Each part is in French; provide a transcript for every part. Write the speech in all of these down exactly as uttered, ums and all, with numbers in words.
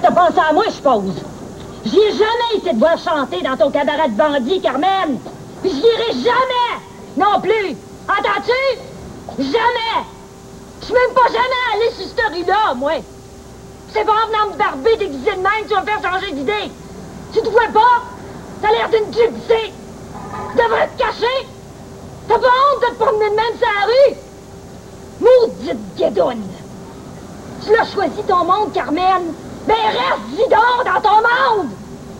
t'as pensé à moi, je suppose. J'ai jamais été te voir chanter dans ton cabaret de bandits, Carmen. Puis j'y irai jamais! Non plus! Entends-tu? Jamais! Je suis même pas jamais allé sur cette rue-là, moi. C'est pas en venant me barber déguisé de même, tu vas me faire changer d'idée. Tu te vois pas? T'as l'air d'une gypsy. Tu devrais te cacher. T'as pas honte de te promener de même sur la rue? Maudite guédoune. Tu l'as choisi ton monde, Carmen. Ben reste-y donc dans ton monde.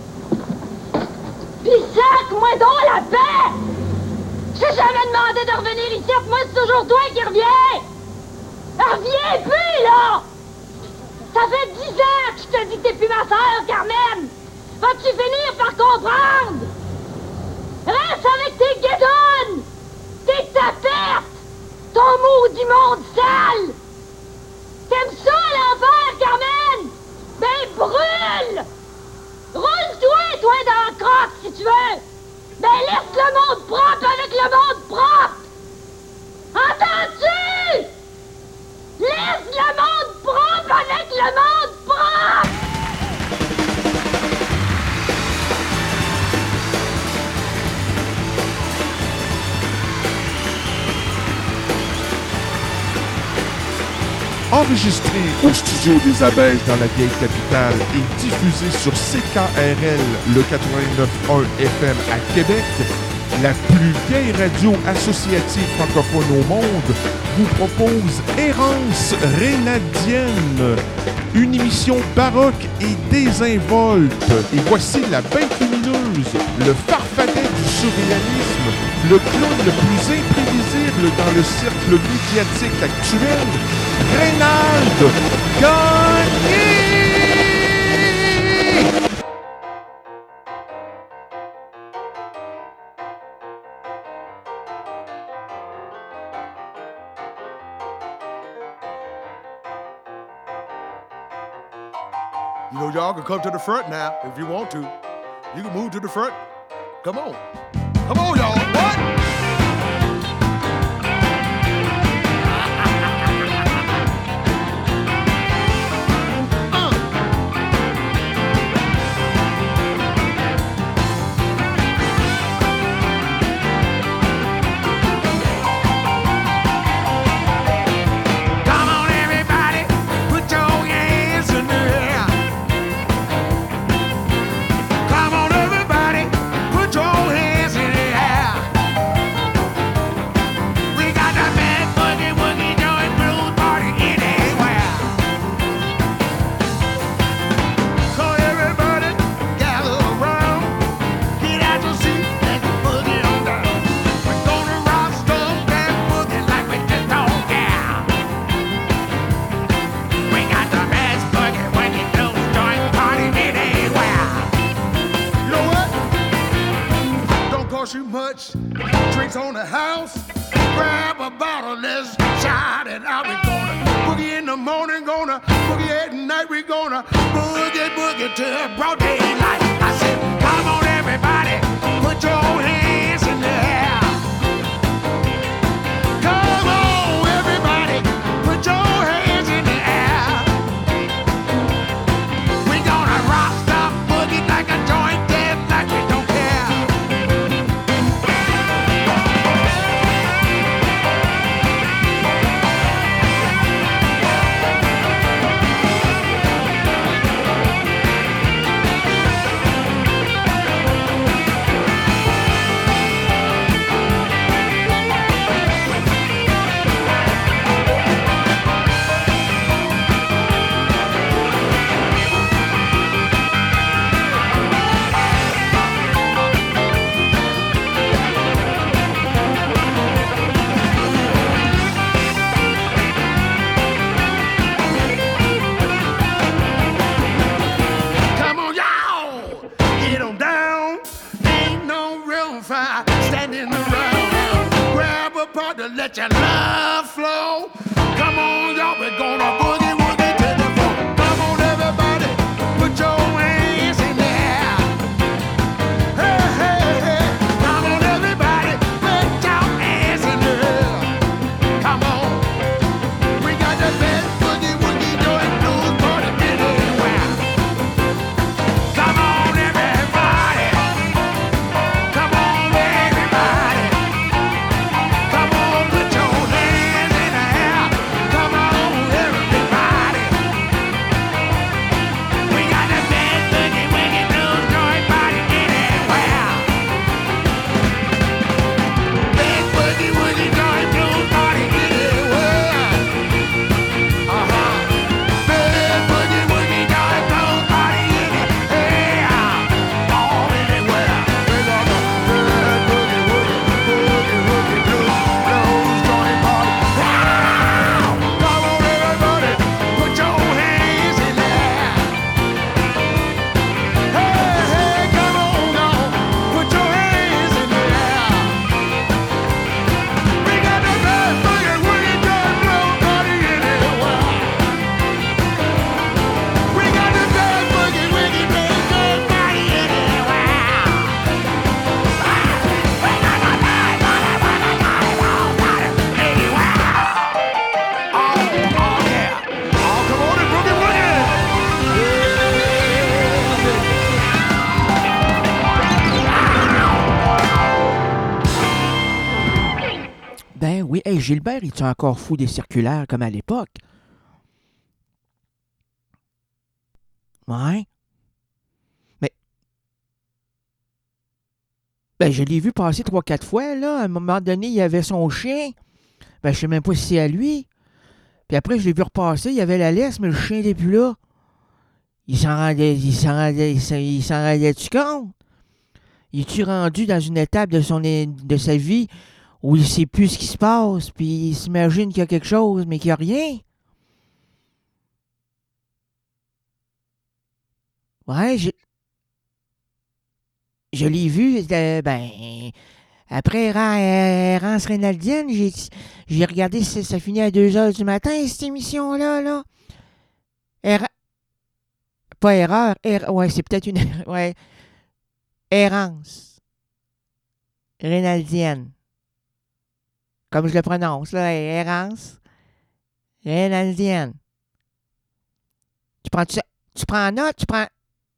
Pis sac-moi donc la paix. Je t'ai jamais demandé de revenir ici, moi c'est toujours toi qui reviens. Reviens plus, là. Ça fait dix ans que je te dis que t'es plus ma sœur, Carmen. Vas-tu finir par comprendre? Reste avec tes guédounes! T'es ta perte! Ton maudit monde sale! T'aimes ça, l'enfer, Carmen? Ben brûle! Roule-toi, toi, dans la crotte, si tu veux! Ben laisse le monde propre avec le monde propre! Entends-tu? Laisse le monde propre avec le monde propre! Enregistré au studio des Abeilles dans la vieille capitale et diffusé sur C K R L, le quatre-vingt-neuf point un F M à Québec, la plus vieille radio associative francophone au monde, vous propose Errance Rénadienne, une émission baroque et désinvolte. Et voici la bête lumineuse, le farfadet du surréalisme, le clown le plus imprévisible dans le cercle médiatique actuel, Reynald Gagné! You know, y'all can come to the front now if you want to. You can move to the front. Come on. Come on, y'all. What? You much drinks on the house, grab a bottle, let's shout it out. We're gonna boogie in the morning, gonna boogie at night, we're gonna boogie boogie till broad daylight. I said, come on everybody, put your hands in the air. Come on everybody, put your hands in the air. We're gonna rock, stop, boogie like a joint, dead like we don't care. Let your love flow. Come on, y'all, we're gonna boogie woogie to the floor. Come on, everybody, put your hands in the air. Hey, hey, hey. Come on, everybody, put your hands in the air. Come on. We got the best boogie woogie doing blues party anywhere. oui, hey, Gilbert, il est encore fou des circulaires comme à l'époque? Ouais. Mais, ben, je l'ai vu passer trois, quatre fois, là. À un moment donné, il y avait son chien. Ben, je sais même pas si c'est à lui. Puis après, je l'ai vu repasser, il y avait la laisse, mais le chien n'est plus là. Il s'en rendait, il s'en rendait, il s'en, il s'en rendait-tu compte? Il est-tu rendu dans une étape de, son, de sa vie où il sait plus ce qui se passe, puis il s'imagine qu'il y a quelque chose, mais qu'il n'y a rien? Ouais, je, je l'ai vu, euh, ben, après Errance Reynaldienne, j'ai, j'ai regardé, ça, ça finit à deux heures du matin, cette émission-là, là. Erra, pas erreur, er, ouais, c'est peut-être une erreur, ouais. Errance Reynaldienne. Comme je le prononce, là, Errance Reynaldienne. Tu prends, tu, tu prends note, tu prends...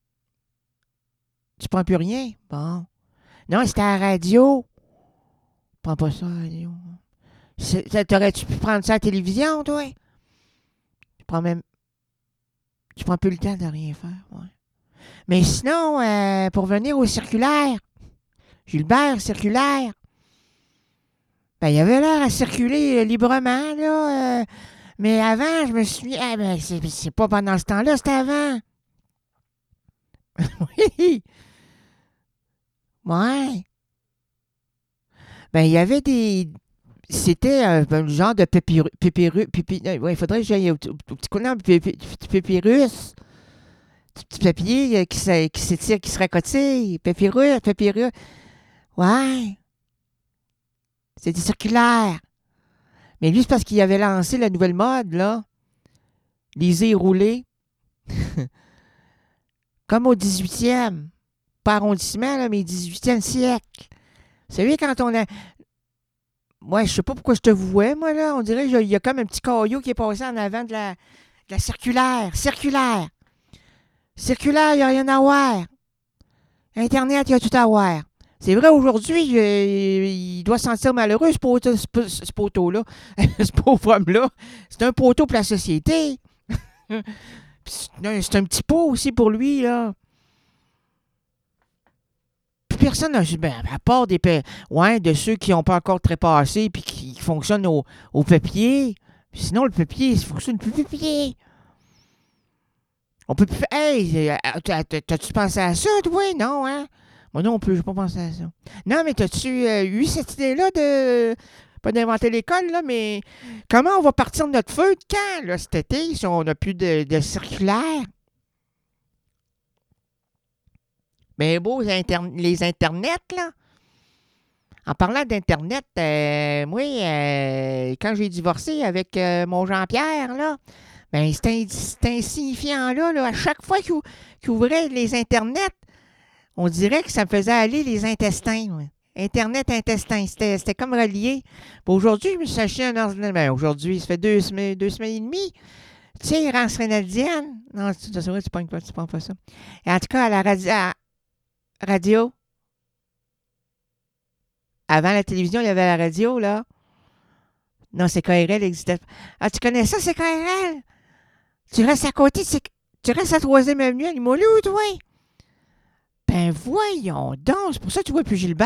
Tu prends plus rien? Bon. Non, c'était à la radio. Prends pas ça à la radio. C'est, t'aurais-tu pu prendre ça à la télévision, toi? Tu prends même... Tu prends plus le temps de rien faire, ouais. Mais sinon, euh, pour venir au circulaire, Gilbert, circulaire, ben, il avait l'air à circuler euh, librement, là. Euh, mais avant, je me suis... Ah, ben, c'est, c'est pas pendant ce temps-là, c'était avant. Oui. Ouais. Ben, il y avait des... C'était euh, un genre de pépirus... Pépirus... Pépi, euh, ouais, il faudrait que j'aille au, au, au petit coup de pépirus. Petit papier euh, qui, qui s'étire, qui se racotille. Pépirus, pépirus. Ouais. C'était circulaire. Mais lui, c'est parce qu'il avait lancé la nouvelle mode, là. Lisez et roulez. Comme au dix-huitième. Pas arrondissement, là, mais dix-huitième siècle. Vous savez, quand on a... Moi, je sais pas pourquoi je te vois, moi, là. On dirait qu'il y a comme un petit caillou qui est passé en avant de la, de la circulaire. Circulaire. Circulaire, il n'y a rien à voir. Internet, il y a tout à voir. C'est vrai, aujourd'hui, euh, il doit se sentir malheureux, ce, poteau, ce, ce poteau-là. Ce pauvre homme-là. C'est un poteau pour la société. C'est un petit pot aussi pour lui, là. Personne n'a... Ben, à part des... Ouais, de ceux qui n'ont pas encore trépassé et qui fonctionnent au, au papier. Sinon, le papier, il fonctionne plus papier. On peut plus... Hey, t'as-tu pensé à ça, toi? Non, hein? Moi non plus, j'ai pas pensé à ça. Non, mais t'as-tu euh, eu cette idée-là de... Pas d'inventer l'école, là, mais... Comment on va partir de notre feu? Quand, là, cet été, si on n'a plus de, de circulaire? Ben beau, interne- les internets, là. En parlant d'Internet, euh, moi, euh, quand j'ai divorcé avec euh, mon Jean-Pierre, là, ben cet insignifiant-là, là, à chaque fois qu'il, qu'il ouvrait les Internets, on dirait que ça me faisait aller les intestins. Ouais. Internet, intestin, c'était, c'était comme relié. Puis aujourd'hui, je me suis acheté un ordinateur. Ben aujourd'hui, ça fait deux semaines, deux semaines et demie. Tu sais, Errance Reynaldienne. Non, c'est vrai, tu ne pas, tu pas ça. Et en tout cas, à la radio... À, radio. Avant la télévision, il y avait la radio, là. Non, c'est K R L existait. Ah, tu connais ça, c'est K R L? Tu restes à côté, c'est... tu restes à troisième avenue à Limoilou, toi? Ben voyons donc, c'est pour ça que tu vois plus Gilbert.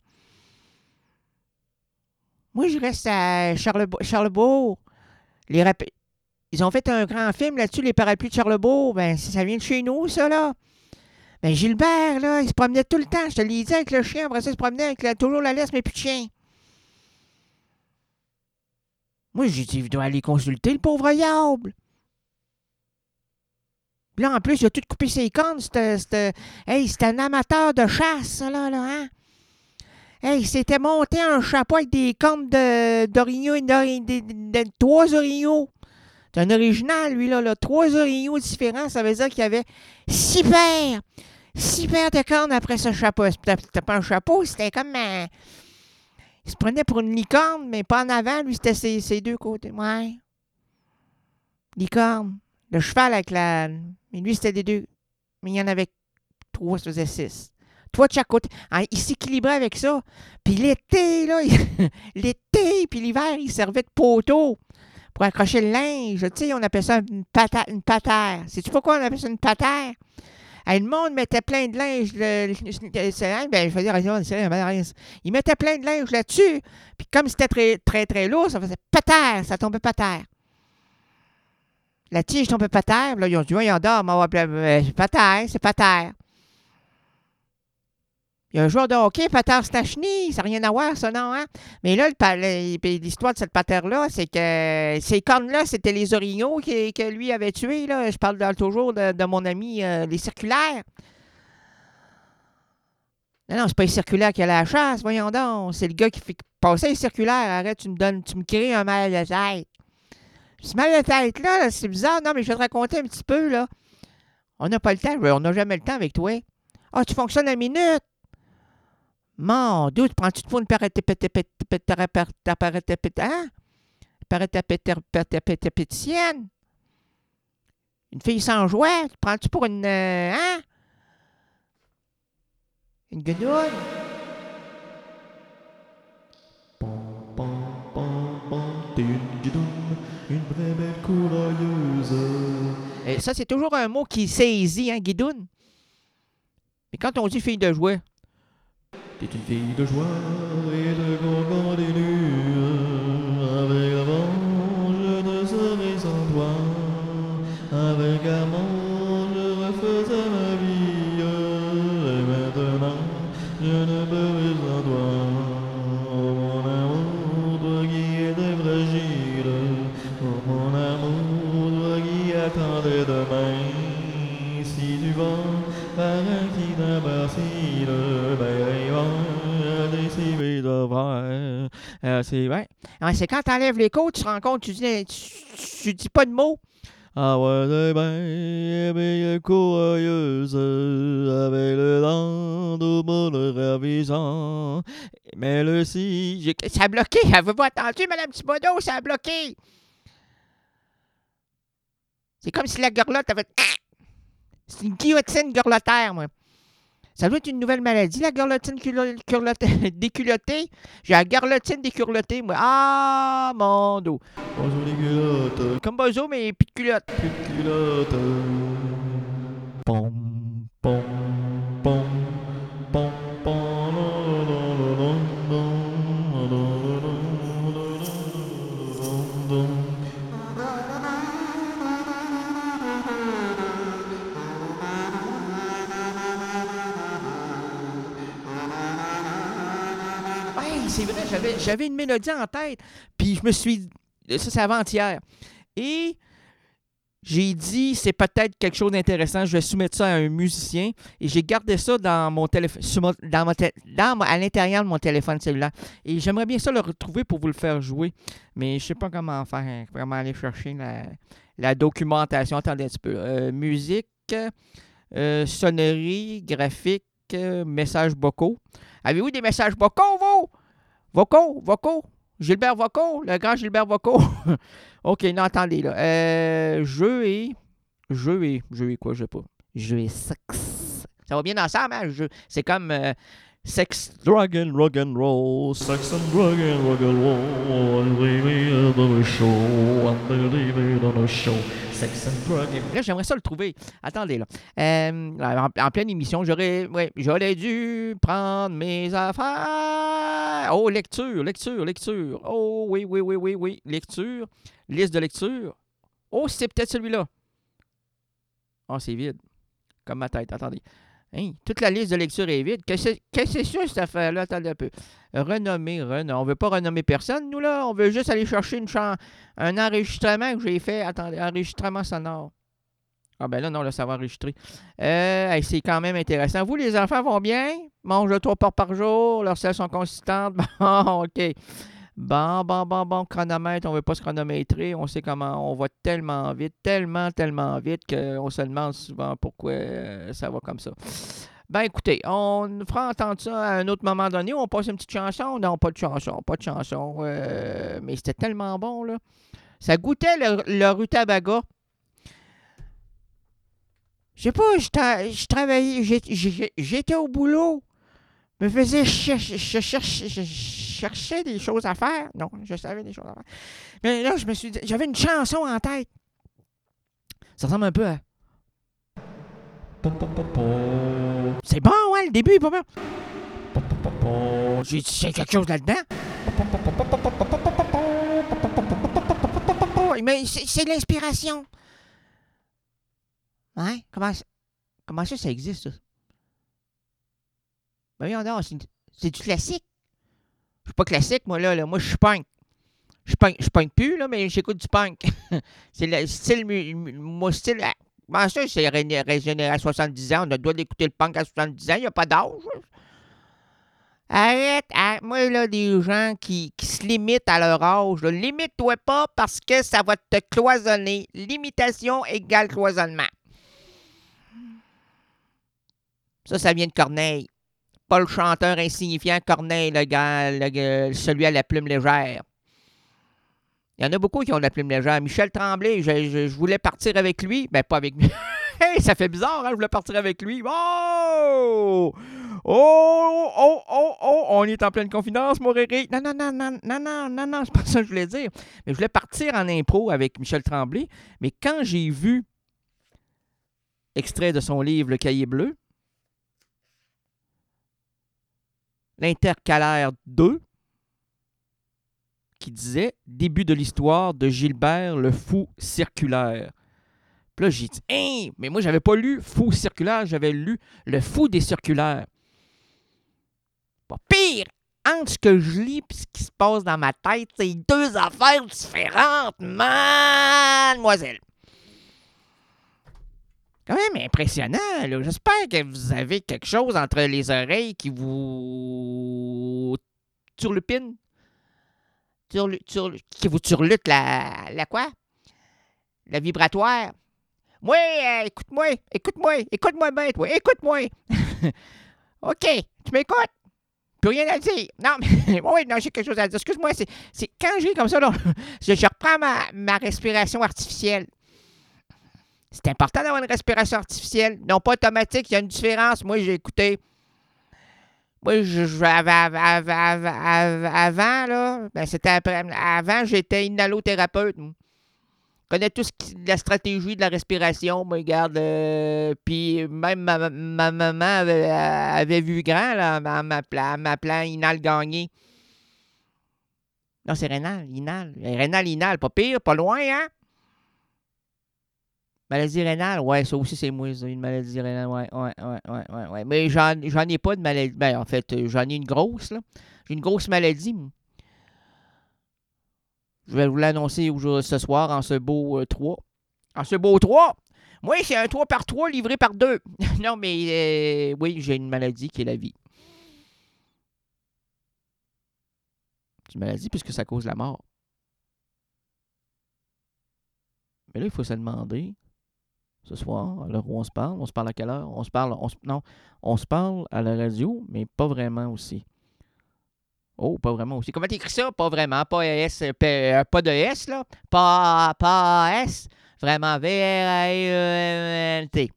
Moi, je reste à Charlebourg. Charlebourg. Les rap... Ils ont fait un grand film là-dessus, Les Parapluies de Charlebourg. Ben, ça vient de chez nous, ça, là. Ben, Gilbert, là, il se promenait tout le temps. Je te l'ai dit avec le chien. Après ça, il se promenait avec la, toujours la laisse, mais plus de chien. Moi, j'ai dit, il doit aller consulter le pauvre diable. Là, en plus, il a tout coupé ses cornes. C'était, c'était, hey, c'était un amateur de chasse, ça, là, là, hein? Hey, il s'était monté un chapeau avec des cornes de, d'orignaux, de, de, de, de, trois orignaux. C'est un original, lui, là, là. Trois orignaux différents, ça veut dire qu'il y avait six paires. Six paires de cornes après ce chapeau. C'était, c'était pas un chapeau, c'était comme un... Il se prenait pour une licorne, mais pas en avant. Lui, c'était ses, ses deux côtés. Ouais. Licorne. Le cheval avec la... Mais lui, c'était des deux. Mais il y en avait trois, ça faisait six. toi de chaque côté. Ah, il s'équilibrait avec ça. Puis l'été, là, il- l'été, puis l'hiver, il servait de poteau pour accrocher le linge. Tu sais, on appelle ça une, pata- une patère. Sais-tu pourquoi on appelle ça une patère? Hey, le monde mettait plein de linge. Le, le- le- c'est- ben, je vais dire, c'est vrai, il mettait plein de linge là-dessus. Puis comme c'était très, très, très lourd, ça faisait patère. Ça tombait pas terre. La tige tombait pas terre. Là, ils ont dit, voyons donc, on va appeler- c'est pas terre, c'est pas terre. Il y a un joueur de hockey, Pater Stachny, ça n'a rien à voir, ça, non, hein? Mais là, le pa- le- puis l'histoire de cette patère-là, c'est que ces cornes-là, c'était les orignaux qui- que lui avait tués, là. Je parle dans- toujours de, de mon ami, euh, les circulaires. Non, non, c'est pas les circulaires qui allait à la chasse, voyons donc. C'est le gars qui fait passer les circulaires. Arrête, tu me donnes, tu me crées un mal de tête. Ce mal de tête-là, là, c'est bizarre. Non, mais je vais te raconter un petit peu, là. On n'a pas le temps, on n'a jamais le temps avec toi. Ah, tu fonctionnes à minute. Mon Dieu, prends-tu de fois une paratépéticienne? Une fille sans jouet? Prends-tu pour une... euh, hein? Une gueule? T'es une guidoune, une vraie belle courailleuse. Et ça, c'est toujours un mot qui saisit, hein, guidoune. Mais quand on dit fille de jouet, T'es une fille de joie et de gorgon des nues. Avec avant, je ne serais sans toi. Avec amant, je refaisais ma vie. Et maintenant, je ne peux plus sans toi. Oh mon amour, toi qui étais fragile. Oh mon amour, toi qui attendais demain. Si tu vas par un qui t'abassine, ben il va décider de voir. euh, c'est vrai. Ouais, c'est quand t'enlèves les côtes, tu te rends compte, tu dis, tu, tu dis pas de mots. Ah ouais, c'est bien, belle courailleuse, avec le dent double le ravissant. Mais le si, j'ai- ça a bloqué. Elle veut pas attendu, Madame Thibodeau, ça a bloqué. C'est comme si la gorlotte avait... C'est une guillotine gorlotaire, moi. Ça doit être une nouvelle maladie, la garlotine culo- curlottée- déculottée. J'ai la garlotine déculottée, moi. Ah, mon dos. Bonjour les culottes, Comme Bozo, mais plus de culotte. plus de culottes. Pom, pom, pom, pom, pom, non, non, non, non, non, non, non, non, non, non. Ouais, c'est vrai, j'avais, j'avais une mélodie en tête. Puis je me suis... Ça, c'est avant-hier. Et j'ai dit, c'est peut-être quelque chose d'intéressant. Je vais soumettre ça à un musicien. Et j'ai gardé ça dans mon téléphone, sur mon- dans mon tél- dans mon- à l'intérieur de mon téléphone cellulaire. Et j'aimerais bien ça le retrouver pour vous le faire jouer. Mais je sais pas comment faire, comment aller chercher la, la documentation. Attendez un petit peu. Euh, musique, euh, sonnerie, graphique, euh, messages vocaux. Avez-vous des messages vocaux, vous? Vocaux, vocaux. Gilbert Vocaux, le grand Gilbert Vocaux. OK, non, attendez, là. Euh, jeu et... Jeu et... Jeu et quoi, je sais pas. Jeu et sexe. Ça va bien ensemble, hein? Jeu. C'est comme... euh, sexe... Drug and rock and roll, sex and drug and rock and roll, and leave it on the show, and leave it on the show, sex and drug and Là, j'aimerais ça le trouver. Attendez, là. Euh, en, en pleine émission, j'aurais... Ouais, j'aurais dû prendre mes affaires. Oh, lecture, lecture, lecture. Oh, oui, oui, oui, oui, oui. Lecture. Liste de lecture. Oh, c'est peut-être celui-là. Oh, c'est vide. Comme ma tête. Attendez. Hein, toute la liste de lecture est vide. Qu'est-ce que c'est ça, cette affaire-là? Attendez un peu. Renommer, renommer. On veut pas renommer personne, nous, là. On veut juste aller chercher une chan- un enregistrement que j'ai fait. Attendez, enregistrement sonore. Ah ben là, non, là, ça va enregistrer. Euh, hey, c'est quand même intéressant. Vous, les enfants vont bien? Mangent trois ports par jour. Leurs selles sont consistantes. Bon, OK. Bon, bon, bon, bon, chronomètre, on ne veut pas se chronométrer. On sait comment on va tellement vite, tellement, tellement vite qu'on se demande souvent pourquoi euh, ça va comme ça. Ben écoutez, on fera entendre ça à un autre moment donné. On passe une petite chanson. Non, pas de chanson, pas de chanson. Euh, mais c'était tellement bon, là. Ça goûtait le, le rutabaga. Je sais pas, je, tra- je travaillais, j'ai- j'ai- j'étais au boulot. Je me faisais chercher, chercher, chercher des choses à faire. Non, je savais des choses à faire. Mais là, je me suis dit, j'avais une chanson en tête. Ça ressemble un peu à... C'est bon, ouais, le début est pas mal. J'ai dit, quelque chose là-dedans. Mais c'est, c'est l'inspiration. Hein? Comment, comment ça, ça existe, ça? Ben voyons donc, c'est, c'est du classique. Je suis pas classique, moi, là. là. Moi, je suis punk. Je punk, je punk plus, là, mais j'écoute du punk. C'est le style... Mon style... Comment ça, c'est régénéré à soixante-dix ans? On a le droit d'écouter le punk à soixante-dix ans. Il n'y a pas d'âge. Arrête, arrête. Moi, là, des gens qui, qui se limitent à leur âge, là, limite-toi pas parce que ça va te cloisonner. Limitation égale cloisonnement. Ça, ça vient de Corneille. Pas le chanteur insignifiant Corneille, le gars, le, celui à la plume légère. Il y en a beaucoup qui ont de la plume légère. Michel Tremblay, je, je, je voulais partir avec lui. Ben, pas avec lui. Hey, ça fait bizarre, hein? Je voulais partir avec lui. Oh! Oh! Oh! Oh! Oh! On est en pleine confidence, mon Riri. Non, non, non, non, non, non, non, non, c'est pas ça que je voulais dire. Mais je voulais partir en impro avec Michel Tremblay. Mais quand j'ai vu extrait de son livre Le Cahier bleu, l'Intercalaire deux, qui disait « Début de l'histoire de Gilbert le Fou circulaire ». Puis là, j'ai dit « Hein! » Mais moi, j'avais pas lu « Fou circulaire », j'avais lu « Le Fou des circulaires ». Pas pire! Entre ce que je lis et ce qui se passe dans ma tête, c'est deux affaires différentes, mademoiselle. Quand même impressionnant, là. J'espère que vous avez quelque chose entre les oreilles qui vous turlupine. Turlu, turlu, qui vous turlute la, la quoi? La vibratoire. Moi, euh, écoute-moi, écoute-moi, écoute-moi bien, toi, écoute-moi. OK, tu m'écoutes? Plus rien à dire. Non, mais oui, non, j'ai quelque chose à dire. Excuse-moi, c'est, c'est quand j'ai comme ça, là, je, je reprends ma, ma respiration artificielle. C'est important d'avoir une respiration artificielle, non pas automatique, il y a une différence. Moi, j'ai écouté... Moi, je, je, avant, avant, avant, avant, là, ben c'était après. Avant, j'étais inhalothérapeute. Je connais tout ce qui, la stratégie de la respiration. Moi, regarde. Euh, puis même ma, ma maman avait, avait vu grand, là, en m'appelant, m'appelant Inal Gagné. Non, c'est Rénal, Inal. Rénal, Inal, pas pire, pas loin, hein? Maladie rénale, ouais, ça aussi, c'est moi, ça, une maladie rénale, ouais, ouais, ouais, ouais, ouais, ouais. Mais j'en, j'en ai pas de maladie. Ben, en fait, j'en ai une grosse, là. J'ai une grosse maladie. Je vais vous l'annoncer ce soir en ce beau euh, trois. En ce beau trois! Moi, c'est un trois par trois livré par deux. Non, mais euh, oui, j'ai une maladie qui est la vie. C'est une maladie puisque ça cause la mort. Mais là, il faut se demander... Ce soir, à l'heure où on se parle. On se parle à quelle heure? On se parle... On se, non, on se parle à la radio, mais pas vraiment aussi. Oh, pas vraiment aussi. Comment t'écris ça? Pas vraiment. Pas S. Pas, pas de S, là. Pas, pas S. Vraiment. V R A E N T.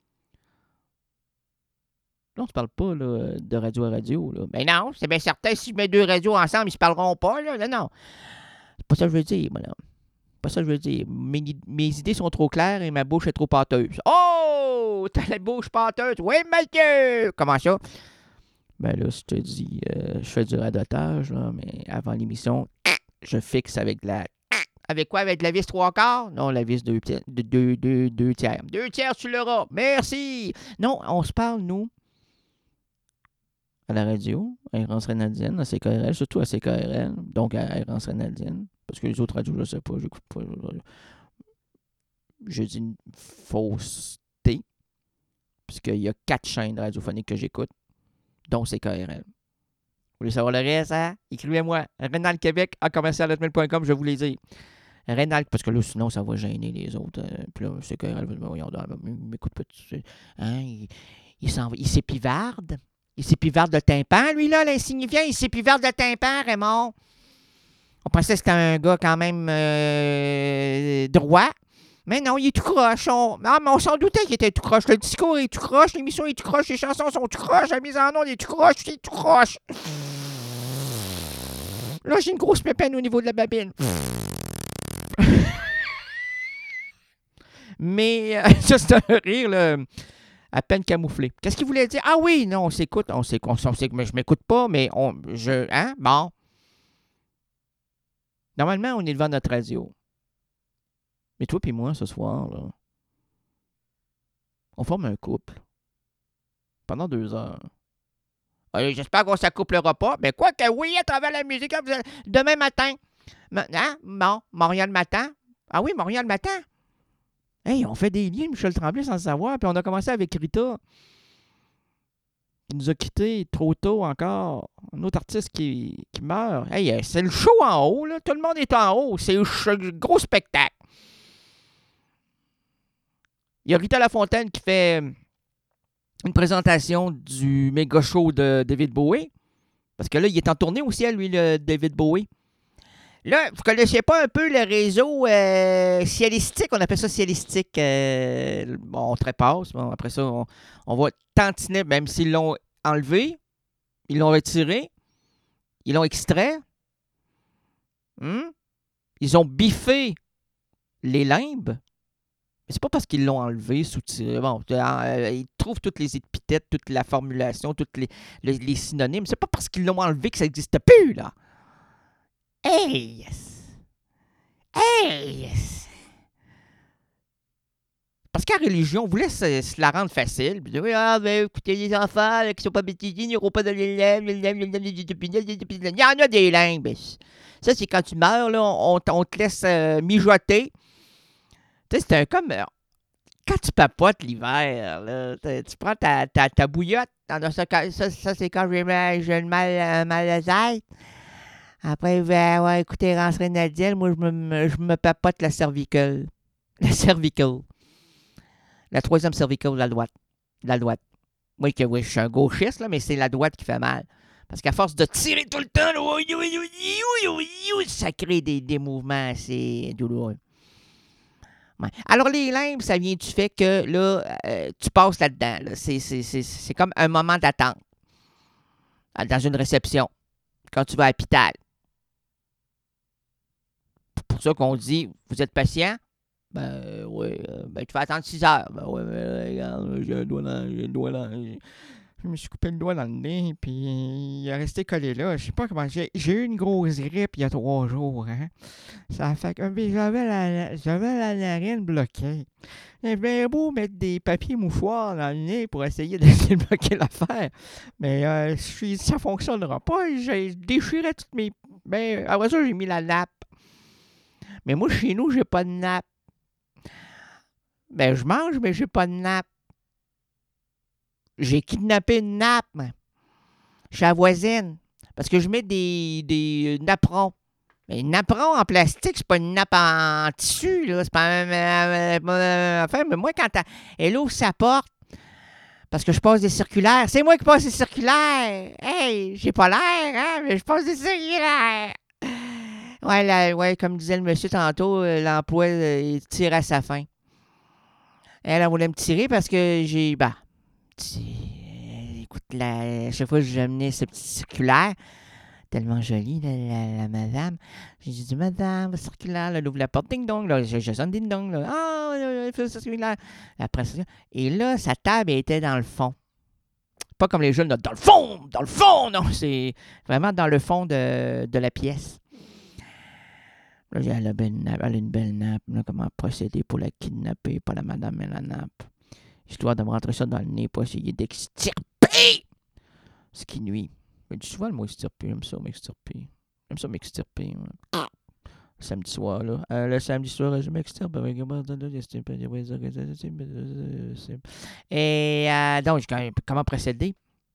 Là, on se parle pas là, de radio à radio. Là. Mais non, c'est bien certain. Si je mets deux radios ensemble, ils se parleront pas. Là. Non, non. C'est pas ça que je veux dire, moi, là. Pas ça que je veux dire. Mes, mes idées sont trop claires et ma bouche est trop pâteuse. Oh! T'as la bouche pâteuse? Oui, monsieur! Comment ça? Ben là, je te dis, euh, je fais du radotage, là, mais avant l'émission, je fixe avec de la... Avec quoi? Avec la vis trois quarts? Non, la vis deux, deux, deux, deux, deux tiers. Deux tiers, tu l'auras. Merci! Non, on se parle, nous, à la radio, à Errance Rénaldienne, à C K R L, surtout à C K R L, donc à Errance Rénaldienne. Parce que les autres radios, je ne sais pas, j'écoute pas. Je dis une fausseté. Puisqu'il y a quatre chaînes radiophoniques que j'écoute, dont C K R L. Vous voulez savoir le reste, hein? Écrivez-moi. Rénal Québec à commercial hotmail point com, je vous les dis. Rénal, parce que là, sinon, ça va gêner les autres. Euh, puis là, C K R L, voyons, m'écoute pas. Hein? Il, il, s'en va, il s'épivarde. Il s'épivarde de tympan, lui, là, l'insignifiant. Il s'épivarde de tympan, Raymond. On pensait que c'était un gars quand même euh, droit. Mais non, il est tout croche. On... Ah, mais on s'en doutait qu'il était tout croche. Le discours est tout croche, l'émission est tout croche, les chansons sont tout croche, la mise en onde est tout croche, c'est tout croche. Là, j'ai une grosse pépine au niveau de la babine. Mais euh, ça, c'est un rire, là, à peine camouflé. Qu'est-ce qu'il voulait dire? Ah oui, non, on s'écoute, on s'écoute, on s'écoute, mais je m'écoute pas, mais on, je, hein, bon. Normalement, on est devant notre radio. Mais toi et moi, ce soir, là, on forme un couple. Pendant deux heures. Euh, j'espère qu'on ne s'accouplera pas. Mais quoi que oui, à travers la musique, là, vous allez- demain matin. Hein? Bon, Montréal matin. Ah oui, Montréal matin. Hey, on fait des liens, Michel Tremblay, sans le savoir. Puis on a commencé avec Rita. Il nous a quittés trop tôt encore. Un autre artiste qui, qui meurt. Hey, c'est le show en haut, là. Tout le monde est en haut. C'est un gros spectacle. Il y a Rita Lafontaine qui fait une présentation du méga show de David Bowie. Parce que là, il est en tournée aussi, à lui, le David Bowie. Là, vous ne connaissez pas un peu le réseau euh, cialistique? On appelle ça cialistique. Euh, bon, on trépasse. Bon, après ça, on, on va tantiner, même s'ils l'ont enlevé, ils l'ont retiré, ils l'ont extrait. Hmm? Ils ont biffé les limbes. Mais c'est pas parce qu'ils l'ont enlevé, soutiré. Bon, euh, ils trouvent toutes les épithètes, toute la formulation, tous les, les, les synonymes. C'est pas parce qu'ils l'ont enlevé que ça n'existe plus, là. Hey! Hey! Parce qu'en religion, on voulait se, se la rendre facile. Puis dire, ah, ben, écoutez, les enfants là, qui sont pas baptisés, ils n'auront pas de l'élève, l'élève, l'élève, l'élève. Il y en a des limbes. Ça, c'est quand tu meurs, là, on, on te laisse euh, mijoter. Tu sais, c'est un comme... Euh, quand tu papotes l'hiver, là, tu prends ta, ta, ta bouillotte. Ça, ça, ça c'est quand j'ai mal, j'ai mal, mal à la tête. Après, ben, ouais, écoutez, rentrer Nadiel, moi, je me, je me papote la cervicale. La cervicale. La troisième cervicale, la droite. La droite. Oui, que, oui, je suis un gauchiste, là, mais c'est la droite qui fait mal. Parce qu'à force de tirer tout le temps, là, ça crée des, des mouvements assez douloureux. Ouais. Alors, les limbes, ça vient du fait que, là, euh, tu passes là-dedans. Là. C'est, c'est, c'est, c'est comme un moment d'attente. Dans une réception. Quand tu vas à l'hôpital. C'est pour ça qu'on dit, vous êtes patient? Ben, euh, oui. Euh, ben, tu vas attendre six heures. Ben, oui, mais regarde, j'ai un doigt dans, j'ai un doigt dans, j'ai... Je me suis coupé le doigt dans le nez, puis il est resté collé là. Je sais pas comment... J'ai, j'ai eu une grosse grippe il y a trois jours, hein. Ça fait que j'avais la, j'avais la narine bloquée. C'est bien beau mettre des papiers mouchoirs dans le nez pour essayer de bloquer l'affaire. Mais euh, ça fonctionnera pas. J'ai déchiré toutes mes... Ben, après ça, j'ai mis la nappe. Mais moi, chez nous, j'ai pas de nappe. Ben, je mange, mais j'ai pas de nappe. J'ai kidnappé une nappe chez la voisine. Parce que je mets des, des napperons. Mais une napperon en plastique, c'est pas une nappe en tissu, là. C'est pas une affaire. Mais moi, quand elle ouvre sa porte, parce que je passe des circulaires, c'est moi qui passe des circulaires. Hey, j'ai pas l'air, hein, mais je passe des circulaires. Ouais, là, ouais, comme disait le monsieur tantôt, l'emploi, il tire à sa fin. Elle, elle voulait me tirer parce que j'ai... Bah, écoute, la, chaque fois que j'amenais ce petit circulaire, tellement joli, la, la, la madame. J'ai dit, madame, le circulaire, là, elle ouvre la porte, ding-dong, là, je, je sonne ding-dong, là. Ah, elle fait le circulaire. Après ça, et là, sa table était dans le fond. Pas comme les jeunes, là, dans le fond, dans le fond, non, c'est vraiment dans le fond de, de la pièce. Là, j'ai elle a, belle nappe, elle a une belle nappe, là, comment procéder pour la kidnapper, pas la madame, mais la nappe. Histoire de me rentrer ça dans le nez, pas essayer d'extirper ce qui nuit. Je dis souvent le mot extirper, j'aime ça m'extirper. J'aime ça m'extirper. Ouais. Le samedi soir, là. Euh, le samedi soir, je m'extirpe avec... Et euh, donc, comment procéder?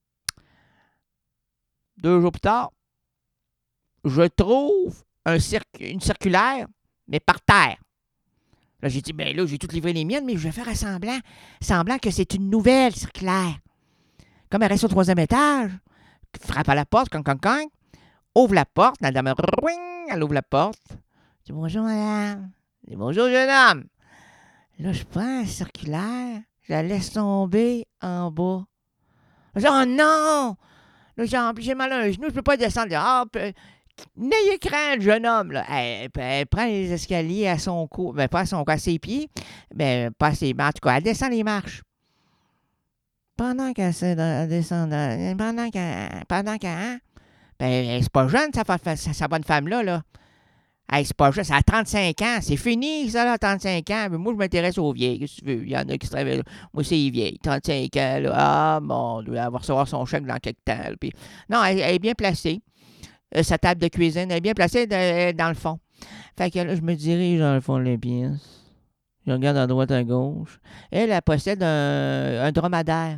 Deux jours plus tard, je trouve un circ- une circulaire, mais par terre. Là, j'ai dit, ben là, j'ai toutes livré les miennes, mais je vais faire semblant, semblant que c'est une nouvelle circulaire. Comme elle reste au troisième étage, frappe à la porte, cong, cong, cong, ouvre la porte, la dame, ring, elle ouvre la porte. Je dis, bonjour, madame. Je dis, bonjour, jeune homme. Là, je prends la circulaire, je la laisse tomber en bas. Je dis, oh non! Là, j'ai, j'ai mal à un genou, je peux pas descendre. Ah, pe- n'ayez crainte, jeune homme. Là. Elle, elle- elle prend les escaliers à son cou, ben pas à son cou, à ses pieds, ben pas à ses, ben, en tout cas, elle descend les marches. Pendant qu'elle essaie de descendre, euh, pendant qu'elle, pendant qu'elle, hein, ben, c'est pas jeune, sa, fa- sa, sa bonne femme-là, là. Hey, c'est pas juste, ça a trente-cinq ans. C'est fini, ça, là, trente-cinq ans. Mais moi, je m'intéresse aux vieilles. Qu'est-ce que tu veux? Il y en a qui se réveillent. Moi, c'est les vieilles. trente-cinq ans, là. Ah, bon, elle va recevoir son chèque dans quelques temps. là. Puis, non, elle, elle est bien placée. Euh, sa table de cuisine, elle est bien placée de- dans le fond. Fait que là, je me dirige dans le fond de les pièces. Je regarde à droite, à gauche. Elle, elle possède un, un dromadaire.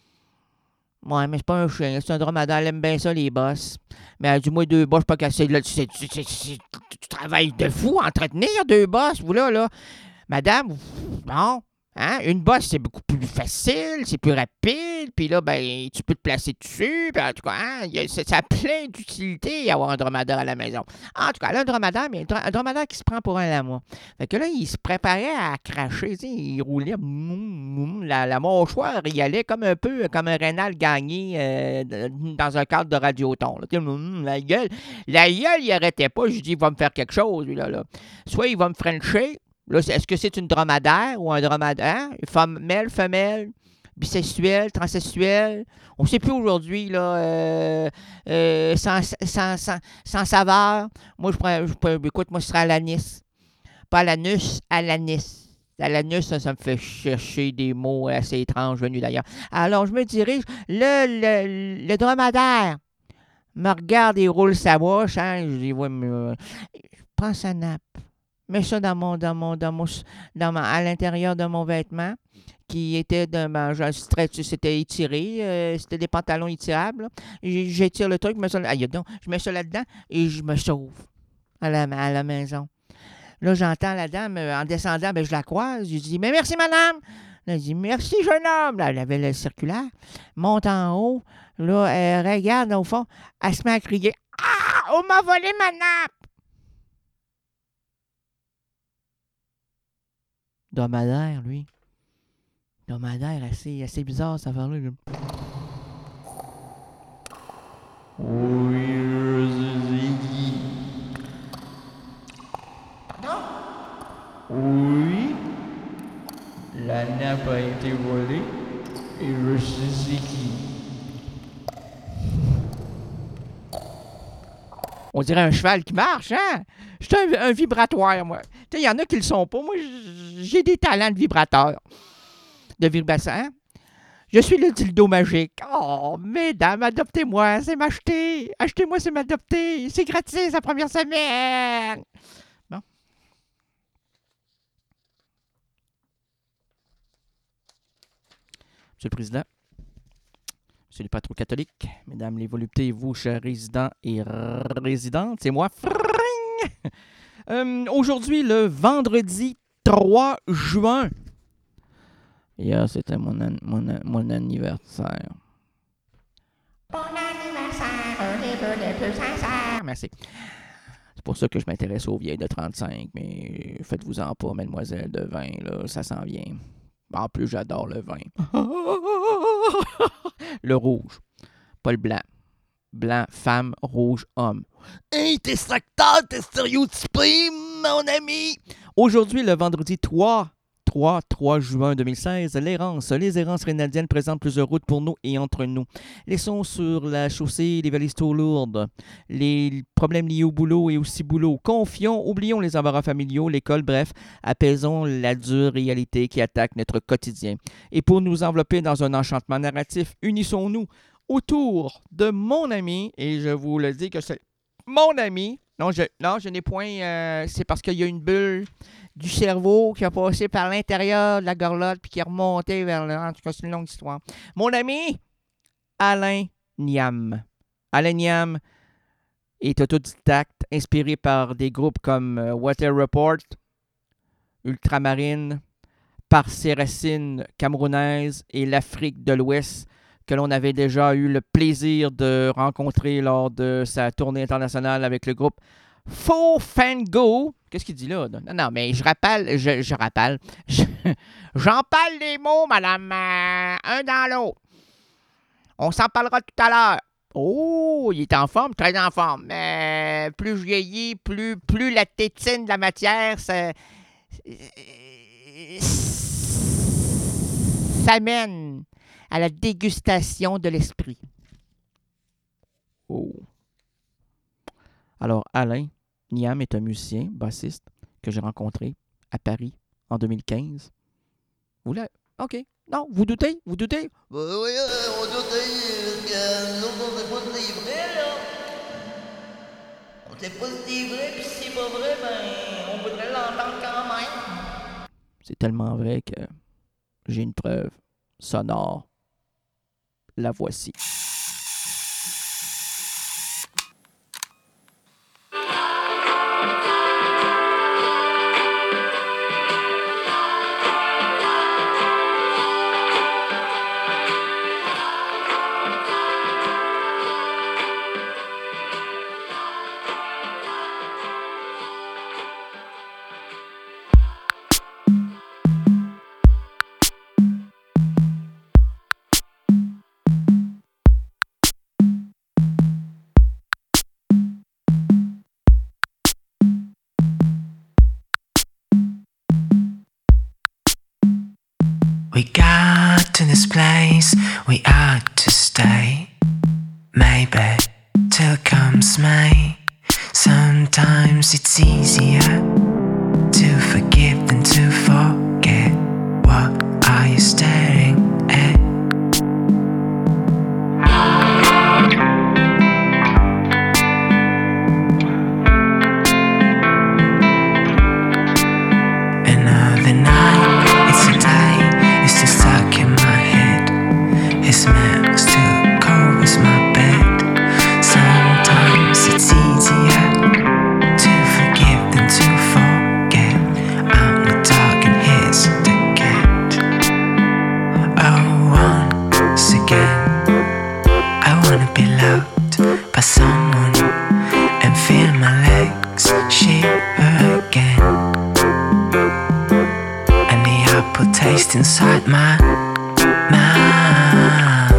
Ouais, mais c'est pas un chien, c'est un dromadaire. Elle aime bien ça, les bosses. Mais elle dit, moi, deux bosses, pas cassé. Là, tu, sais, tu, sais, tu, sais, tu travailles de fou à entretenir deux bosses, vous, là, là. Madame, non. Hein? Une bosse, c'est beaucoup plus facile, c'est plus rapide, puis là, ben, tu peux te placer dessus, puis en tout cas, hein, il y a- ça ça a plein d'utilité avoir un dromadaire à la maison. En tout cas, là, un dromadaire, mais un dro- un dromadaire qui se prend pour un lama. Fait que là, il se préparait à cracher, tu sais, il roulait, moum, moum, la, la mâchoire, il allait comme un peu comme un rénal gagné euh, de- dans un cadre de radioton. Là. Tu sais, moum, la gueule, la gueule, il arrêtait pas, je dis, il va me faire quelque chose, lui, là, là. Soit il va me frencher. Là, est-ce que c'est une dromadaire ou un dromadaire? Femelle, femelle, bisexuelle, transsexuelle? On ne sait plus aujourd'hui, là, euh, euh, sans, sans, sans, sans saveur. Moi, je prends, je prends- écoute, moi, ce sera à l'anis. Pas à l'anus, à l'anis. À l'anus, ça, ça me fait chercher des mots assez étranges venus d'ailleurs. Alors, je me dirige. Le, le, le dromadaire me regarde et roule sa bouche. Hein, je dis, ouais, mais, euh, je prends sa nappe. Mets ça dans mon, dans mon, dans mon, dans ma- à l'intérieur de mon vêtement, qui était de ben, j'ai un stretch, c'était étiré, euh, c'était des pantalons étirables. là. J- J'étire le truc, je mets ça, là- aïe, donc, je mets ça là-dedans et je me sauve à la, à la maison. Là, j'entends la dame, euh, en descendant, ben, je la croise. Je dis, mais merci, madame. Là, elle dit, merci, jeune homme. Là, elle avait le circulaire, monte en haut. Là, elle regarde au fond, elle se met à crier, ah, on m'a volé ma nappe. Dromadaire, lui. Dromadaire, assez, assez bizarre, ça affaire-là. là. Oui, Ziggy. Oui, la nappe a été volée et je sais c'est qui. On dirait un cheval qui marche, hein? Je suis un, un vibratoire, moi. Tu sais, il y en a qui le sont pas. Moi, j- j'ai des talents de vibrateur. De vibration. Je suis le dildo magique. Oh, mesdames, adoptez-moi, c'est m'acheter. Achetez-moi, c'est m'adopter. C'est gratis la première semaine. Bon. Monsieur le Président, Monsieur le patron catholique, Mesdames les voluptés, vous, chers résidents et résidentes, c'est moi, Fring! Euh, aujourd'hui, le vendredi trois juin. Hier, c'était mon, an- mon, an- mon anniversaire. Bon anniversaire, un des vœux les plus sincères. Merci. C'est pour ça que je m'intéresse aux vieilles de trente-cinq, mais faites-vous-en pas, mademoiselle de vingt, là, ça s'en vient. En plus, j'adore le vin. Le rouge, pas le blanc. Blanc, femme, rouge, homme. Hey, t'es secteur, t'es stéréotypé, mon ami! Aujourd'hui, le vendredi trois juin deux mille seize, l'errance. Les errances rénadiennes présentent plusieurs routes pour nous et entre nous. Laissons sur la chaussée les valises trop lourdes, les problèmes liés au boulot et aussi boulot. Confions, oublions les embarras familiaux, l'école, bref, apaisons la dure réalité qui attaque notre quotidien. Et pour nous envelopper dans un enchantement narratif, unissons-nous autour de mon ami, et je vous le dis que c'est mon ami. Non, je, non, je n'ai point... euh, c'est parce qu'il y a une bulle du cerveau qui a passé par l'intérieur de la gorlotte puis qui est remontée vers le... En tout cas, c'est une longue histoire. Mon ami, Alain Niam. Alain Niam est autodidacte, inspiré par des groupes comme euh, Water Report, Ultramarine, par ses racines camerounaises et l'Afrique de l'Ouest, que l'on avait déjà eu le plaisir de rencontrer lors de sa tournée internationale avec le groupe Fofango. Qu'est-ce qu'il dit là? Non, non, mais je rappelle, je, je rappelle. Je- j'en parle les mots, madame, euh, un dans l'autre. On s'en parlera tout à l'heure. Oh, il est en forme, très en forme. Mais plus je vieillis, plus, plus la tétine de la matière, ça, ça mène à la dégustation de l'esprit. Oh. Alors, Alain Niam est un musicien, bassiste, que j'ai rencontré à Paris en deux mille quinze. Vous l'avez? OK. Non, vous doutez? Vous doutez? Ben oui, euh, on doit dire que nous, on sait pas si c'est vrai, là. On sait pas si c'est vrai, puis si c'est pas vrai, ben, on voudrait l'entendre quand même. C'est tellement vrai que j'ai une preuve sonore. La voici. We got to this place, we ought to stay. Maybe till comes May. Sometimes it's easier to forgive than to forget. What are you staring at? Another night, it's a day, it's still stuck in my head. His smell still covers my bed. Sometimes it's easier to forgive than to forget. I'm the dog and he's the cat. Oh, once again, I wanna be loved by someone and feel my legs shiver again. And the apple taste inside my mouth.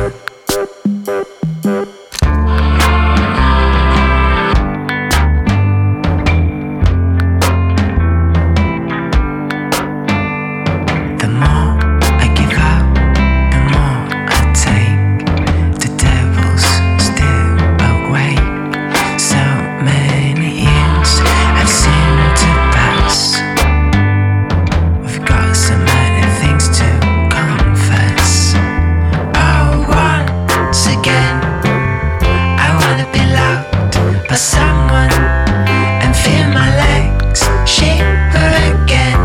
The more I give up, the more I take. The devil's still awake. So many years I've seen to pass. We've got so many things to confess. Oh, once again, I wanna be loved by someone and feel my legs shiver again.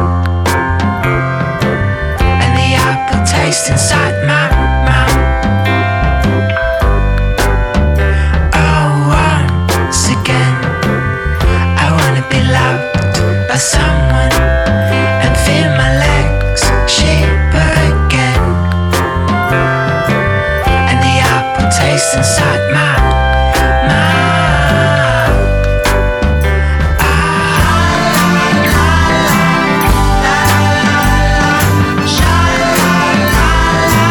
And the apple taste inside my mouth. Oh, once again, I wanna be loved by someone and feel my legs shiver again. And the apple taste inside my mouth. Ah, la, la, la, la, la, sha, la, la, la.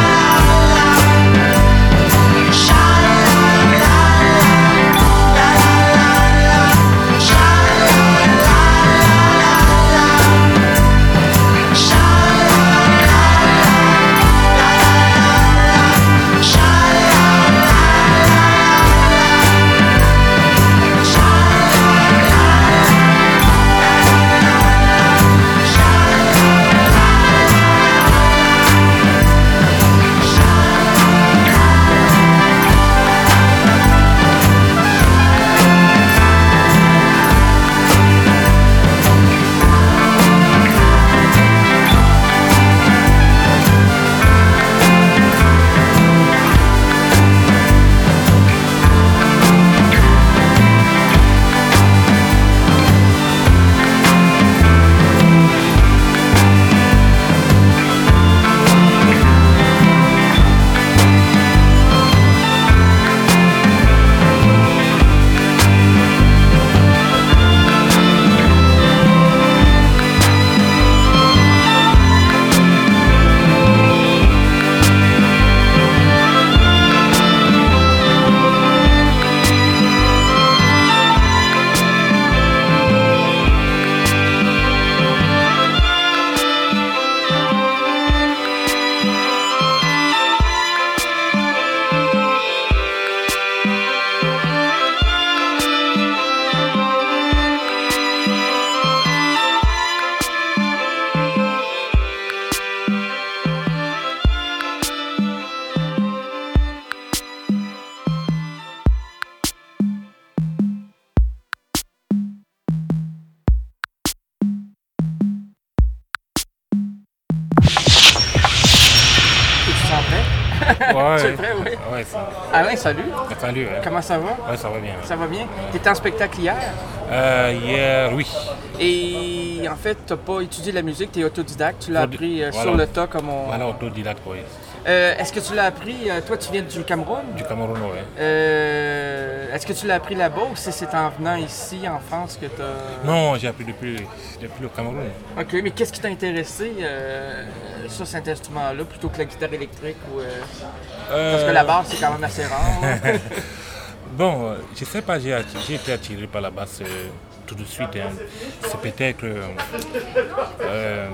Ouais, Tu es ouais. prêt, oui. Ouais, ça. Alain, salut. Salut, ouais. Comment ça va? Ouais, ça va bien. Ça va bien? Tu étais en spectacle hier Euh, hier, oui. et en fait, tu n'as pas étudié la musique, tu es autodidacte, tu l'as Audi- appris euh, voilà. sur le tas comme on... Voilà, autodidacte, oui. Euh, est-ce que tu l'as appris, euh, toi tu viens du Cameroun? Du Cameroun, ouais. Euh, est-ce que tu l'as appris là-bas ou si c'est en venant ici en France que tu as... Non, j'ai appris depuis, depuis le Cameroun. Ok, mais qu'est-ce qui t'a intéressé euh, sur cet instrument-là plutôt que la guitare électrique ou... euh, Parce que la basse c'est quand même assez rare. Bon, euh, je sais pas, j'ai atti- j'ai été attiré par la basse euh, tout de suite. Hein. C'est peut-être euh, euh,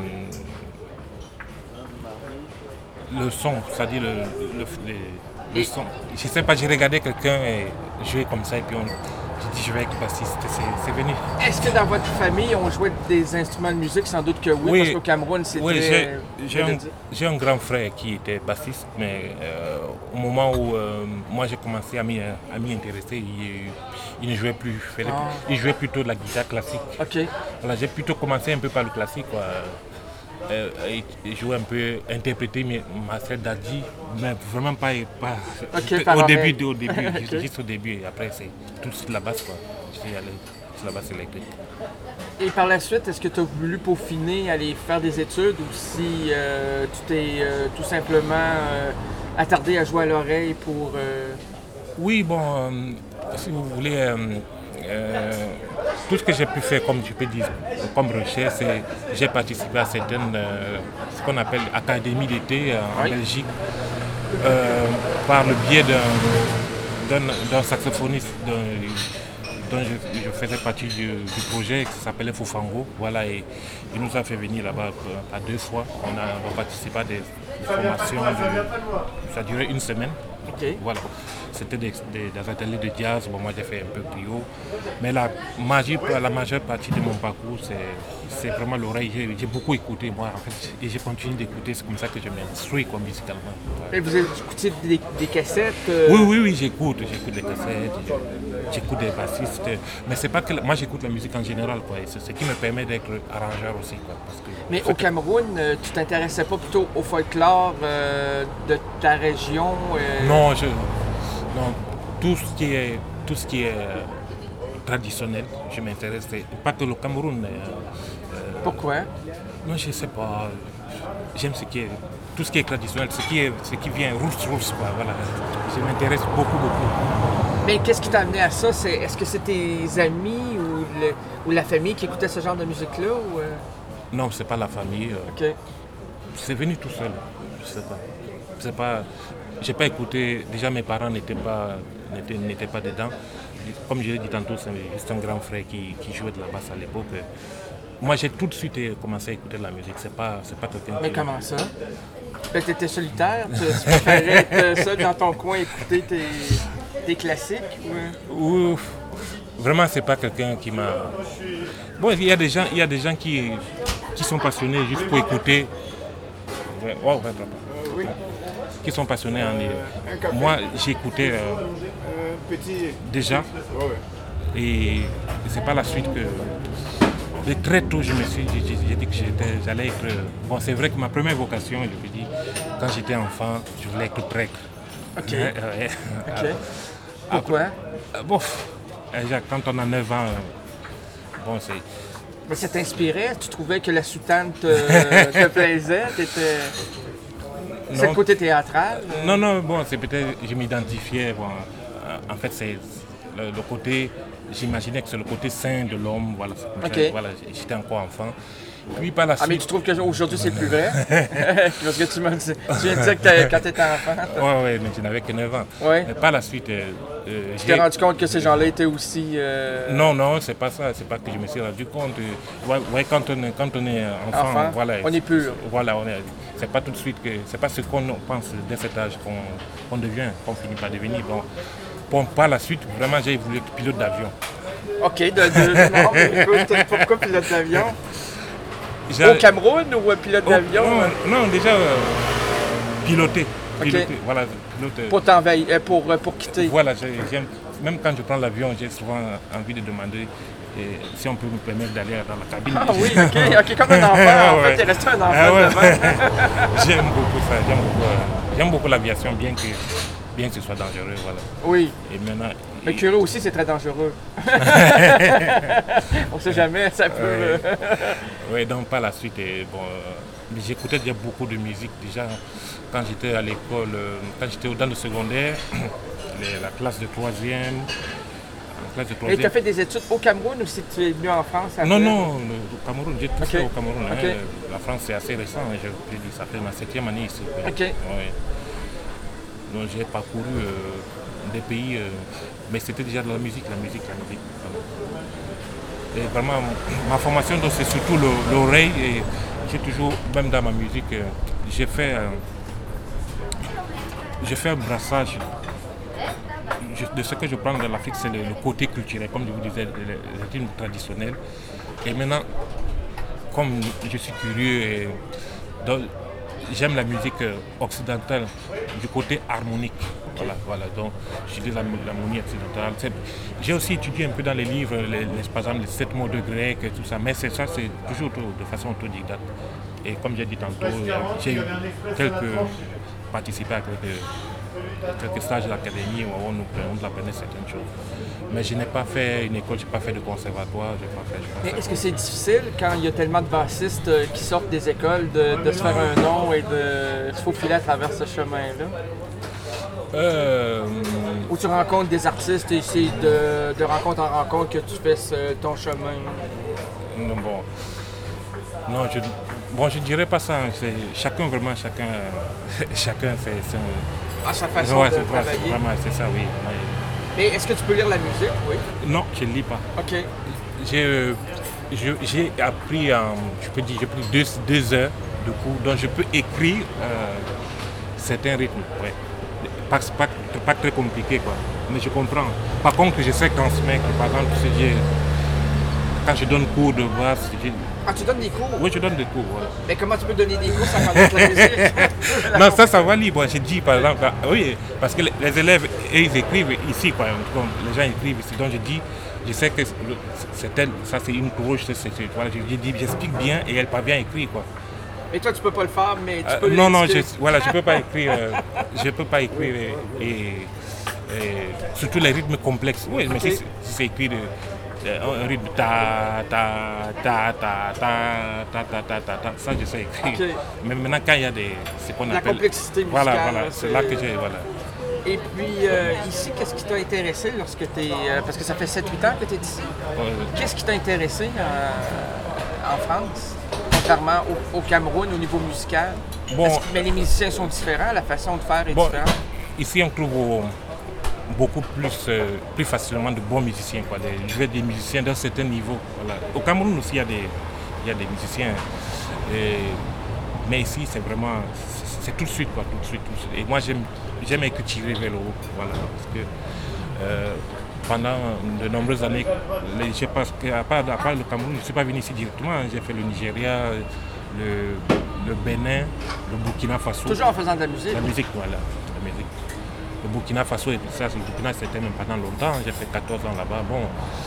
le son, c'est-à-dire le, le, le- le son. Je sais pas, j'ai regardé quelqu'un euh, jouer comme ça et puis on, j'ai dit je vais être bassiste, c'est, c'est venu. Est-ce que dans votre famille on jouait des instruments de musique? Sans doute que oui, Oui. parce qu'au Cameroun c'est Oui, très... j'ai, j'ai, un, mélodique. j'ai un grand frère qui était bassiste, mais euh, au moment où euh, moi j'ai commencé à m'y, à m'y intéresser, il, il ne jouait plus. Il, faisait- Ah. il jouait plutôt de la guitare classique. Ok. Voilà, j'ai plutôt commencé un peu par le classique, quoi. Euh, et, et jouer un peu, interpréter mes, ma sœur Dadji, mais vraiment pas, pas Ok, par au oreille. début, au début, juste, Ok. juste au début, et après c'est tout sur la basse, quoi. Je suis allé sur la basse électrique. Et par la suite, est-ce que tu as voulu peaufiner, aller faire des études ou si euh, tu t'es euh, tout simplement euh, attardé à jouer à l'oreille pour... euh, Oui, bon, euh, si vous voulez, euh, euh, tout ce que j'ai pu faire, comme je peux dire, comme recherche, c'est j'ai participé à certaines, euh, ce qu'on appelle académies d'été euh, en Oui. Belgique, euh, par le biais d'un, d'un, d'un saxophoniste d'un- dont je, je faisais partie du, du projet qui s'appelait Fofango. Voilà, et il nous a fait venir là-bas euh, à deux fois. On a, on a participé à des formations, de, ça a duré une semaine. Ok. Voilà, c'était des, des, des ateliers de jazz. Bon, moi j'ai fait un peu trio, mais la, majeure, la majeure partie de mon parcours, c'est, c'est vraiment l'oreille. J'ai, j'ai beaucoup écouté, moi, en fait, et j'ai continué d'écouter. C'est comme ça que je m'instruis quoi, musicalement. Ouais. Et vous écoutez des, des cassettes? euh, Oui, oui, oui, j'écoute, j'écoute des cassettes, j'écoute des bassistes, mais c'est pas que la- moi j'écoute la musique en général, quoi, et c'est ce qui me permet d'être arrangeur aussi, quoi, parce que Mais c'est au que- Cameroun, euh, tu t'intéressais pas plutôt au folklore euh, de ta région? euh, Non, je, non, tout ce qui est, tout ce qui est euh, traditionnel, je m'intéresse, c'est pas que le Cameroun, mais euh, Pourquoi? non, je sais pas, j'aime ce qui est, tout ce qui est traditionnel, ce qui est, ce qui vient roots, roots, quoi, voilà, je m'intéresse beaucoup, beaucoup. Mais qu'est-ce qui t'a amené à ça? C'est, est-ce que c'est tes amis ou, le- ou la famille qui écoutait ce genre de musique-là? Ou, euh, Non, c'est pas la famille. euh, OK. C'est venu tout seul, je sais pas. C'est pas, j'ai pas écouté. Déjà mes parents n'étaient pas, n'étaient, n'étaient pas dedans. Comme je l'ai dit tantôt, c'est juste un grand frère qui, qui jouait de la basse à l'époque. Moi, j'ai tout de suite commencé à écouter de la musique. C'est pas, c'est pas quelqu'un. Mais qui- comment ça? Peut-être que t'étais solitaire, tu, tu préférais être seul dans ton coin écouter tes, tes classiques? Ou... euh? Ouf. Vraiment, c'est pas quelqu'un qui m'a. Bon, il y a des gens, il y a des gens qui, qui sont passionnés juste pour écouter. Ouais, oh, ouais, papa. Oui. Qui sont passionnés en. Moi, j'écoutais euh, déjà. Et c'est pas la suite que. De très tôt, je me suis dit, j'ai, j'ai dit que j'étais, j'allais être. Bon, c'est vrai que ma première vocation, je me dis, quand j'étais enfant, je voulais être prêtre. OK. Ouais, ouais. OK. Pourquoi? Euh, Bon, euh, Jacques, quand on a neuf ans, euh, bon, c'est. Mais ça t'inspirait? Tu trouvais que la soutane te, te plaisait? T'étais... C'est Non. le côté théâtral? Non, non, bon, c'est peut-être, je m'identifiais. Bon, euh, en fait, c'est le, le côté, j'imaginais que c'est le côté sain de l'homme. Voilà, c'est comme ça, Ok. voilà, j'étais encore enfant. Puis par la Ah, mais suite. tu trouves qu'aujourd'hui c'est plus vrai? Parce que tu, m'as dit- tu viens de dire que t'as- quand t'étais enfant, t'as- Ouais, ouais, mais je n'avais que neuf ans. Ouais. Mais par la suite, euh, euh, tu t'es rendu compte que ces gens-là étaient aussi... euh, Non, non, c'est pas ça. C'est pas que je me suis rendu compte. Euh, Ouais, ouais, quand on est, quand on est enfant, Enfant, voilà. on est pur. Voilà, on est. C'est pas tout de suite que. C'est pas ce qu'on pense dès cet âge qu'on, qu'on devient, qu'on finit par devenir. Bon, bon, par la suite, vraiment, j'ai voulu être pilote d'avion. OK, de, de, non, mais écoute, pourquoi pilote d'avion? J'ai- Au Cameroun ou euh, pilote Oh, d'avion? non, non, déjà euh, piloter. Ok. Piloter, voilà, pilote. Pour t'envahir, euh, pour, euh, pour quitter. Voilà, j'ai- j'aime, même quand je prends l'avion, j'ai souvent envie de demander Et si on peut me permettre d'aller dans la cabine. Ah oui, ok, ok, comme un enfant. En fait, il reste un enfant Ah ouais. devant. J'aime beaucoup ça, j'aime beaucoup, euh, j'aime beaucoup l'aviation, bien que, bien que ce soit dangereux, voilà. Oui. Et maintenant, Mais curieux aussi, c'est très dangereux. On sait jamais, ça peut... euh, euh, ouais, donc par la suite, et bon, euh, j'écoutais déjà beaucoup de musique déjà quand j'étais à l'école, euh, quand j'étais dans le secondaire, les- la classe de troisième. la classe de Et tu troisième. as fait des études au Cameroun ou si tu es venu en France après? Non, non, le, le Cameroun, j'ai tout Ok. fait au Cameroun. hein. Ok. La France, c'est assez récent, hein, je je dis, ça fait ma septième année ici. quoi. Ok. Ouais. Donc j'ai parcouru euh, des pays, euh, mais c'était déjà de la musique, la musique, la musique. voilà. Et vraiment, ma formation, donc, c'est surtout le- l'oreille. Et j'ai toujours, même dans ma musique, euh, j'ai fait, euh, j'ai fait un brassage. Je- de ce que je prends de l'Afrique, c'est le, le côté culturel, comme je vous disais, les, les rythmes traditionnels. Et maintenant, comme je suis curieux, et donc, j'aime la musique euh, occidentale, du côté harmonique. Voilà, voilà. Donc, je dis la- l'harmonie occidentale. C'est- J'ai aussi étudié un peu dans les livres, les, les, par exemple, les sept mots de grec et tout ça, mais c'est ça, c'est toujours auto- de façon autodidacte. Et comme j'ai dit tantôt, euh, j'ai eu quelques participé à quelques quelques stages de l'académie où on nous, on nous apprenait certaines choses. Mais je n'ai pas fait une école, je n'ai pas fait de conservatoire, je n'ai pas fait... j'ai pas Mais fait- est-ce que c'est difficile quand il y a tellement de bassistes euh, qui sortent des écoles de, de se faire un nom et de se faufiler à travers ce chemin-là? Euh, Ou tu rencontres des artistes et c'est de, de rencontre en rencontre que tu fais ce- ton chemin? non, bon, non, je, bon, je dirais pas ça. hein, c'est- chacun, vraiment, chacun, chacun fait... c'est un- À sa façon Ouais, de c'est vrai, c'est travailler? vraiment, c'est ça, oui. Ouais. Mais est-ce que tu peux lire la musique? Oui. Non, je ne lis pas. OK. J'ai euh, je- j'ai appris, en, je peux dire, j'ai pris deux, deux heures de cours, donc je peux écrire euh, certains rythmes. Ouais. Pas, pas, pas très compliqué, quoi. Mais je comprends. Par contre, je sais transmettre. Par exemple, si j'ai- quand je donne cours de basse, j'ai- Ah, tu donnes des cours? oui, je donne des cours. Voilà. Mais comment tu peux donner des cours sans connaître la musique? Non, ça, ça va libre. J'ai dit, par exemple, ah, oui, parce que les, les élèves, et ils écrivent ici, quoi. Comme les gens écrivent ici. Donc, je dis, je sais que le- c'est elle, ça, c'est une coureuse. c'est- c'est- voilà, je dis, j'explique bien et elle parvient à écrire, quoi. Et toi, tu peux pas le faire, mais tu Euh, peux non, non, je, l'indiquer. voilà, je peux pas écrire, euh, je peux pas écrire et, et- et surtout les rythmes complexes. Oui, mais si, si c'est écrit de, de- un rythme ta ta ta ta ta ta ta ta ta ta, ça je sais écrire. Ok. Mais maintenant quand il y a des, ce qu'on La appelle, complexité musicale. voilà, là, voilà, c'est là que j'ai, voilà. Et puis, euh, ici, qu'est-ce qui t'a intéressé lorsque tu es... parce que ça fait sept huit ans que tu es ici. Euh, Qu'est-ce qui t'a intéressé euh, en France, contrairement au, au Cameroun au niveau musical? Bon. Est-ce que- mais les musiciens sont différents, la façon de faire est Bon, différente? ici on trouve euh, beaucoup plus, euh, plus facilement de bons musiciens, quoi. Des, je veux des musiciens d'un certain niveau. Voilà. Au Cameroun aussi il y a des, il y a des musiciens. Et- mais ici c'est vraiment, c'est, c'est tout de suite, quoi, tout de suite, tout de suite. Et moi j'aime, j'aime être tiré vers le haut, voilà, parce que euh, pendant de nombreuses années, les, je pense qu'à part, à part le Cameroun, je ne suis pas venu ici directement. hein. J'ai fait le Nigeria, le, le Bénin, le Burkina Faso. Toujours en faisant de la musique? La musique, voilà, la musique. Le Burkina Faso, et puis ça, le Burkina, c'était même pendant longtemps. J'ai fait quatorze ans là-bas. Bon,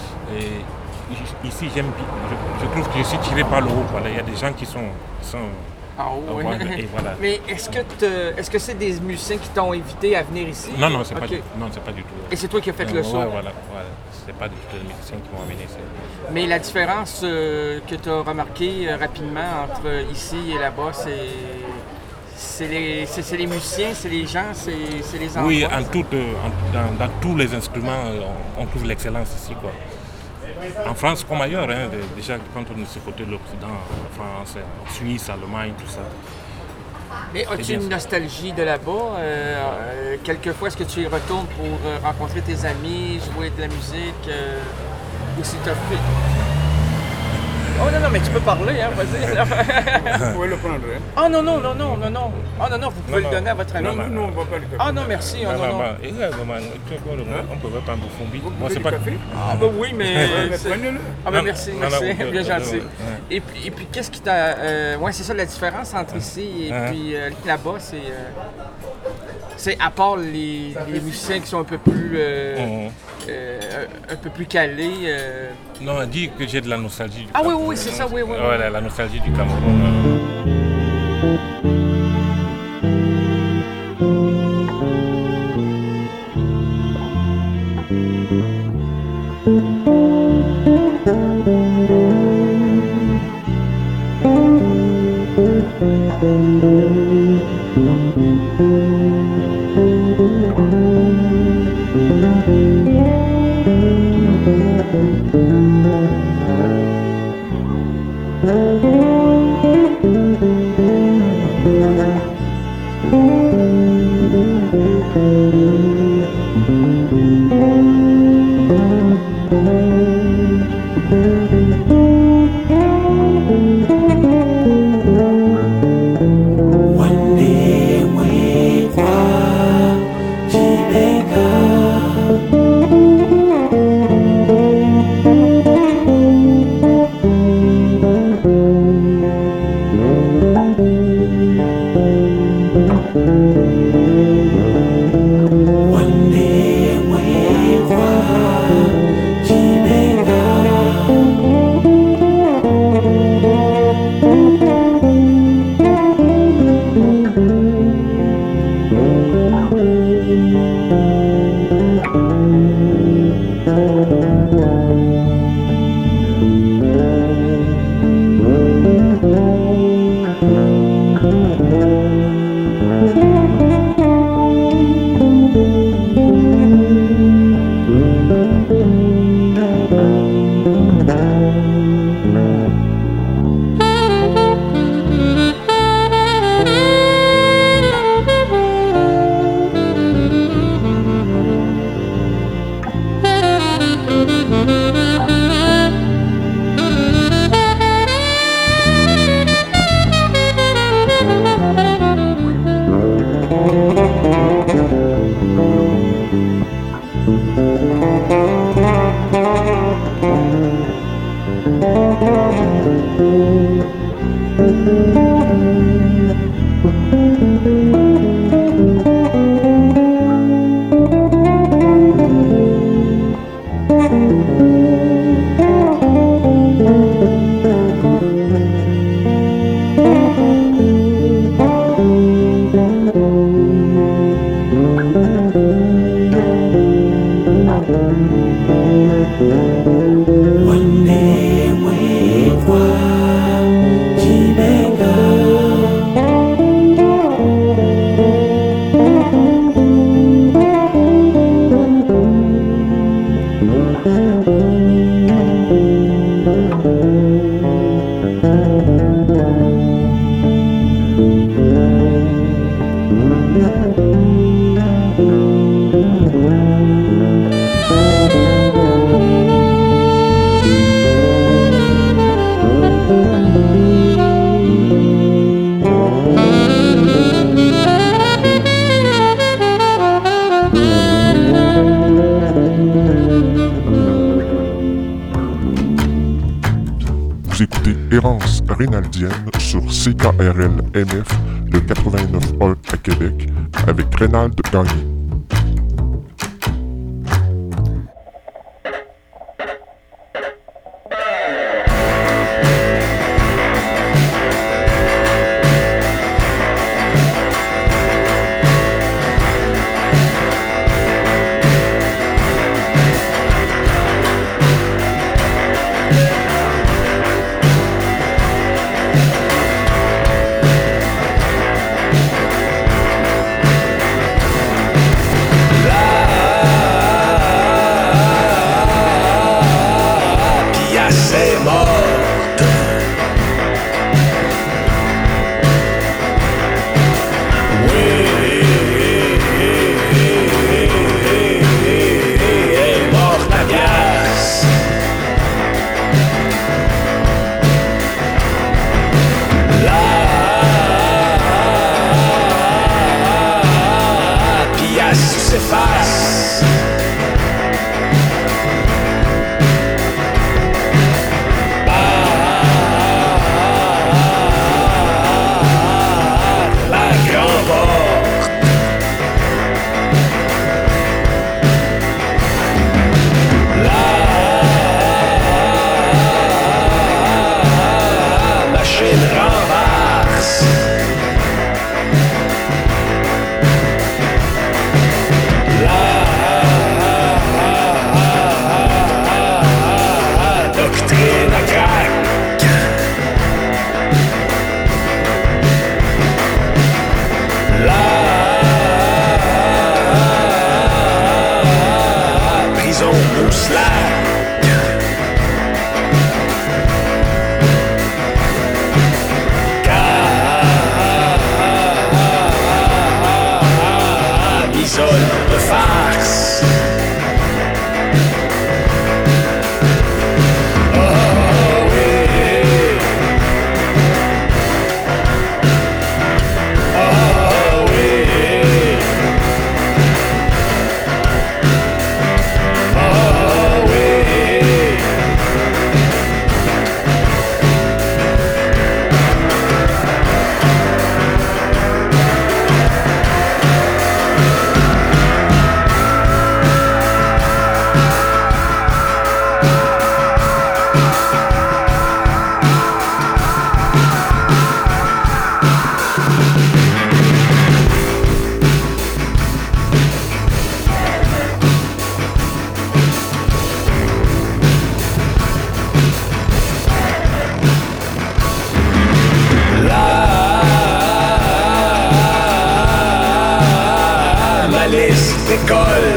et ici, j'aime bien. Je, je trouve que je suis tiré par le haut. Voilà. Il y a des gens qui sont. Qui sont Ah oui. voilà, et voilà. Mais est-ce que, te- est-ce que c'est des musiciens qui t'ont invité à venir ici? Non, non, c'est pas, Ok. du- non, c'est pas du tout. Et c'est toi qui as fait Euh, le ouais, saut? voilà, voilà. C'est pas du tout les musiciens qui m'ont amené ici. Mais la différence euh, que tu as remarqué euh, rapidement entre ici et là-bas, c'est c'est les, c'est- c'est les musiciens, c'est les gens, c'est c'est les endroits? Oui, en tout, euh, en- dans, dans tous les instruments, euh, on, on trouve l'excellence ici, quoi. En France comme ailleurs, hein, de- déjà quand on est sur le côté de l'Occident, en France, en Suisse, Allemagne, tout ça. Mais C'est as-tu bien une ça. nostalgie de là-bas? Euh, euh, quelquefois, est-ce que tu y retournes pour euh, rencontrer tes amis, jouer de la musique? euh, ou si tu as fait... Oh non, non, mais tu peux parler, hein, vas-y. Vous pouvez le prendre, hein? Oh non, non, non, non, non, non. Oh non, non, vous pouvez Non, le non. donner à votre ami. Non, Non, non, on va pas le faire. Ah non, merci. Oh, Bah, non, bah, non. bah, et là, bah, bah, tu vois, le- on peut pas prendre au fombi. Vous Moi, voulez c'est du pas. café? Ah bah oui, mais... Mais c'est- prenez-le. Ah ben Non, merci, non, merci, non, bien non, gentil. ouais. Et puis, et puis qu'est-ce qui t'a... Euh, ouais, c'est ça la différence entre ici et Ouais. puis euh, là-bas, c'est... euh, sais, à part les, les musiciens qui sont un peu plus, euh, Mhm. euh, un, un peu plus calés. euh, Non, on dit que j'ai de la nostalgie. Du Ah oui, Cameroun. oui, oui, c'est ça, oui, oui, oui. Voilà, la nostalgie du Cameroun. Vous écoutez Errance Rénaldienne sur C K R L M F, le quatre-vingt-neuf point un à Québec, avec Rénald Gagné. épisode de farce. Oh oui. Oh oui. Oh oui. La malice décolle.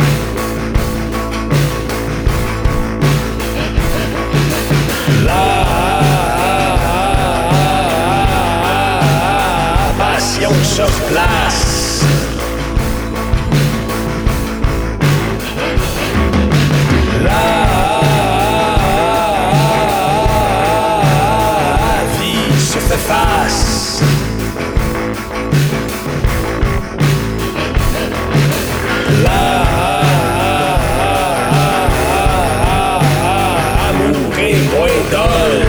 La passion sur place. La vie se fait face. L'amour est moins dol.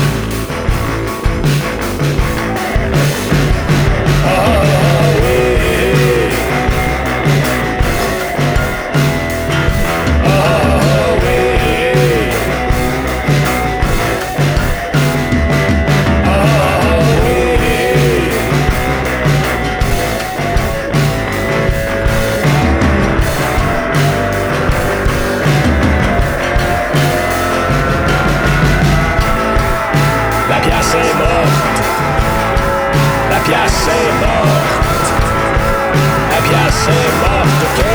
Oh oui. Oh oui. Oh oui. La pièce est morte. La pièce est morte. La pièce est morte, ok?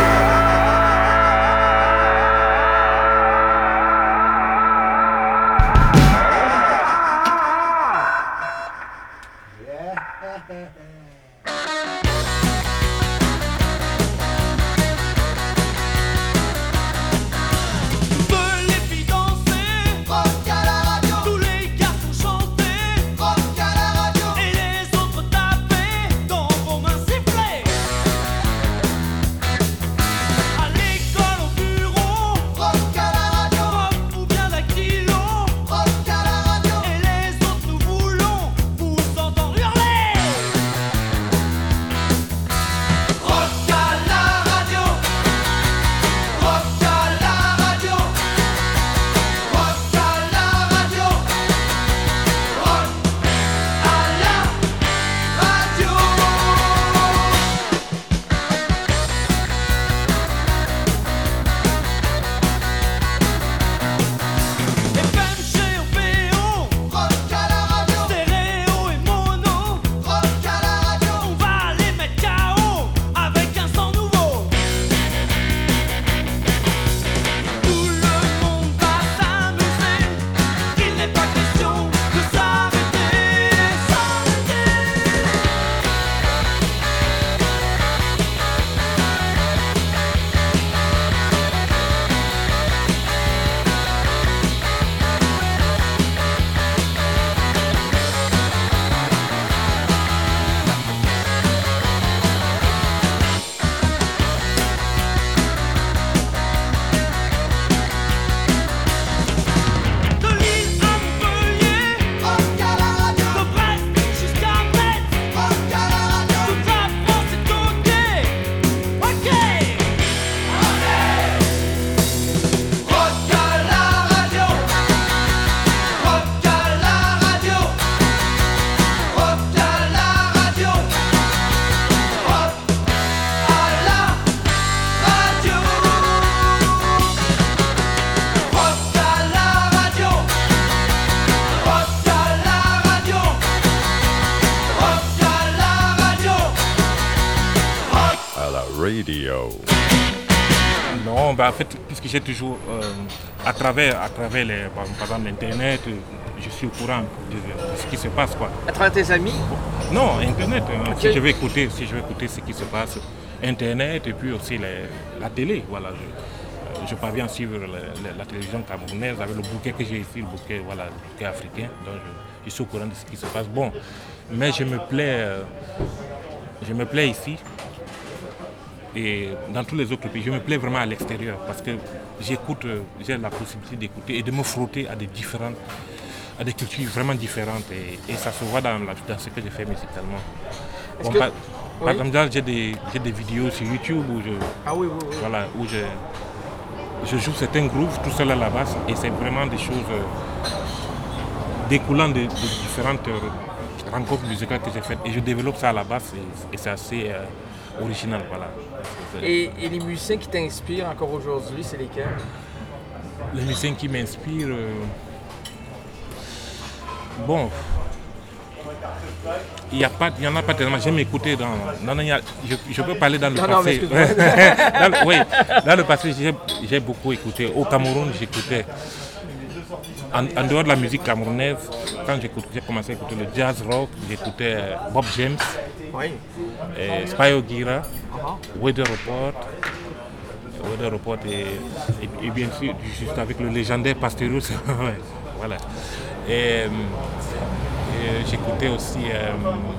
Les filles danser, rock à la radio. Tous les garçons chanter, rock à la radio. Et les autres taper dans vos mains sifflées. À l'école, au bureau, rock à la radio. Rock ou bien dactylo, rock à la radio. Et les autres, nous voulons vous entendre hurler. Rock à la radio. Rock à la radio. Rock à la radio. Rock à la radio. F M, G O, V O. Rock à la radio. Stéréo et mono. Rock à la radio. On va les mettre K O avec un son nouveau. Tout le monde va s'amuser. Il n'est pas question de s'arrêter, s'arrêter. De Lille à Montpellier, rock à la radio. De Brest jusqu'à Metz, rock à la radio. Toute la France est ok, ok, rock à la radio, rock à la radio, rock à la radio, rock à la radio. Rock à la radio. Rock à la radio. Rock à la radio. Rock À la radio. Non, bah en fait, puisque j'ai toujours, euh, à travers, à travers les, par, par exemple l'Internet, euh, je suis au courant de, de ce qui se passe, quoi. À travers tes amis? Non, Internet. hein. Ok. Si je vais écouter, si je vais écouter ce qui se passe, Internet et puis aussi les- la télé. Voilà. Je, je parviens à suivre la, la- la télévision camerounaise avec le bouquet que j'ai ici, le bouquet, voilà, le bouquet africain. Donc je, je suis au courant de ce qui se passe. Bon, mais je me plais, euh, je me plais ici. Et dans tous les autres pays, je me plais vraiment à l'extérieur parce que j'écoute, euh, j'ai la possibilité d'écouter et de me frotter à des différentes, à des cultures vraiment différentes et, et ça se voit dans, la- dans ce que je fais musicalement. Est-ce Bon, que- par, par oui. exemple, j'ai des, j'ai des vidéos sur YouTube où je, Ah oui, oui, oui. voilà, où je, je joue certains grooves tout seul à la basse et c'est vraiment des choses euh, découlant de, de différentes euh, rencontres musicales que j'ai faites et je développe ça à la basse et, et c'est assez euh, original. Voilà. C'est- Et, et les musiciens qui t'inspirent encore aujourd'hui, c'est lesquels? Les musiciens qui m'inspirent, euh, bon, il n'y en a pas tellement. J'aime écouter dans. Non, non, il y a- je, je peux parler dans le Non, non, mais passé. excuse-moi. dans, le- oui, dans le passé, j'ai, j'ai beaucoup écouté. Au Cameroun, j'écoutais. En, en dehors de la musique camerounaise, quand j'écoute- j'ai commencé à écouter le jazz rock, j'écoutais euh, Bob James, Oui. euh, Spyro Gira, Uh-huh. Weather Report. Weather Report et, et- et bien sûr, juste avec le légendaire Pastorius. Ouais, voilà. Et, euh, et j'écoutais aussi euh,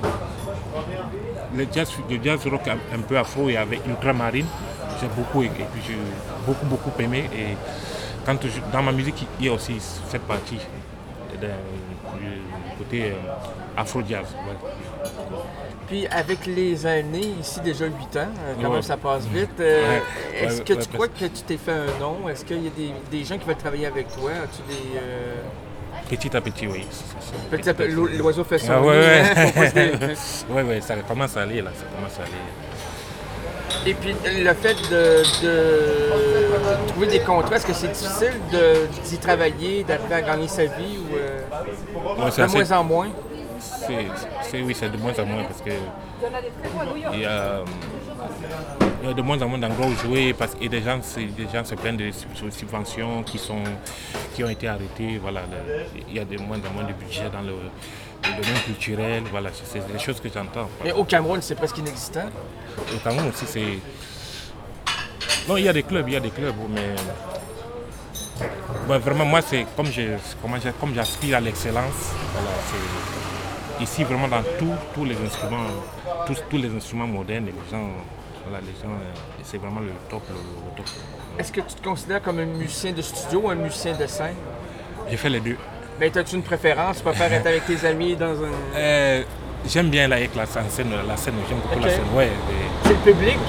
le, jazz, le jazz rock un, un peu afro et avec Ultramarine. J'ai beaucoup, et puis j'ai beaucoup, beaucoup aimé. Et quand je- dans ma musique, il y a aussi cette partie de- du côté euh, afro-jazz. Ouais. Puis avec les années, ici déjà huit ans, euh, quand Ouais. même ça passe vite, euh, Ouais. est-ce Ouais, que ouais, tu crois que tu t'es fait un nom? Est-ce qu'il y a des, des gens qui veulent travailler avec toi? As-tu des... euh, Petit à petit, oui. c'est- c'est- Petit à petit, l'o- l'oiseau fait son Ah, nid, ouais, hein, faut pas se ouais. dé- ouais, ouais, ça commence à aller là, ça commence à aller. Et puis le fait de, de trouver des contrats, est-ce que c'est difficile de- d'y travailler, d'arriver à gagner sa vie ou euh, Ouais, c'est de assez- moins en moins? C'est, c'est- oui, c'est de moins en moins parce que il y a, il y a de moins en moins d'endroits où jouer parce que des gens, c'est- des gens se plaignent des sub- subventions qui, sont, qui ont été arrêtées. Voilà, le- il y a de moins en moins de budget dans le, le domaine culturel. Voilà, c'est, c'est des choses que j'entends. Mais au Cameroun, c'est presque inexistant. Au Cameroun aussi, c'est. Non, il y a des clubs, il y a des clubs, mais. Ouais, vraiment, moi, c'est comme, je, comment j'ai- comme j'aspire à l'excellence. Voilà, c'est. Ici, vraiment, dans tous tous les instruments, tous, tous les instruments modernes, les gens, voilà, les gens, euh, c'est vraiment le top, le, le top. Est-ce que tu te considères comme un musicien de studio ou un musicien de scène? J'ai fait les deux. Ben, as-tu une préférence? Tu préfères être avec tes amis dans un... Euh, j'aime bien là, avec la scène, la scène, j'aime beaucoup Ok. la scène. Ouais, et- C'est le public?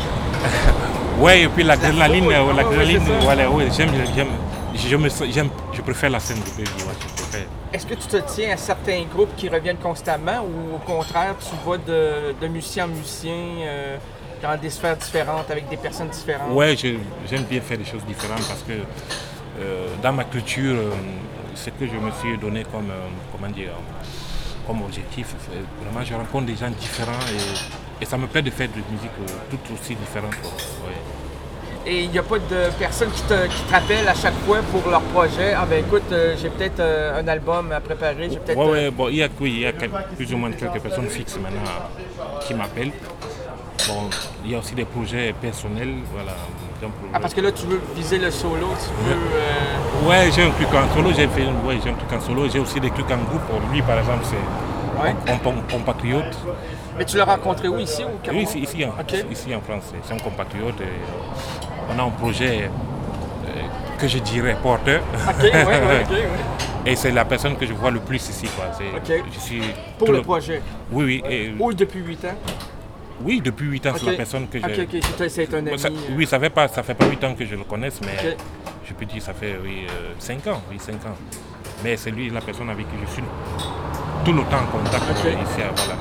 ouais, et puis l'adrénaline, euh, Ouais, l'adrénaline, c'est ça. voilà, ouais, j'aime, j'aime, je, me, sens- j'aime, je préfère la scène du pays, ouais, je préfère. Est-ce que tu te tiens à certains groupes qui reviennent constamment ou au contraire, tu vas de, de musicien en musicien euh, dans des sphères différentes, avec des personnes différentes? Ouais, je- j'aime bien faire des choses différentes parce que euh, dans ma culture, euh, ce que je me suis donné comme, euh, comment dire, comme objectif, c'est vraiment je rencontre des gens différents et, et ça me plaît de faire de musique euh, tout aussi différente. quoi. Ouais. Et il n'y a pas de personnes qui te, qui te rappellent à chaque fois pour leur projet? Ah ben écoute, euh, j'ai peut-être euh, un album à préparer, j'ai peut-être... Ouais, euh, ouais, bon, il y a, oui, il y a quelques- plus ou moins quelques personnes fixes maintenant euh, qui m'appellent. Bon, il y a aussi des projets personnels, voilà. exemple, Ah, parce que là, tu veux viser le solo, tu veux... euh, Ouais, j'ai un truc en solo, j'ai fait, ouais, j'ai un truc en solo, j'ai aussi des trucs en groupe. Pour lui, par exemple, c'est Ouais. un com- compatriote. Mais tu l'as rencontré où, ici, au Cameroun? Oui, ici, ici, en, Ok. ici en France, c'est un compatriote. Et on a un projet euh, que je dirais porteur. Ok, ouais, ouais, ok, ouais. Et c'est la personne que je vois le plus ici. Quoi. C'est- Ok. je suis Pour tout le projet? Oui, oui. Et, Ou depuis huit ans? oui, depuis huit ans, c'est Ok. la personne que Ok, j'ai. ok, c'est- c'est un ami. Ça- euh. oui, ça fait pas, ça fait pas huit ans que je le connaisse, mais Ok. je peux dire ça fait oui, euh, cinq ans, oui, cinq ans. Mais c'est lui la personne avec qui je suis tout le temps en contact Ok. euh, ici, à- voilà.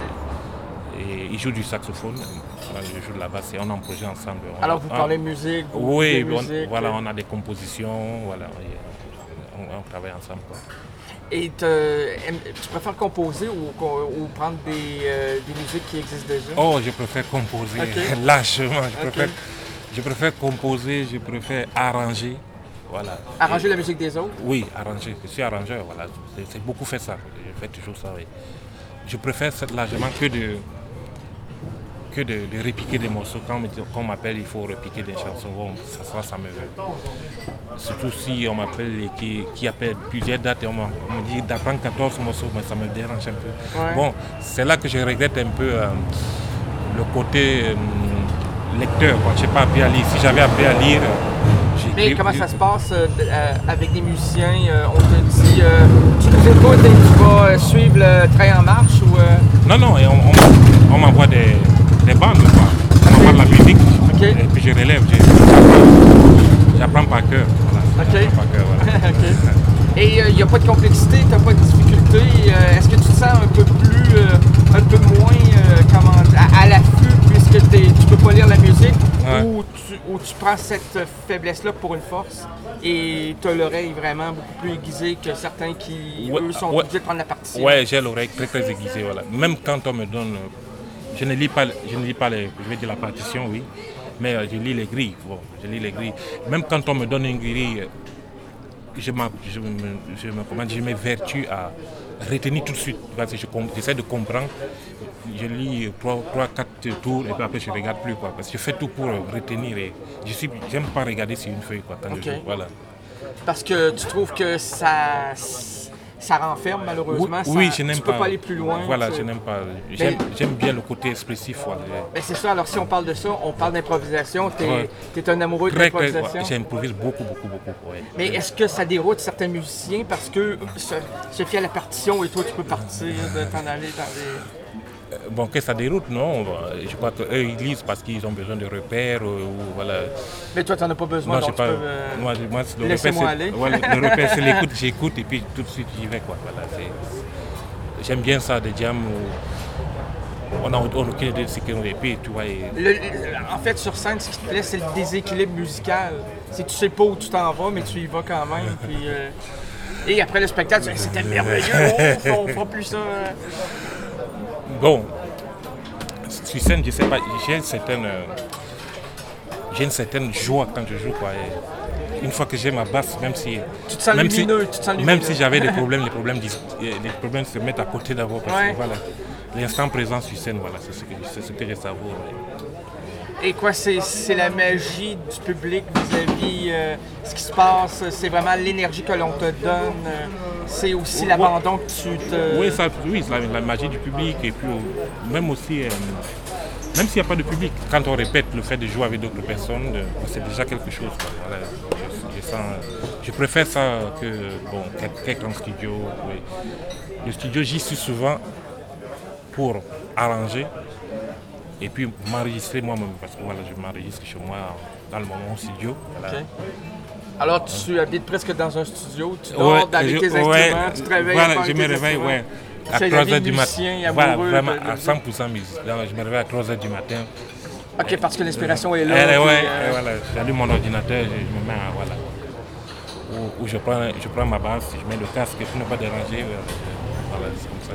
Et il joue du saxophone, moi, je joue de la basse et on a un projet ensemble. On- Alors, vous on- parlez musique, vous Oui, jouez on- musique, voilà, euh. on a des compositions, voilà, et on, on travaille ensemble. Quoi. Et te- aime- tu préfères composer ou, co- ou prendre des, euh, des musiques qui existent déjà? Oh, je préfère composer Ok. largement. Je Ok. préfère, je préfère composer, je préfère arranger. Voilà. Arranger Et- la musique des autres? Oui, arranger. Je suis arrangeur, voilà. C'est, c'est beaucoup fait ça. Je fais toujours ça, oui. Je préfère ça largement que de, que de, de répiquer des morceaux. Quand on me dit- quand on m'appelle, il faut répiquer des chansons. Bon, ça, ça, ça me veut. Surtout si on m'appelle et qui, qui appelle plusieurs dates et on, m'a- on me dit d'apprendre quatorze morceaux, mais ça me dérange un peu. Ouais. Bon, c'est là que je regrette un peu euh, le côté euh, lecteur. Quoi. Je n'ai pas appris à lire. Si j'avais appris à lire, j'ai Mais écrit- comment ça se passe euh, d- euh, avec des musiciens? euh, on te dit, euh, tu nous écoutes et tu vas euh, suivre le train en marche ou... euh, Non, non, et on, on- on m'envoie des, des bandes, quoi. On m'envoie de la musique, Ok. et puis je relève. je- J'apprends par cœur. Voilà. Ok. J'apprends par cœur, voilà. Ok. Et il n'y a pas de complexité, tu n'as pas de difficulté. euh, Est-ce que tu te sens un peu plus, euh, un peu moins euh, comment, à, à l'affût puisque t'es- tu peux pas lire la musique Ouais. ou, tu, ou tu prends cette faiblesse-là pour une force et tu as l'oreille vraiment beaucoup plus aiguisée que certains qui, Ouais, eux, sont ouais. obligés de prendre la partition? Ouais, j'ai l'oreille très très aiguisée, voilà. Même quand on me donne, euh, je ne lis pas, je ne lis pas les, je vais dire la partition, oui, mais euh, je lis les grilles. Bon, je lis les grilles. Même quand on me donne une grille, euh, je, m'en- je, me, je, me, comment dire, je m'évertue à retenir tout de suite. Parce que je com- j'essaie de comprendre. Je lis trois, trois, quatre tours et puis après je regarde plus, quoi. Parce que je fais tout pour euh, retenir. Et je suis, j'aime pas regarder sur une feuille, quoi, quand Ok. je joue. Voilà. Parce que tu trouves que ça, ça renferme malheureusement. Oui, oui, ça- je n'aime tu pas. peux pas aller plus loin. Voilà, tu- je n'aime pas. J'aime, j'aime bien le côté expressif. Voilà. Ben, c'est ça, alors si on parle de ça, on parle d'improvisation. Tu es, Ouais. un amoureux de Très, très- l'improvisation. ouais, j'improvise beaucoup, beaucoup, beaucoup. Ouais. Mais est-ce que ça déroute certains musiciens parce que se, se fier à la partition et toi tu peux partir, de t'en aller dans des... Euh, Bon, que ça déroute, non. Bah, je crois qu'eux, ils lisent parce qu'ils ont besoin de repères. euh, ou, voilà. Mais toi t'en as pas besoin, Non, donc j'ai tu pas. peux... euh, Moi, je- moi, le repère, laissez-moi c'est- aller. voilà, le repère, c'est l'écoute. J'écoute et puis tout de suite, j'y vais. Quoi. Voilà, c'est- j'aime bien ça, des jams où on n'a aucune idée de ce qu'on est. Et puis, tu vois, et- Le- le- en fait, sur scène, ce qui te plaît, c'est le déséquilibre musical. C'est que tu sais pas où tu t'en vas, mais tu y vas quand même. Puis, euh, et après le spectacle, tu dis, c'était merveilleux, on, on fera plus ça. euh. Bon, sur scène, je sais pas, j'ai une certaine, euh, j'ai une certaine joie quand je joue. Quoi. Et une fois que j'ai ma basse, même si, Tu te sens même si, lumineux, tu te sens même lumineux. si j'avais des problèmes, les problèmes, dis- les problèmes se mettent à côté d'abord. Parce Ouais. que voilà, l'instant présent sur scène, voilà, c'est ce que, c'est ce que je savoure. Ouais. Et quoi, c'est c'est la magie du public vis-à-vis euh, ce qui se passe, c'est vraiment l'énergie que l'on te donne, euh, c'est aussi Ouais. l'abandon que tu te... Oui, ça, oui, c'est la, la magie du public et puis euh, même aussi, euh, même s'il n'y a pas de public, quand on répète le fait de jouer avec d'autres personnes, euh, c'est déjà quelque chose. Quoi. Voilà, je, je sens, je préfère ça que bon, qu'être- qu'être en studio. Oui. Le studio, j'y suis souvent pour arranger et puis m'enregistrer moi-même parce que voilà, je m'enregistre chez moi dans le moment au studio. Voilà. Ok. Alors tu habites presque dans un studio, tu dors Ouais, avec je- tes ouais, instruments, tu te réveilles voilà, avec je tes me réveille, instruments. ouais, à C'est la trois vie heures de du matin. musicien, Voilà, amoureux vraiment de- de à musique. cent pour cent musique. Donc, je me réveille à trois heures du matin. Ok, parce que l'inspiration est là. Elle est- puis, ouais, euh, et voilà, j'allume mon ordinateur, je, je me mets à, voilà. Où, où je, prends, je prends ma basse, je mets le casque pour ne pas déranger. Voilà, voilà, c'est comme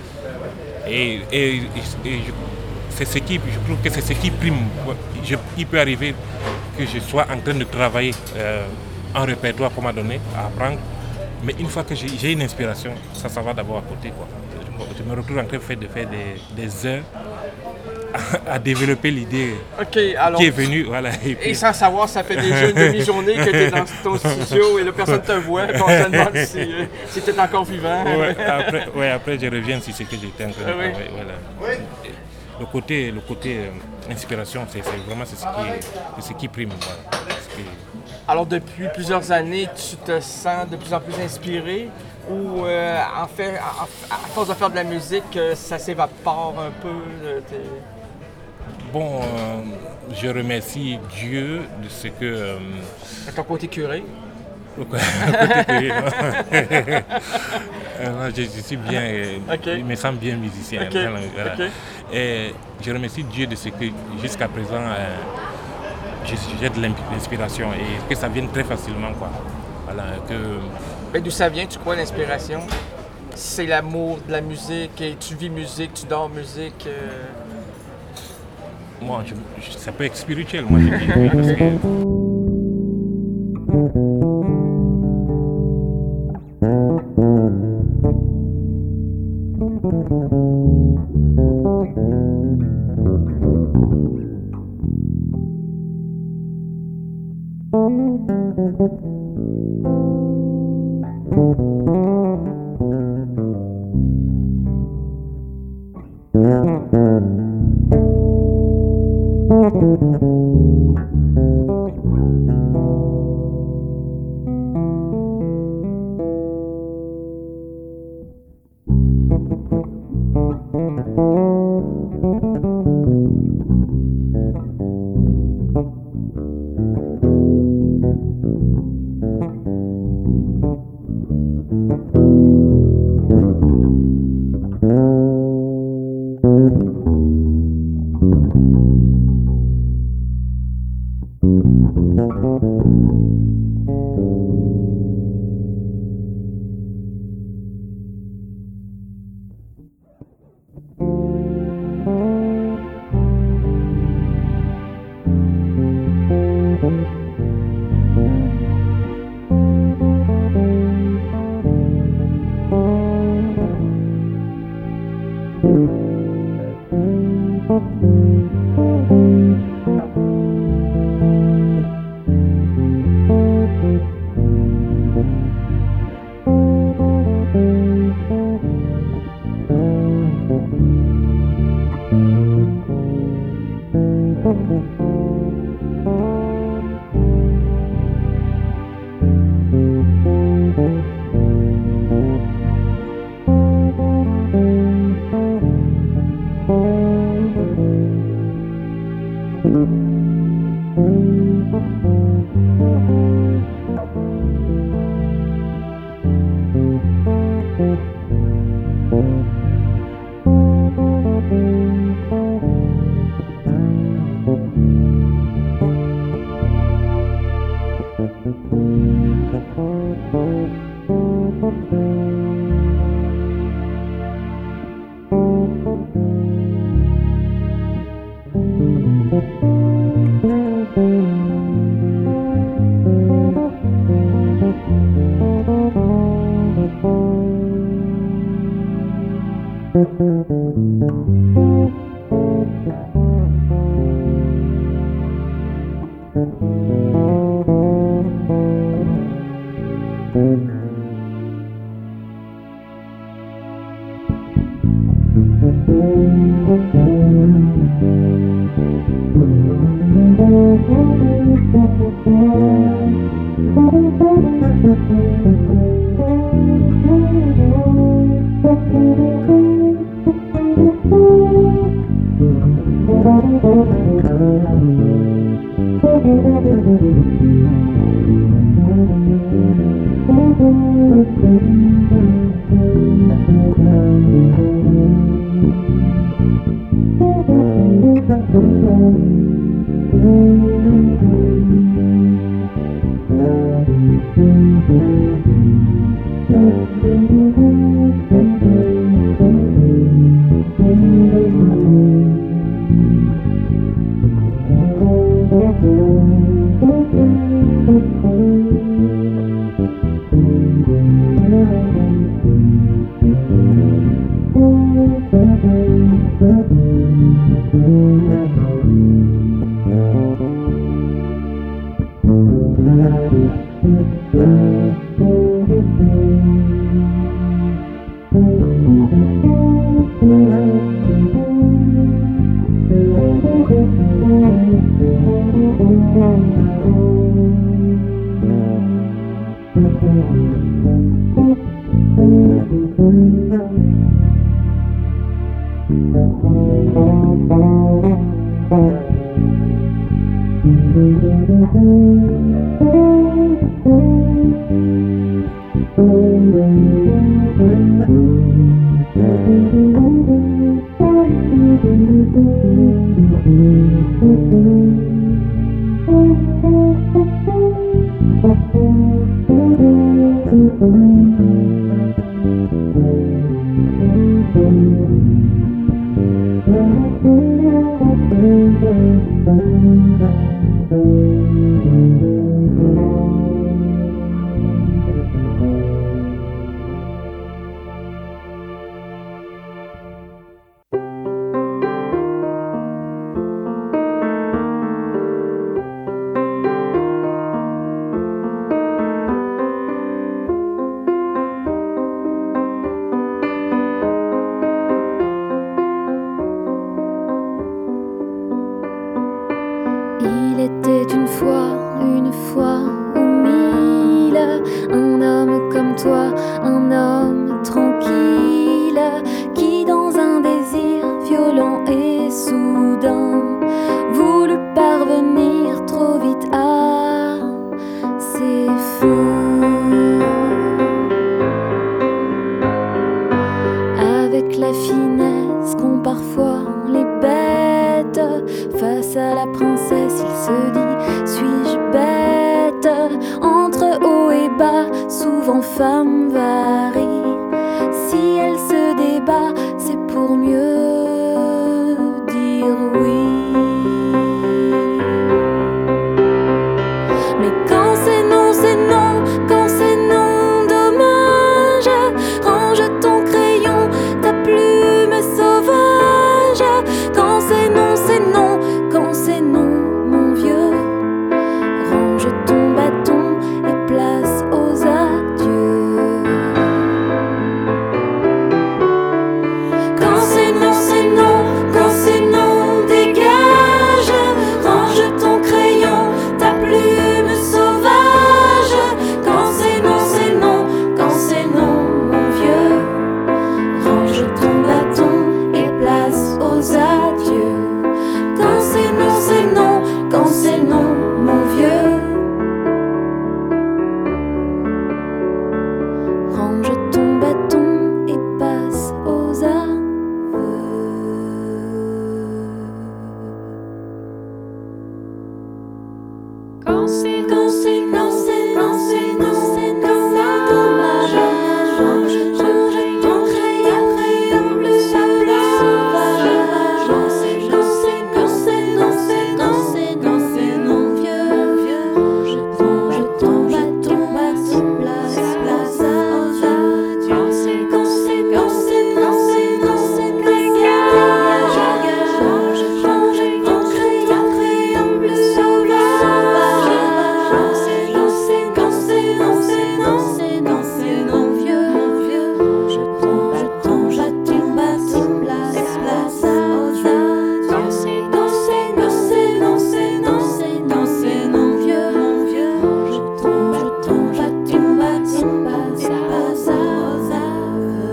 ça. Et, et, et- et je, c'est ce qui, je trouve que c'est ce qui prime. Je, il peut arriver que je sois en train de travailler euh, un répertoire qu'on m'a donné à apprendre. Mais une fois que j'ai, j'ai une inspiration, ça, ça va d'abord à côté. Quoi. Je, je me retrouve en train de faire, de faire des, des heures à, à développer l'idée Ok, alors. qui est venue. Voilà, et puis- Et sans savoir, ça fait déjà une demi-journée que tu es dans ton studio et là, personne ne te voit, puis on se demande si, euh, si tu es encore vivant. Ouais, après, ouais, après, je reviens sur ce que j'étais en train de Ah oui. travailler. Voilà. Et Le côté, le côté euh, inspiration, c'est, c'est vraiment c'est ce, qui, c'est ce qui prime. Voilà. Ce qui- Alors, depuis plusieurs années, tu te sens de plus en plus inspiré ou, euh, en fait, à, à force de faire de la musique, euh, ça s'évapore un peu? euh, t'es- Bon, euh, je remercie Dieu de ce que. euh, à ton côté curé? le côté que- Euh, non, je, je suis bien, euh, Ok. je me sens bien musicien. Ok, Voilà, voilà. ok. Et je remercie Dieu de ce que jusqu'à présent, euh, j'ai, j'ai de l'imp- l'inspiration et que ça vienne très facilement. Quoi. Voilà, que, Mais d'où ça vient, tu crois, l'inspiration? C'est l'amour de la musique et tu vis musique, tu dors musique. euh, moi, je- je- ça peut être spirituel, moi je dis. Parce que- Il était une fois, une fois ou mille, un homme comme toi, un homme tranquille, qui dans un désir violent et soudain voulut parvenir trop vite à ses fins. Avec la finesse qu'ont parfois les bêtes, face à la princesse, il se dit: suis-je bête? Entre haut et bas, souvent femme varie. Si elle se débat, c'est pour mieux dire oui. Mais quand c'est non, c'est non, quand c'est non, dommage. Range ton crayon, ta plume sauvage. Quand c'est non, c'est non, quand c'est non, mon vieux. Range ton bâton et place aux adieux. Quand c'est non, c'est non, quand c'est non, dégage. Range ton crayon, ta plume sauvage. Quand c'est non, c'est non, quand c'est non, mon vieux. Range ton bâton et place aux adieux. Quand c'est non, c'est non, quand c'est non, mon vieux. Range ton bâton et passe aux aveux. Quand c'est quand c'est non, c'est non, c'est non, c'est non, dommage. Range ton crayon, crayon bleu sauvage. Quand c'est quand c'est quand c'est non, c'est non, c'est non, c'est non, vieux, vieux. Range ton bâton, bâton, place, place aux adieux. Quand c'est quand c'est quand c'est non, c'est non, c'est dégage. Range ton crayon, crayon bleu sauvage. Quand c'est quand c'est quand c'est non, c'est non, c'est non, c'est non, vieux, vieux. Je tombe, je tombe, je tombe, bâton, place, place aux adieux. Quand c'est quand c'est quand c'est non, c'est non, c'est non, c'est non, vieux, mon vieux. Je tombe, je tombe, je tombe, bâton, place, place aux aveux.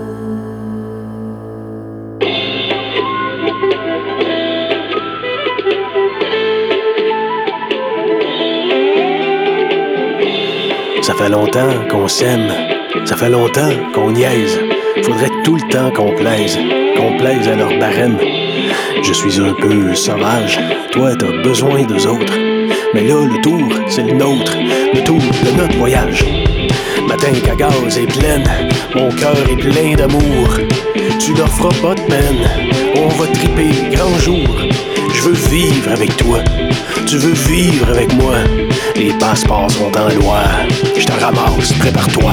Ça fait longtemps qu'on s'aime, ça fait longtemps qu'on niaise. Faudrait tout le temps qu'on plaise, qu'on plaise à leur barème. Je suis un peu sauvage, toi t'as besoin d'eux autres. Mais là, le tour, c'est le nôtre, le tour de notre voyage. Ma tank à gaz est pleine, mon cœur est plein d'amour. Tu leur feras pas de peine, on va triper grand jour. Je veux vivre avec toi, tu veux vivre avec moi. Les passeports sont en loi, je te ramasse, prépare-toi.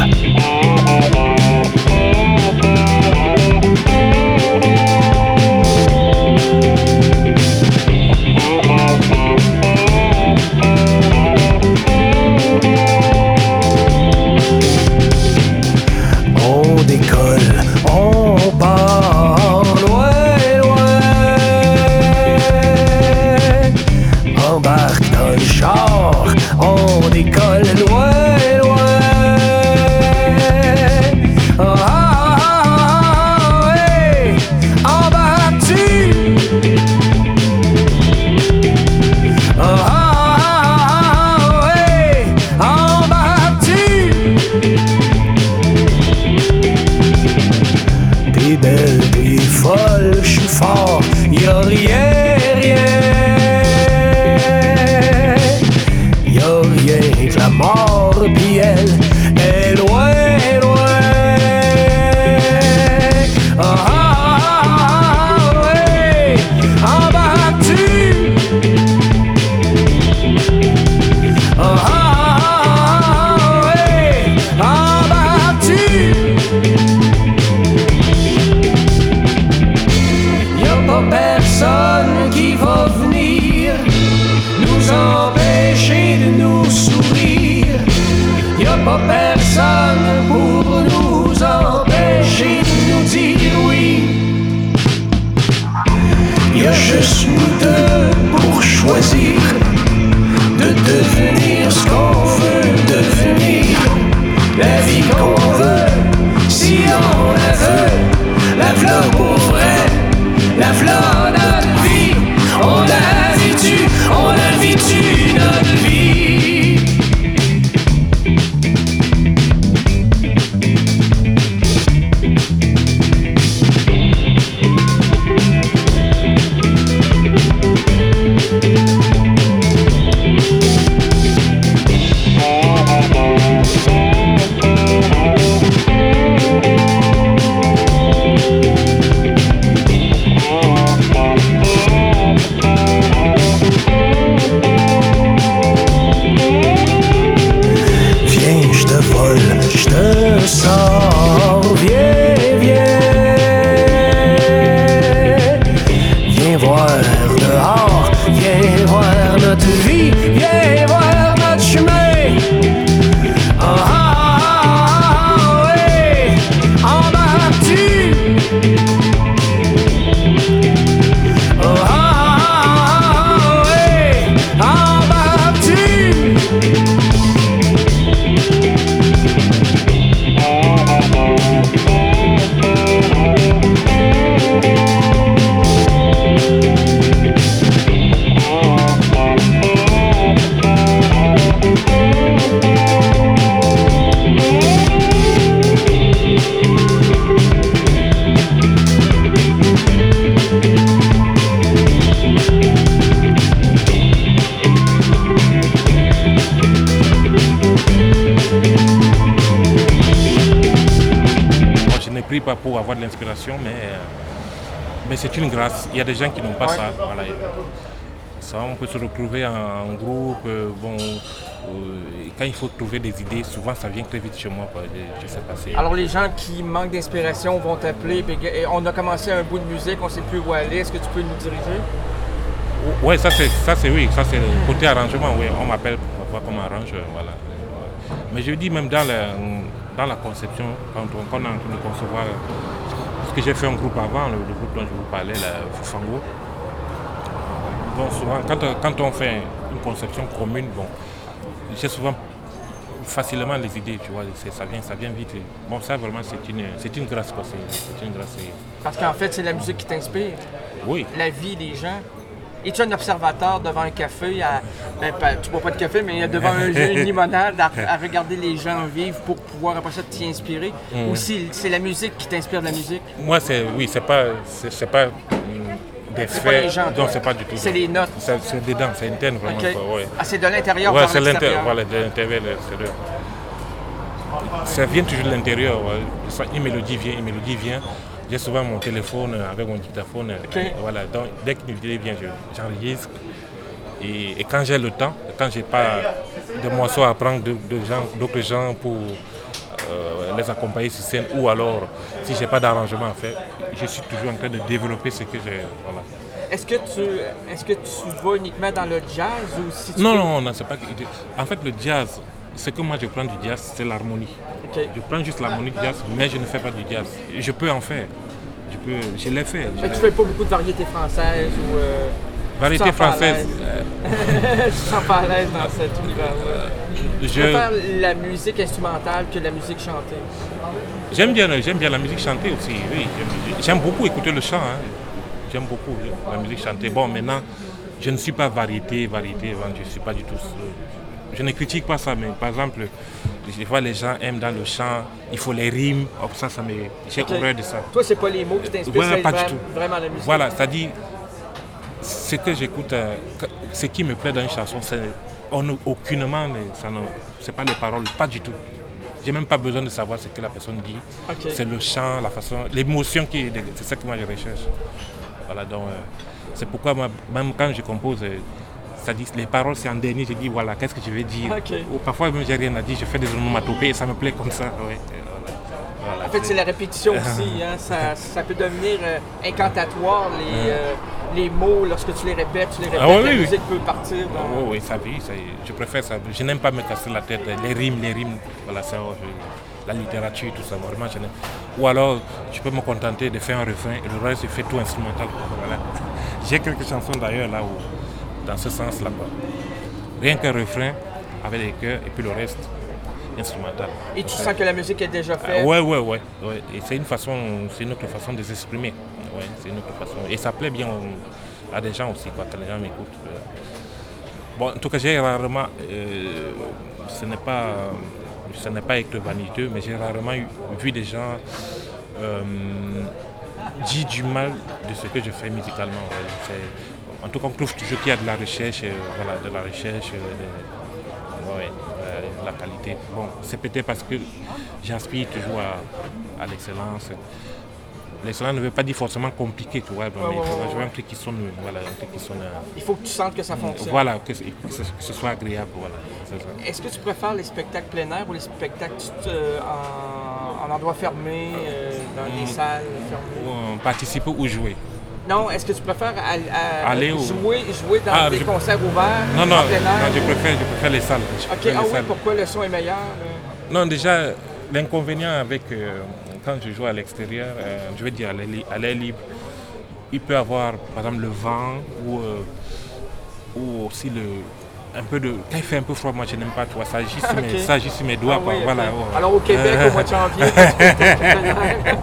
On décolle, on part loin, loin. Embarque dans le char, on décolle loin, loin. Ah, ah, ah, ah, hey, embarques-tu? Ah, ah, ah, hey, embarques-tu? T'es belle, t'es folle, j'suis fort, y'a rien, rien. Y'a rien que la mort, pis elle est loin, loin. Ah, ah, ah, ouais, embarques-tu? Ah, ah, ouais, embarques-tu? Y'a pas personne qui va venir nous empêcher de nous sourire. Y'a pas personne pour nous empêcher de nous dire oui. Y'a juste nous deux pour choisir v'là pour vrai, la v'là notre vie. On a vécu, on a vécu notre vie. Sors, viens, viens, viens voir dehors, viens voir notre vie, viens voir notre chemin. Ah ah ah, ah ouais, embarques-tu? Ah ah ah, ah ouais, embarques-tu? Pas pour avoir de l'inspiration, mais, euh, mais c'est une grâce. Il y a des gens qui n'ont pas ouais. ça. Voilà. Ça, on peut se retrouver en, en groupe. Euh, bon, euh, quand il faut trouver des idées, souvent ça vient très vite chez moi. Quoi. Je, je sais pas, c'est... Alors les gens qui manquent d'inspiration vont t'appeler. On a commencé un bout de musique, on ne sait plus où aller. Est-ce que tu peux nous diriger? Oui, ça c'est, ça c'est oui, ça c'est le côté arrangement. Oui, on m'appelle pour voir comment on arrange. Voilà. Mais je dis même dans le, dans la conception, quand on, quand on est en train de concevoir, parce que j'ai fait un groupe avant, le, le groupe dont je vous parlais, la Fufango. Bon, souvent, quand, quand on fait une conception commune, bon, j'ai souvent facilement les idées, tu vois, ça vient, ça vient vite. Bon, ça vraiment, c'est une, c'est une grâce, quoi. C'est, c'est une grâce. Parce qu'en fait, c'est la musique qui t'inspire. Oui. La vie des gens. Es-tu un observateur devant un café, à, ben, pas, tu bois pas de café, mais devant un, une limonade, à, à regarder les gens vivre pour pouvoir après ça t'y inspirer? Mm. Ou si c'est la musique qui t'inspire de la musique? Moi, c'est oui, c'est pas, c'est, c'est pas des c'est faits. Pas les gens, non, c'est pas du tout. C'est les notes. C'est, c'est dedans, c'est interne vraiment. Okay. Quoi, ouais. Ah, c'est de l'intérieur ouais, vers c'est l'extérieur. Voilà, de l'intérieur, c'est de... Ça vient toujours de l'intérieur. Ouais. Une mélodie vient, une mélodie vient. J'ai souvent mon téléphone avec mon dictaphone. Okay. Voilà, donc dès qu'une idée vient, j'enregistre. Et, et quand j'ai le temps, quand j'ai pas de morceaux à prendre de, de gens, d'autres gens pour euh, les accompagner sur scène, ou alors si j'ai pas d'arrangement à faire, je suis toujours en train de développer ce que j'ai. Voilà. Est-ce que tu, est-ce que tu vas uniquement dans le jazz ou si tu Non, peux... non, non, c'est pas. En fait, le jazz, ce que moi je prends du jazz, c'est l'harmonie. Okay. Je prends juste l'harmonie du jazz, mais je ne fais pas du jazz. Je peux en faire. Je, peux, je l'ai fait. Mais tu fais pas beaucoup de variétés françaises ou... Euh, variétés françaises. Je me sens pas à l'aise dans cet univers-là. Je préfère la musique instrumentale que la musique chantée. J'aime bien, j'aime bien la musique chantée aussi, oui. J'aime, j'aime beaucoup écouter le chant. Hein. J'aime beaucoup la musique chantée. Bon, maintenant, je ne suis pas variété, variété, je ne suis pas du tout... Je ne critique pas ça, mais par exemple, des fois les gens aiment dans le chant, il faut les rimes, oh, ça, ça me... J'ai okay. horreur de ça. Toi, c'est pas les mots qui t'inspirent, voilà, c'est pas vraiment, du tout. vraiment la musique. Voilà, c'est-à-dire, ce que j'écoute, euh, ce qui me plaît dans une chanson, c'est on, aucunement, ça ne, c'est pas les paroles, pas du tout. J'ai même pas besoin de savoir ce que la personne dit. Okay. C'est le chant, la façon, l'émotion qui est, c'est ça que moi je recherche. Voilà, donc euh, c'est pourquoi moi, même quand je compose, euh, ça dit, les paroles c'est en dernier, je dis voilà, qu'est-ce que je vais dire. Okay. Ou parfois même j'ai rien à dire, je fais des onomatopées et ça me plaît comme ça. Ouais. Voilà, en fait, c'est la répétition aussi. Hein. Ça, ça peut devenir euh, incantatoire, les, euh, les mots, lorsque tu les répètes, tu les répètes, ah, oui, la oui, musique oui. peut partir. Dans... Oui, oui, ça vit. Ça, je préfère ça. Je n'aime pas me casser la tête. Les rimes, les rimes, voilà, ça, la littérature, tout ça, vraiment, je n'aime. Ou alors, je peux me contenter de faire un refrain et le reste, je fais tout instrumental. Voilà. J'ai quelques chansons d'ailleurs là où, dans ce sens-là. Quoi. Rien qu'un refrain avec les chœurs et puis le reste. instrumentale. Et tu Ouais. sens que la musique est déjà faite? Ah, ouais, ouais, ouais, ouais. Et c'est une façon, c'est une autre façon de s'exprimer. Ouais, c'est une autre façon. Et ça plaît bien au- à des gens aussi, quoi, quand les gens m'écoutent. euh. Bon, en tout cas, j'ai rarement, euh, ce n'est pas, ce n'est pas être vaniteux, mais j'ai rarement eu- vu des gens euh, dire du mal de ce que je fais musicalement. Ouais. C'est- En tout cas, on trouve toujours qu'il y a de la recherche, euh, voilà, de la recherche, euh, de- ouais, euh, la qualité. Bon, c'est peut-être parce que j'aspire toujours à, à l'excellence. L'excellence ne veut pas dire forcément compliqué, tu vois. Mais ouais, il faut ouais, jouer ouais. un truc qui sonne, voilà, un truc qui sonne. euh, Il faut que tu sentes que ça fonctionne. Voilà, que, ce- que ce, que ce soit agréable, voilà. C'est ça. Est-ce que tu préfères les spectacles plein air ou les spectacles euh, en, en endroit fermé, euh, dans des Mm. salles fermées? Ou, euh, participer ou jouer. Non, est-ce que tu préfères à- à- Aller au- jouer, jouer dans Ah, des je- concerts ouverts, Non, non, en plein air? non, je préfère, je préfère les salles. Je Ok, préfère ah les oui, salles. pourquoi le son est meilleur? euh? Non, déjà, l'inconvénient avec euh, quand je joue à l'extérieur, euh, je veux dire à l'air li- à l'air libre, il peut avoir par exemple le vent ou, euh, ou aussi le, un peu de. Quand il fait un peu froid, moi je n'aime pas, tu vois, ça agit sur, mes, Ok. ça agit sur mes doigts. Ah quoi, oui, ok. voilà, ouais. Alors au Québec, au mois de janvier, tu fais ton plein air.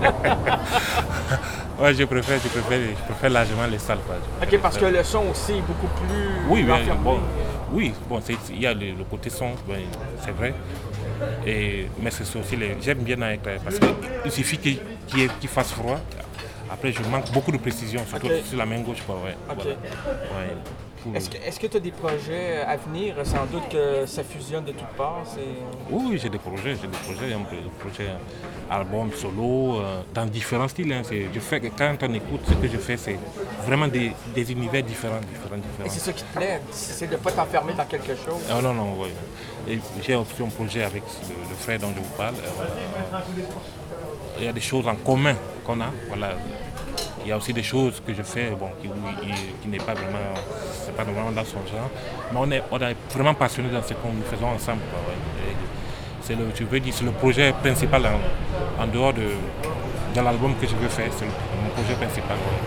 Ouais, je préfère, je préfère, je préfère largement les salles. Quoi. Je Ok, parce que préfère- le son aussi est beaucoup plus Oui, mais enfermé. bon, oui, bon, c'est- il y a le, le côté son, ben, c'est vrai. Et, mais c'est aussi les. J'aime bien avec parce qu'il suffit qu'il qu'il y ait- qu'il fasse froid. Après, je manque beaucoup de précision, surtout Ok. sur la main gauche. Quoi, ouais, Ok. voilà. Ouais, pour- Est-ce que tu as des projets à venir? Sans doute que ça fusionne de toutes parts. c'est- Oui, oui, j'ai des projets, j'ai des projets, un peu de projets album solo, euh, dans différents styles. Hein. C'est- Je fais, quand on écoute, ce que je fais, c'est vraiment des, des univers différents, différents, différents. Et c'est ça qui te plaît, c'est de ne pas t'enfermer dans quelque chose. Ah non, non, oui. Et j'ai aussi un projet avec le, le frère dont je vous parle. Euh, il y a des choses en commun qu'on a. Voilà. Il y a aussi des choses que je fais bon, qui, qui, qui n'est pas vraiment, c'est pas vraiment dans son genre. Mais on est, on est vraiment passionnés dans ce que nous faisons ensemble. Quoi, ouais. Et c'est le, tu veux dire, c'est le projet principal en, en dehors de, de l'album que je veux faire. C'est le, mon projet principal. Ouais.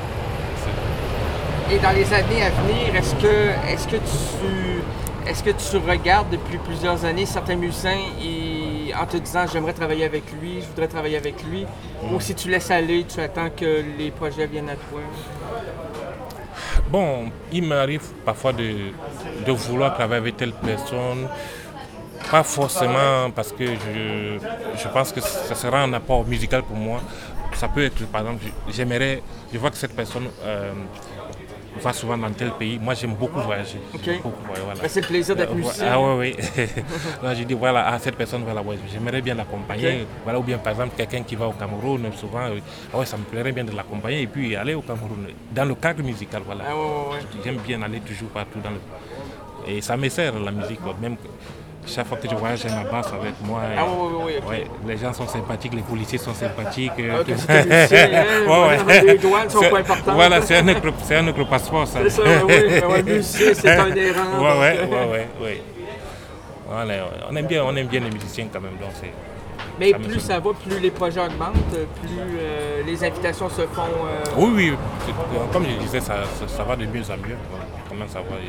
C'est- Et dans les années à venir, est-ce que, est-ce que tu, est-ce que tu regardes depuis plusieurs années certains musiciens et, en te disant j'aimerais travailler avec lui, je voudrais travailler avec lui, Mm. ou si tu laisses aller, tu attends que les projets viennent à toi? Bon, il m'arrive parfois de, de vouloir travailler avec telle personne, pas forcément parce que je, je pense que ça sera un apport musical pour moi. Ça peut être, par exemple, j'aimerais, je vois que cette personne euh, va souvent dans tel pays. Moi, j'aime beaucoup voyager. Ok. J'aime beaucoup, ouais, voilà. Ben, c'est le plaisir d'être Euh, musicien. Ah oui, oui. Là, je dis, voilà, ah, cette personne, voilà, ouais, j'aimerais bien l'accompagner. Ok. Voilà, ou bien, par exemple, quelqu'un qui va au Cameroun, souvent, euh, ah ouais, ça me plairait bien de l'accompagner et puis aller au Cameroun. Dans le cadre musical, voilà. Ah ouais, ouais, ouais. J'aime bien aller toujours partout dans le... Et ça me sert, la musique, quoi. Même que chaque fois que je voyage, j'ai ma basse avec moi. et- Ah oui, oui, oui, ok. ouais, les gens sont sympathiques, les policiers sont sympathiques. euh, Ah, que tout- c'est musicien, hein, les douanes sont C'est- pas importantes. Voilà, c'est un, autre- c'est un autre passeport, ça. C'est ça, oui, oui. Ouais, musicien, c'est un errant, Ouais, donc, ouais, euh. ouais, ouais, ouais. Voilà, on aime bien, on aime bien les musiciens quand même, donc c'est... Mais ça me plus fait- ça va, plus les projets augmentent, plus euh, les invitations se font. euh, Oui, oui, c'est- comme je disais, ça, ça, ça va de mieux en mieux. Voilà. Comment ça va?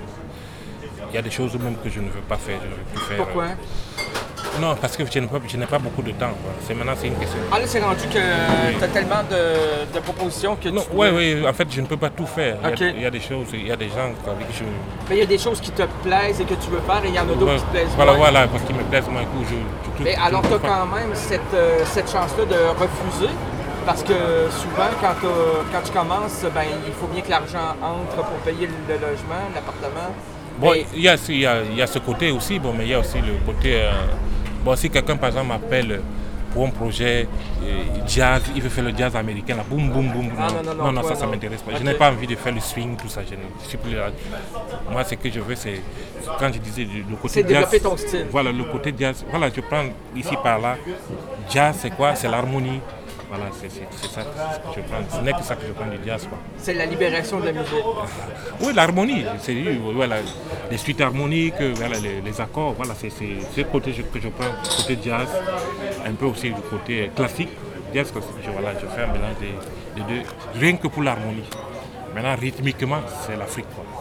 Il y a des choses même que je ne veux pas faire, je ne veux plus faire. Pourquoi? Non, parce que je n'ai pas, je n'ai pas beaucoup de temps. quoi. C'est maintenant, c'est une question. Ah là, c'est rendu que tu as tellement de, de propositions que tu. Oui, oui, en fait, je ne peux pas tout faire. Il y a- Ok. Il y, a des choses, il y a des gens avec qui je... Mais il y a des choses qui te plaisent et que tu veux faire et il y en a d'autres Ouais, qui te plaisent voilà, moins. voilà, parce qu'ils me plaisent moins. coup, je, je- Mais je- alors, je tu as peux pas. quand même cette, euh, cette chance-là de refuser. Parce que souvent, quand, t'as- quand tu commences, ben, il faut bien que l'argent entre pour payer le logement, l'appartement. Bon, Mais- il y, a, il, y a, il y a ce côté aussi, bon, mais il y a aussi le côté... euh, bon, si quelqu'un, par exemple, m'appelle pour un projet euh, jazz, il veut faire le jazz américain, là, boum, boum, boum. Ah, non, non, non, toi, ça, ça non. m'intéresse pas. Ok. Je n'ai pas envie de faire le swing, tout ça. Je ne je suis plus là. Moi, ce que je veux, c'est... Quand je disais le le côté C'est jazz... développer ton style. Voilà, le côté jazz. Voilà, je prends ici, par là. Jazz, c'est quoi? C'est l'harmonie. Voilà, c'est c'est- c'est ça que je prends. Ce n'est que ça que je prends du jazz, quoi. C'est la libération de la musique. Oui, l'harmonie, c'est voilà, les suites harmoniques, voilà, les, les accords, voilà, c'est c'est ce côté que je prends, le côté jazz, un peu aussi le côté classique, jazz, je, voilà, je fais un mélange des, des deux, rien que pour l'harmonie. Maintenant, rythmiquement, c'est l'Afrique, quoi.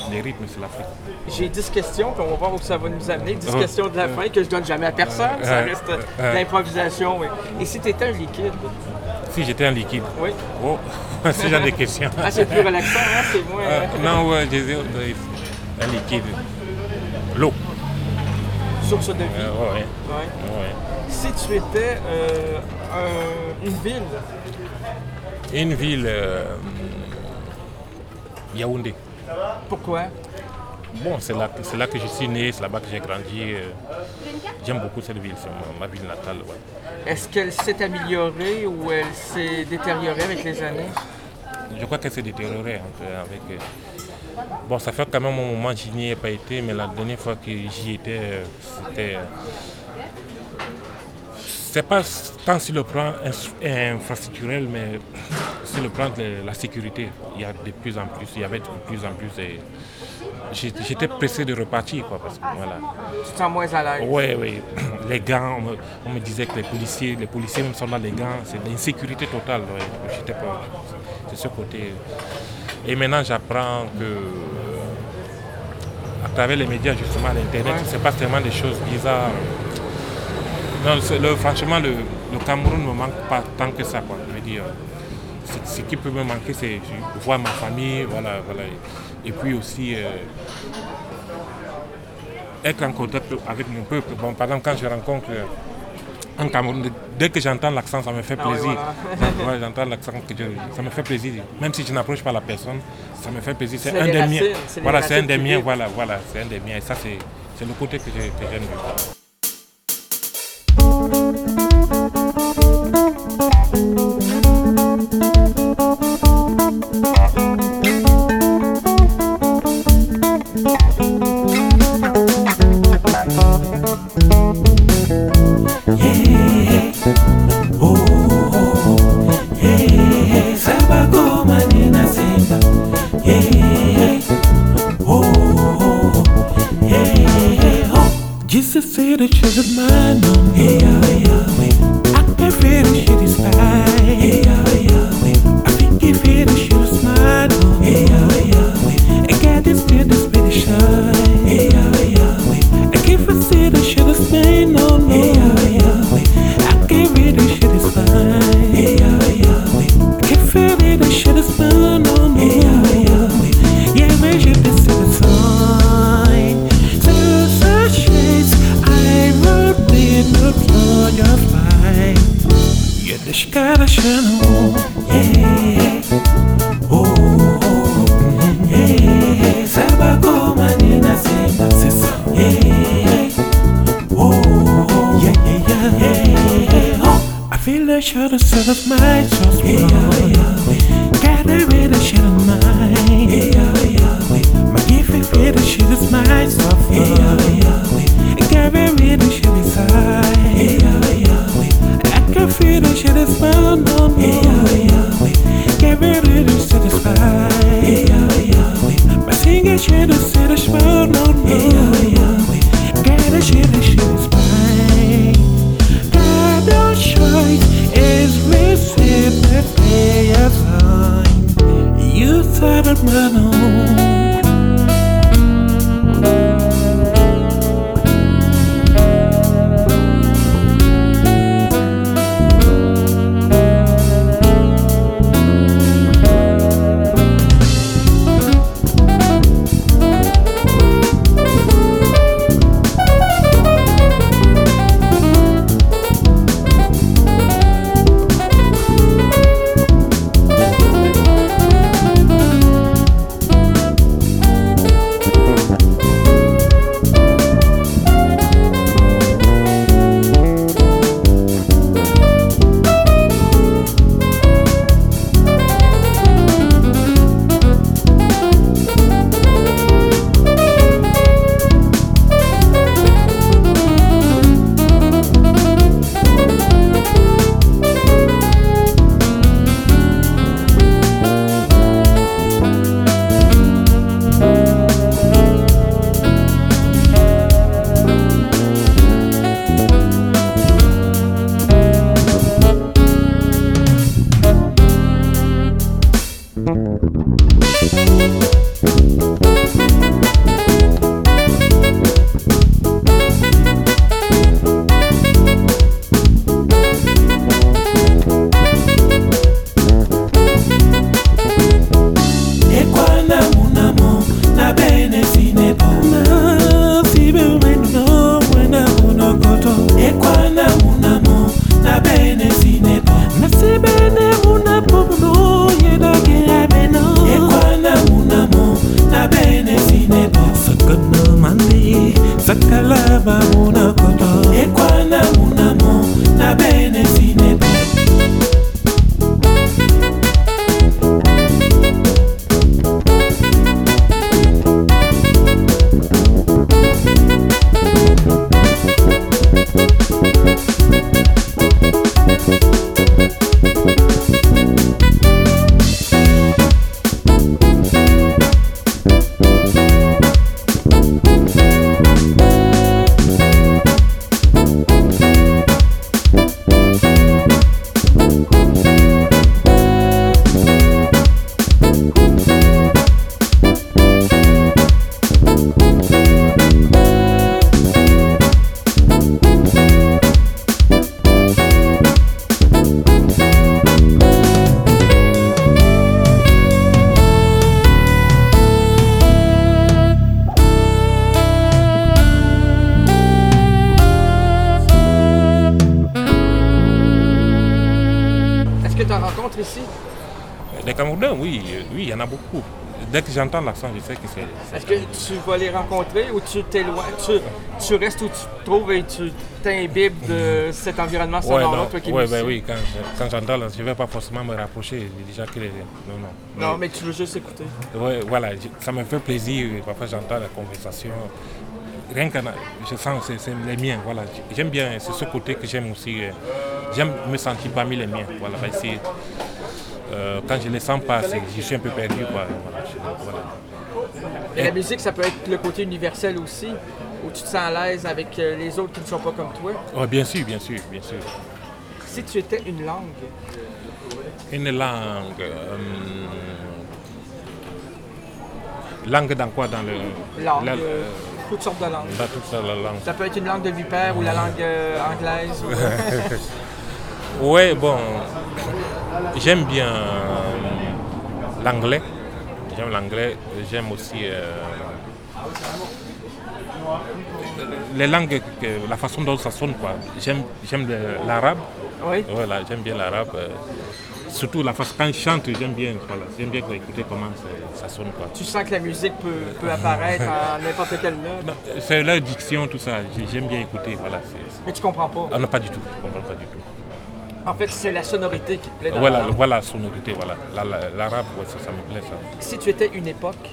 les rythmes, c'est l'Afrique. J'ai dix questions, puis on va voir où ça va nous amener. dix Oh. questions de la fin que je donne jamais à personne. Ça Euh, reste euh, de euh. l'improvisation. Oui. Et si tu étais un liquide? Si j'étais un liquide. Oui. Oh, ce genre de questions. Ah, c'est plus relaxant, hein? C'est moins... Euh, non, ouais, je disais, euh, un liquide. L'eau. Source de vie. Euh, ouais, Ouais. ouais. Si tu étais euh, un- une ville, Une ville, euh, Yaoundé. pourquoi? Bon, c'est là, c'est là que je suis né, c'est là-bas que j'ai grandi. euh, J'aime beaucoup cette ville, c'est ma, ma ville natale. Ouais. Est-ce qu'elle s'est améliorée ou elle s'est détériorée avec les années? Je crois qu'elle s'est détériorée un peu avec. euh, Bon, ça fait quand même un moment que je n'y ai pas été, mais la dernière fois que j'y étais, euh, c'était. euh, C'est pas tant sur le plan ins- infrastructurel, mais sur le plan de la sécurité. Il y a de plus en plus, il y avait de plus en plus. Et j'ai- j'étais pressé de repartir, quoi, parce que voilà. Tu te sens moins à l'aise? Oui, oui. Les gants, on me, on me disait que les policiers, les policiers même sont dans les gants, c'est de l'insécurité totale. Ouais. J'étais pas. C'est ce côté. Et maintenant, j'apprends que à travers les médias, justement, l'Internet, Ouais. il se passe tellement de choses bizarres. Non, c'est le- franchement, le, le Cameroun ne me manque pas tant que ça, quoi. Je veux dire, ce, ce qui peut me manquer, c'est voir ma famille, voilà, voilà. Et puis aussi euh, être en contact avec mon peuple. Bon, par exemple, quand je rencontre euh, un Cameroun, dès que j'entends l'accent, ça me fait Ah oui, plaisir. voilà. Ouais, j'entends l'accent, que je- ça me fait plaisir. Même si je n'approche pas la personne, ça me fait plaisir. C'est C'est un les des racines, miens. c'est les Voilà, c'est un racines des qui miens. vivent. Voilà, voilà, c'est un des miens. Et ça, c'est c'est le côté que j'ai- que j'aime. Just to say that you're the man on me. I can feel the shit is fine. I think you feel the shit is mine on me. I got this feel this pretty shine. I can see the shit is mine on me. I can feel the shit is fine. I can feel it, the shit is mine on me. Yeah, we should be satisfied. To such shades, I wrote in the floor your spine. You're the shkara shano. Yeah. Oh, oh, oh. Yeah. Saba koma nina simba sisa. Yeah. Oh, oh, yeah, yeah, yeah. Yeah. Oh. I feel the shoulder set of my soul's yeah. Gotta be the shit of mine. Yeah. My gift is feel the shit is my stuff. Gotta be the shit inside. I can feel the shit is found on me. Get ready to satisfy. My singing shit is satisfied on me. Get the shit, the shit is mine. Got no choice, is missing the pay of time. You thought of my own. bamuna koto ekwana munamo na bene fine. Ici? Les Camerounais, oui, oui, il y en a beaucoup. Dès que j'entends l'accent, je sais que c'est... c'est Est-ce que tu vas les rencontrer ou tu t'éloignes, tu, tu restes où tu te trouves et tu t'imbibes de cet environnement sonore-là, ouais, toi qui es ouais, musicien? ben oui, quand, je- quand j'entends, là, je ne vais pas forcément me rapprocher. Déjà que les... Non, non. Non, mais tu veux juste écouter. Ouais, voilà, je- ça me fait plaisir. Parfois, j'entends la conversation. Rien qu'en... Je sens que c'est, c'est les miens, voilà. J'aime bien, c'est ce côté que j'aime aussi. euh, J'aime me sentir parmi les miens, voilà. Ben, c'est- euh, quand je ne les sens pas, c'est- je suis un peu perdu, quoi. Voilà, je- voilà. Et la musique, ça peut être le côté universel aussi, où tu te sens à l'aise avec euh, les autres qui ne sont pas comme toi. Ouais, bien sûr, bien sûr, bien sûr. Si tu étais une langue, Une langue. euh, langue dans quoi? Dans le. langue, la- euh, toutes sortes de langues. Dans toute la langue. Ça peut être une langue de vipère ou la langue euh, anglaise. ou- Ouais, bon. J'aime bien euh, l'anglais. J'aime l'anglais. J'aime aussi euh, les langues, que- la façon dont ça sonne, quoi. J'aime, j'aime le- l'arabe. Oui. Voilà, j'aime bien l'arabe. euh, surtout la façon quand je chante, j'aime bien. Voilà, j'aime bien écouter comment ça, ça sonne, quoi. Tu sens que la musique peut, peut apparaître à n'importe quelle note. Non, c'est leur diction, tout ça. J'ai- J'aime bien écouter. Voilà. c'est- c'est- Mais tu comprends pas. Ah non, pas du tout. Je comprends pas du tout. En fait, c'est la sonorité qui te plaît dans Voilà, la langue. voilà la sonorité, voilà. La- la- L'arabe, ouais, ça, ça me plaît, ça. Si tu étais une époque,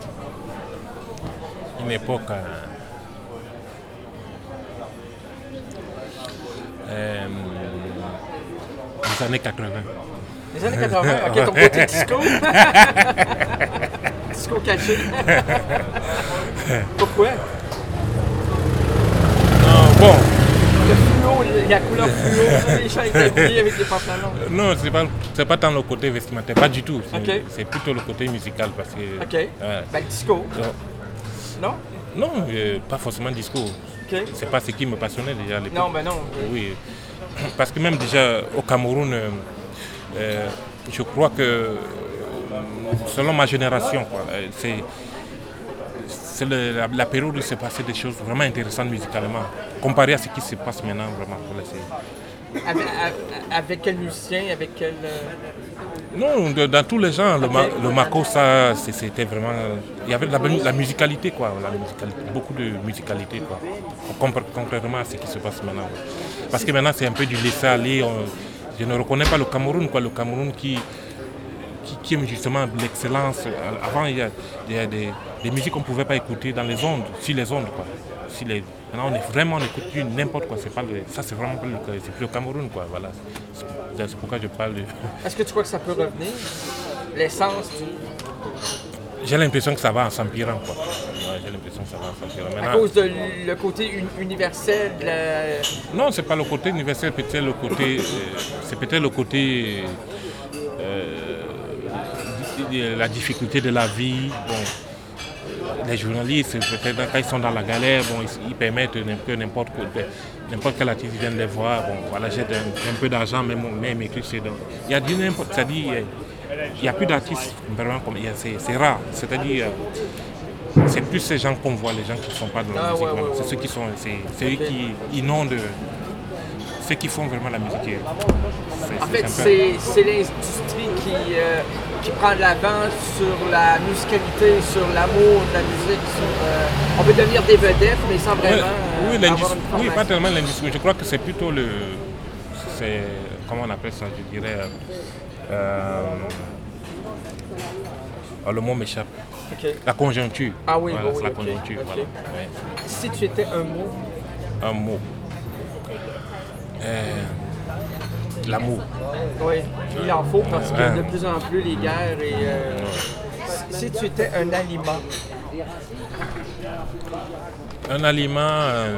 Une époque. euh, euh, des années quatre-vingts. les années quatre-vingts, ok, ton côté disco. Disco caché. Pourquoi? Non, bon. Le fluo, la couleur fluo, les gens étaient habillés avec des pantalons. Euh, Non, c'est pas, c'est pas tant le côté vestimentaire, pas du tout. C'est, Ok. c'est plutôt le côté musical parce que. Ok. ouais. Ben, le disco. Non, Non? non euh, pas forcément disco. Ok. C'est pas ce qui me passionnait déjà à l'époque. Non, ben non. Oui, parce que même déjà au Cameroun, euh, euh, je crois que euh, selon ma génération, quoi, euh, c'est, c'est le- la, la période où il s'est passé des choses vraiment intéressantes musicalement, comparé à ce qui se passe maintenant, vraiment. Voilà, c'est- Avec, avec- avec quel musicien, avec quel... euh, Non, de- dans tous les genres, le, ma, Ok. le Makossa, c'est- c'était vraiment... Il y avait de la, la musicalité, quoi, la musicalité, beaucoup de musicalité, quoi, compar- contrairement à ce qui se passe maintenant. Parce que maintenant, c'est un peu du laisser-aller. on- Je ne reconnais pas le Cameroun, quoi, le Cameroun qui, qui, qui aime justement l'excellence. Avant, il y a, il y a des, des musiques qu'on ne pouvait pas écouter dans les ondes, sur les ondes, quoi. Si les, maintenant, on est vraiment, on n'écoute plus n'importe quoi. C'est pas le, ça, c'est vraiment pas le, c'est plus le Cameroun, quoi, voilà. C'est, c'est pourquoi je parle de... Est-ce que tu crois que ça peut revenir? L'essence du... J'ai l'impression que ça va en s'empirant, quoi. Ouais, j'ai l'impression que ça va en s'empirant. À Maintenant, cause de le côté un- universel de la... non, c'est pas le côté universel, peut-être le côté, euh, c'est peut-être le côté, euh, di- di- la difficulté de la vie. Bon, euh, les journalistes, peut-être quand ils sont dans la galère, bon, ils, ils permettent que n'importe quoi, n'importe quel artiste vienne les voir. Bon, voilà, j'ai un, un peu d'argent, même même écrit, c'est donc. Il y a du n'importe, c'est-à-dire, il n'y a plus d'artistes vraiment comme, il y a- c'est, c'est rare, c'est-à-dire. euh, C'est plus ces gens qu'on voit, les gens qui ne sont pas dans la Ah, musique. ouais, voilà. ouais, c'est ouais. ceux qui sont, c'est, c'est eux Ok. qui inondent, ceux qui font vraiment la musique. C'est- En c'est fait, un peu- c'est c'est l'industrie qui, euh, qui prend de l'avant sur la musicalité, sur l'amour de la musique. Sur, euh, on peut devenir des vedettes, mais sans vraiment Oui, euh, oui, avoir l'industrie- une oui, pas formation. tellement l'industrie. Je crois que c'est plutôt le. C'est. Comment on appelle ça, je dirais. euh, euh, oh, le mot m'échappe. Ok. La conjoncture. Ah oui, Voilà, oui, c'est la ok, conjoncture. ok. Voilà. Ouais. Si tu étais un mot, Un mot. Euh, L'amour. oui, il en faut parce que Ouais. de plus en plus les guerres et. euh, si, si tu étais un aliment, Un aliment. euh,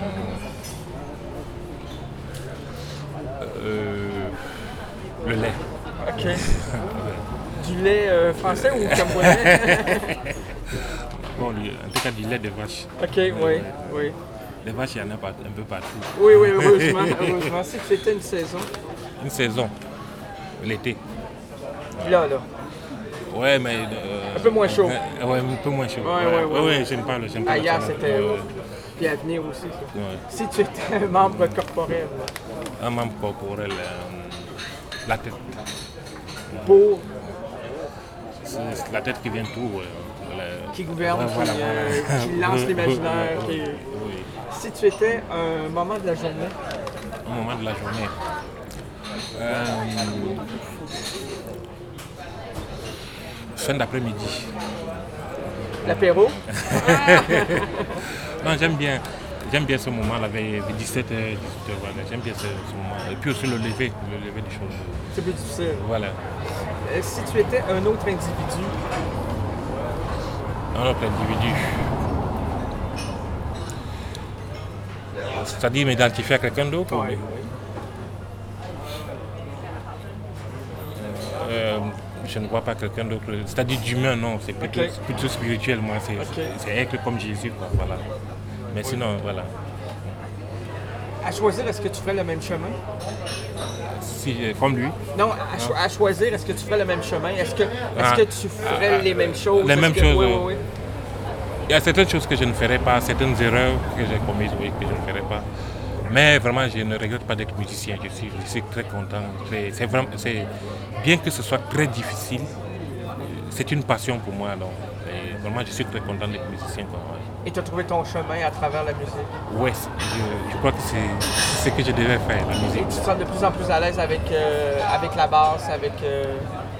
euh, le lait. ok. Du lait euh, français ou camerounais? Bon, du- en tout cas, du lait de vache. Ok, oui, oui. Les vaches, il y en a pas- un peu partout. Oui, oui, heureusement, heureusement. Si tu étais une saison, Une saison. L'été. là, là. Ouais, mais. euh, Un peu moins chaud. euh, Ouais, un peu moins chaud. Ouais, ouais, ouais, ouais. j'aime pas le. J'aime pas Ah, le hier, salade. c'était. Ouais, ouais. Puis à venir aussi. ça. Ouais. Si tu étais un membre corporel, Un membre corporel. euh, la tête. pour C'est c'est la tête qui vient tout. ouais. La- qui gouverne, Ouais, qui, voilà, euh, voilà. qui lance l'imaginaire. Oui, qui- oui. Si tu étais un moment de la journée, Un moment de la journée. Euh, Fin d'après-midi. l'apéro, Non, j'aime bien. J'aime bien ce moment, là, vers dix-sept heures, dix-huit heures, voilà. J'aime bien ce, ce moment. Et puis aussi le lever, le lever des choses. c'est plus difficile. Voilà. Euh, Si tu étais un autre individu, Un autre individu. C'est-à-dire m'identifier à quelqu'un d'autre ou- Ouais. Euh, je ne vois pas quelqu'un d'autre. C'est-à-dire d'humain, non. C'est plutôt, Ok. c'est plutôt spirituel, moi. C'est Ok. c'est être comme Jésus, quoi. Voilà. Mais sinon, voilà. à choisir, est-ce que tu ferais le même chemin? Si, euh, comme lui. Non, à, cho- à choisir, est-ce que tu ferais le même chemin? Est-ce que, est-ce Ah. que tu ferais Ah, les mêmes choses? les Est-ce mêmes que- choses, Oui, euh, oui, oui. Il y a certaines choses que je ne ferai pas, certaines erreurs que j'ai commises, oui, que je ne ferai pas. Mais vraiment, je ne regrette pas d'être musicien. Je suis, je suis très content. très- C'est vraiment, c'est, bien que ce soit très difficile, c'est une passion pour moi. Donc, et vraiment, je suis très content d'être musicien. Quoi, ouais. Et tu as trouvé ton chemin à travers la musique. Ouais, c'est- je, je crois que c'est c'est ce que je devais faire, la Et musique. tu te sens de plus en plus à l'aise avec, euh, avec la basse, avec... euh,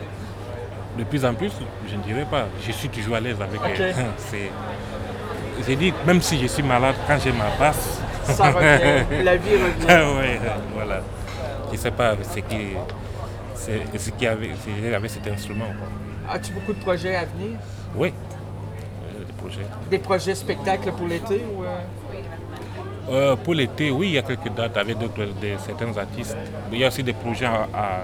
De plus en plus, je ne dirais pas. Je suis toujours à l'aise avec. Ok. euh, c'est, j'ai dit, même si je suis malade, quand j'ai ma basse, Ça revient, la vie revient. ouais, voilà. Je ne sais pas ce qui, c'est, ce qui avait, c'est- avec cet instrument. quoi. As-tu beaucoup de projets à venir? Oui, euh, des projets. Des projets spectacles pour l'été ou... euh, Euh, pour l'été, oui, il y a quelques dates avec d'autres, de, certains artistes. Mais il y a aussi des projets à, à,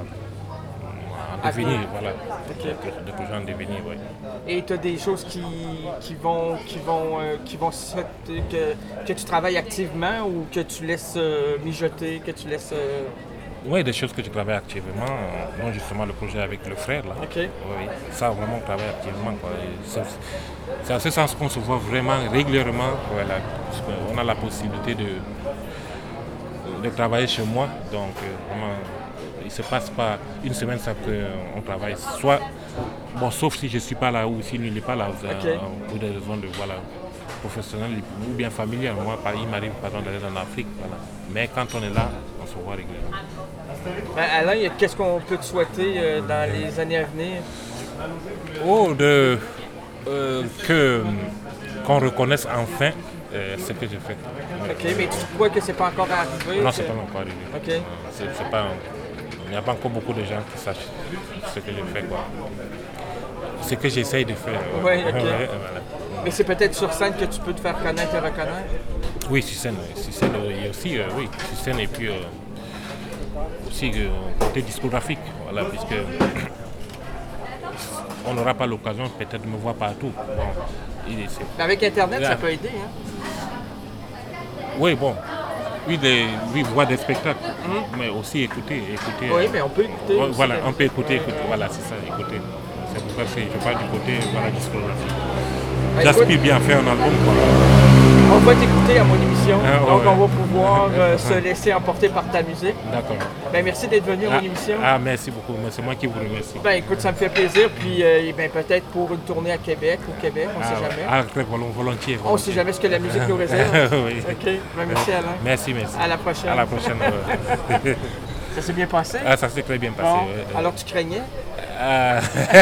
à devenir, voilà. Des, des projets en devenir, oui. Et tu as des choses qui, qui vont, qui vont, euh, qui vont se- que, que tu travailles activement ou que tu laisses euh, mijoter, que tu laisses... euh, Oui, des choses que je travaille activement, euh, dont justement le projet avec le frère, là. OK. Oui, oui. Ça, vraiment, on travaille activement, quoi. Et c'est, c'est à ce sens qu'on se voit vraiment régulièrement. Voilà. Parce qu'on a la possibilité de, de travailler chez moi. Donc, euh, vraiment, il ne se passe pas une semaine sans qu'on travaille. Soit, bon, sauf si je ne suis pas là ou si lui n'est pas là, euh, OK. pour des raisons de, voilà, professionnelles ou bien familiales. Moi, par- il m'arrive, par exemple, d'aller en Afrique. Voilà. Mais quand on est là, on se voit régulièrement. Ben, Alain, y a- qu'est-ce qu'on peut te souhaiter euh, dans les années à venir? Oh, de, euh, que, qu'on reconnaisse enfin euh, ce que j'ai fait. OK, mais tu crois que c'est pas encore arrivé? Non, que- c'est pas encore arrivé. OK. Euh, c'est, c'est pas, il n'y a pas encore beaucoup de gens qui sachent ce que j'ai fait, quoi. Ce que j'essaye de faire. Oui, OK. Ouais, voilà. Mais c'est peut-être sur scène que tu peux te faire connaître et reconnaître? Oui, sur scène, oui. Sur scène, euh, il y a aussi, euh, oui, sur scène et puis euh, aussi euh, côté discographique, voilà, puisque on n'aura pas l'occasion peut-être de me voir partout. Bon, il- c'est- Mais avec Internet, Là. ça peut aider, hein? Oui, bon, oui, des, oui, voir des spectacles, mais aussi écouter, écouter. Oui, euh, mais on peut écouter ouais, aussi Voilà, la on peut écouter, écouter, voilà, c'est ça, écouter. C'est pourquoi c'est- je parle du côté, voilà, discographique. Ben, J'aspire écoute, bien à faire un album, quoi. On va t'écouter à mon émission, Ah, donc ouais. on va pouvoir euh, Ouais. se laisser emporter par ta musique. D'accord. Ben, merci d'être venu à Ah, mon émission. ah, merci beaucoup. C'est moi qui vous remercie. Ben écoute, ça me fait plaisir, puis euh, ben, peut-être pour une tournée à Québec, au Québec, on ne ah, sait ouais. jamais. Ah, très volon- volontiers. On ne sait jamais ce que la musique nous réserve. Oui. OK, ben, merci Alain. Merci, merci. À la prochaine. À la prochaine. ouais. Ça s'est bien passé? Ah, ça s'est très bien passé. Bon, ouais. alors tu craignais? Ah.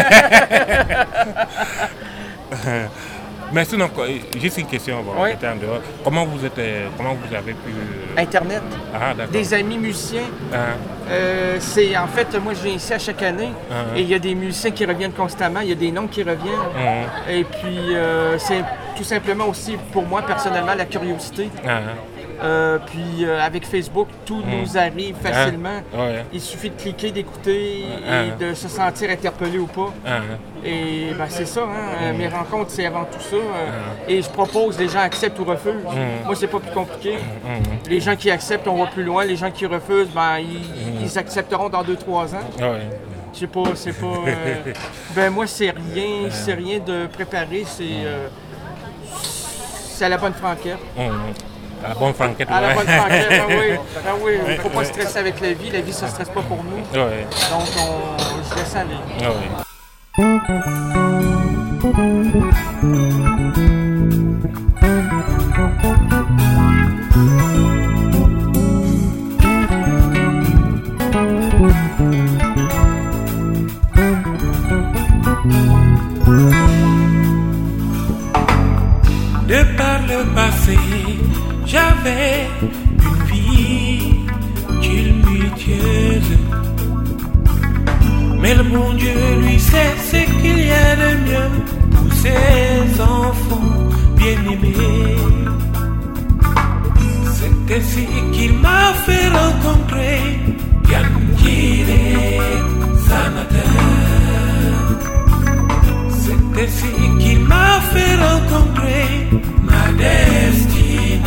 Merci. Donc, euh, juste une question avant. Oui. J'étais en dehors. Comment vous êtes, euh, comment vous avez pu euh, Internet. Ah, d'accord. Des amis musiciens. Ah, Euh, c'est en fait, moi je viens ici à chaque année Ah. et il y a des musiciens qui reviennent constamment, il y a des noms qui reviennent. ah, Et puis euh, c'est tout simplement aussi pour moi personnellement la curiosité. ah, Euh, puis euh, avec Facebook, tout Mm. nous arrive facilement. Ah, ouais. Il suffit de cliquer, d'écouter Ah. et de se sentir interpellé ou pas. ah, Et ben, c'est ça, hein? Euh, Mm. mes rencontres, c'est avant tout ça. euh, Ah. Et je propose, les gens acceptent ou refusent. Mm. Moi, c'est pas plus compliqué. mm, Les gens qui acceptent, on va plus loin. Les gens qui refusent, ben, ils, Mm. ils accepteront dans deux trois ans. ah, ouais. Je sais pas, c'est pas... euh, ben moi, c'est rien, c'est rien de préparé, c'est... euh, c'est à la bonne franquette. Mm. À la bonne franquette. À la ouais. bonne franquette, ben oui. Ben oui, Ouais, faut pas ouais. stresser avec la vie, la vie, ça stresse pas pour nous. Ouais. Donc, on, je laisse aller. Ah, ouais. De par le passé, j'avais une vie tumultueuse. Mais le bon Dieu, lui, sait ce qu'il y a de mieux pour ses enfants bien-aimés. C'est ainsi qu'il m'a fait rencontrer Yankire Sanata. C'est ainsi qu'il m'a fait rencontrer ma destinée.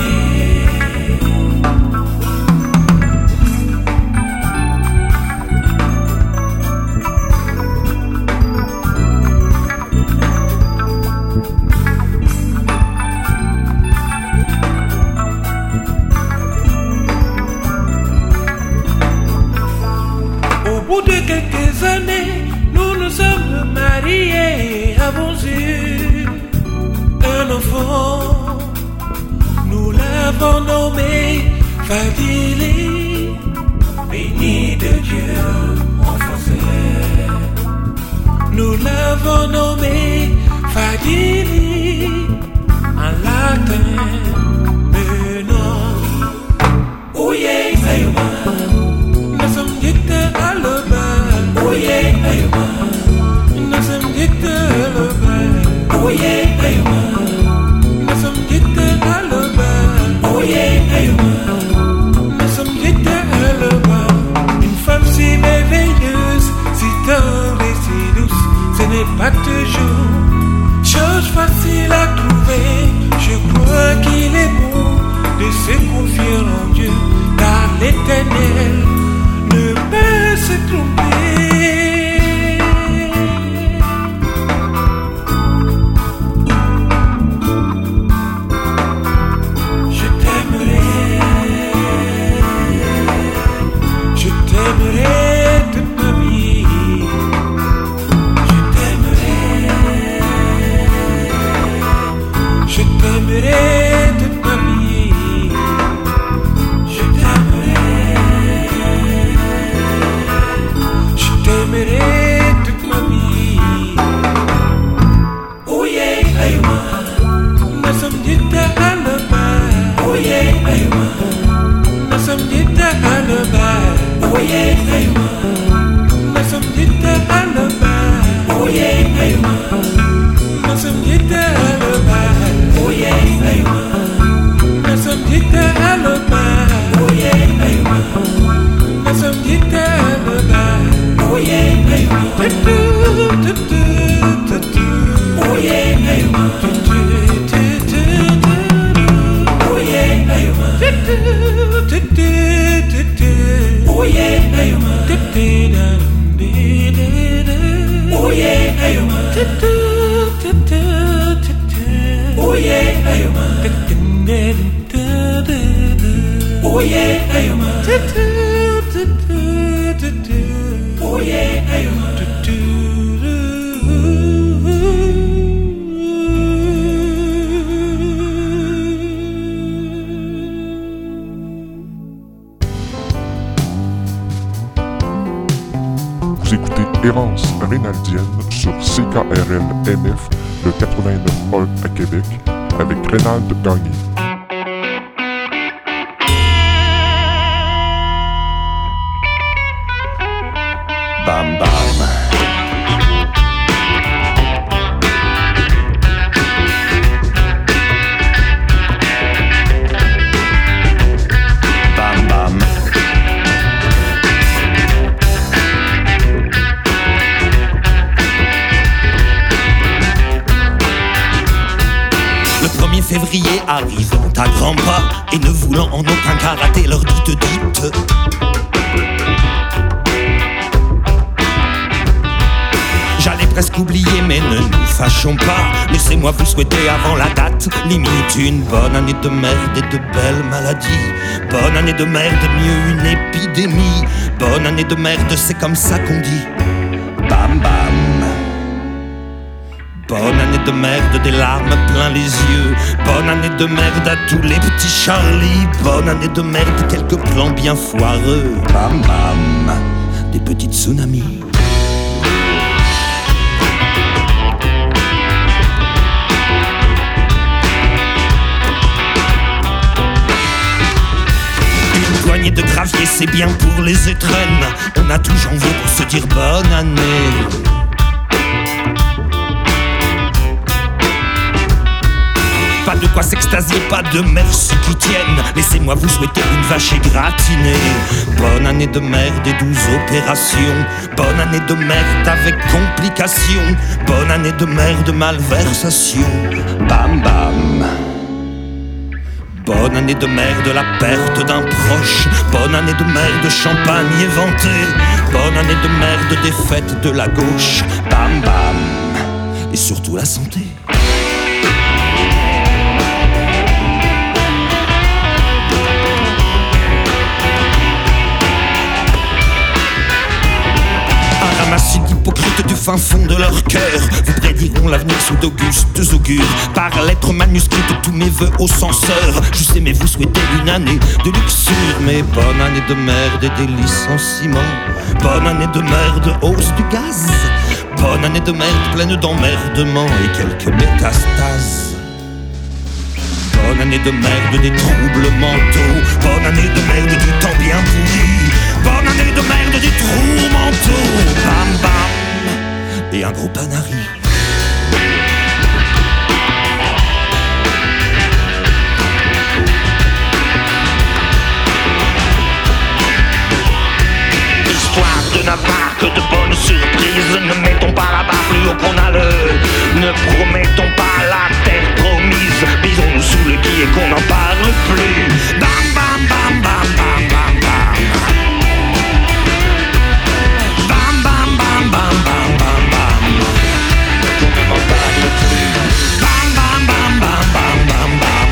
Au bout de quelques années, nous nous sommes mariés, avons eu un enfant. Nous l'avons nommé Fadili, béni de Dieu en français. Nous l'avons nommé Fadili en latin. Benoît. Ouye, Ayuma. Nous sommes dictés à l'auberge. Ouye, Ayuma. Nous sommes dictés à l'auberge. Ouye, Ayuma. Nous sommes dictés à l'auberge. Ouye, Ayuma. Nous sommes dictés à l'auberge. Une femme si merveilleuse, si tendre et si douce, ce n'est pas toujours chose facile à trouver. Je crois qu'il est bon de se confier en Dieu, car l'Éternel ne peut se tromper. Je t'aimerai, je t'aimerai toute ma vie. Je t'aimerai, je t'aimerai toute ma vie. Je t'aimerai, je t'aimerai toute ma vie. Ouye, Ayuma, nous sommes dictés à l'auberge. Ouye, Ayuma, nous sommes dictés à l'auberge. Ouye, Ayuma, nous sommes dictés à l'auberge. Ouye, Ayuma, nous sommes dictés à l'auberge. Ouye, Ayuma, nous sommes dictés à l'auberge. Ouye, Ayuma, nous sommes dictés à l'auberge. Ouye, Ayuma, tu tu tu tu tu tu. Ouye, Ayuma, tu tu tu tu tu. Ouye, Ayuma, tu tu tu tu tu tu. Ouye, Ayuma. Oh yeah, hey man. Oh yeah, hey man. Vous écoutez Errance Rénaldienne sur C K R L M F, le quatre-vingt-neuf un à Québec, avec Rénald Gagné. Bam bam. Bam bam. Le premier février arrivant à grands pas et ne voulant en aucun cas rater leur dite dite. J'allais presque oublier, mais ne nous fâchons pas. Laissez-moi vous souhaiter avant la date limite une bonne année de merde et de belles maladies. Bonne année de merde, mieux une épidémie. Bonne année de merde, c'est comme ça qu'on dit. Bam bam. Bonne année de merde, des larmes plein les yeux. Bonne année de merde à tous les petits Charlie. Bonne année de merde, quelques plans bien foireux. Bam bam. Des petits tsunamis. Poignée de gravier, c'est bien pour les étrennes. On a tout janvier pour se dire bonne année. Pas de quoi s'extasier, pas de merci qui tienne. Laissez-moi vous souhaiter une vache égratinée. Bonne année de merde et douze opérations. Bonne année de merde avec complications. Bonne année de merde malversation. Bam bam. Bonne année de merde, la perte d'un proche. Bonne année de merde, champagne éventé. Bonne année de merde, défaite de la gauche. Bam bam. Et surtout la santé. Ramassis d'hypocrites du fin fond de leur cœur vous prédiront l'avenir sous d'augustes augures. Par lettres manuscrites tous mes vœux au censeur. Je sais mais vous souhaitez une année de luxure. Mais bonne année de merde et des licenciements. Bonne année de merde, hausse du gaz. Bonne année de merde pleine d'emmerdements et quelques métastases. Bonne année de merde, des troubles mentaux. Bonne année de merde, du temps bien pourri. Bonne année de merde, des trous mentaux. Bam bam. Et un gros panari. Histoire de n'avoir que de bonnes surprises. Ne mettons pas la barre plus haut qu'on a le. Ne promettons pas la terre promise. Bisons-nous sous le gui et qu'on n'en parle plus. Bam bam bam bam bam bam bam. Bam bam bam bam bam bam bam. Qu'on ne m'en parle plus. Bam bam bam bam bam bam bam.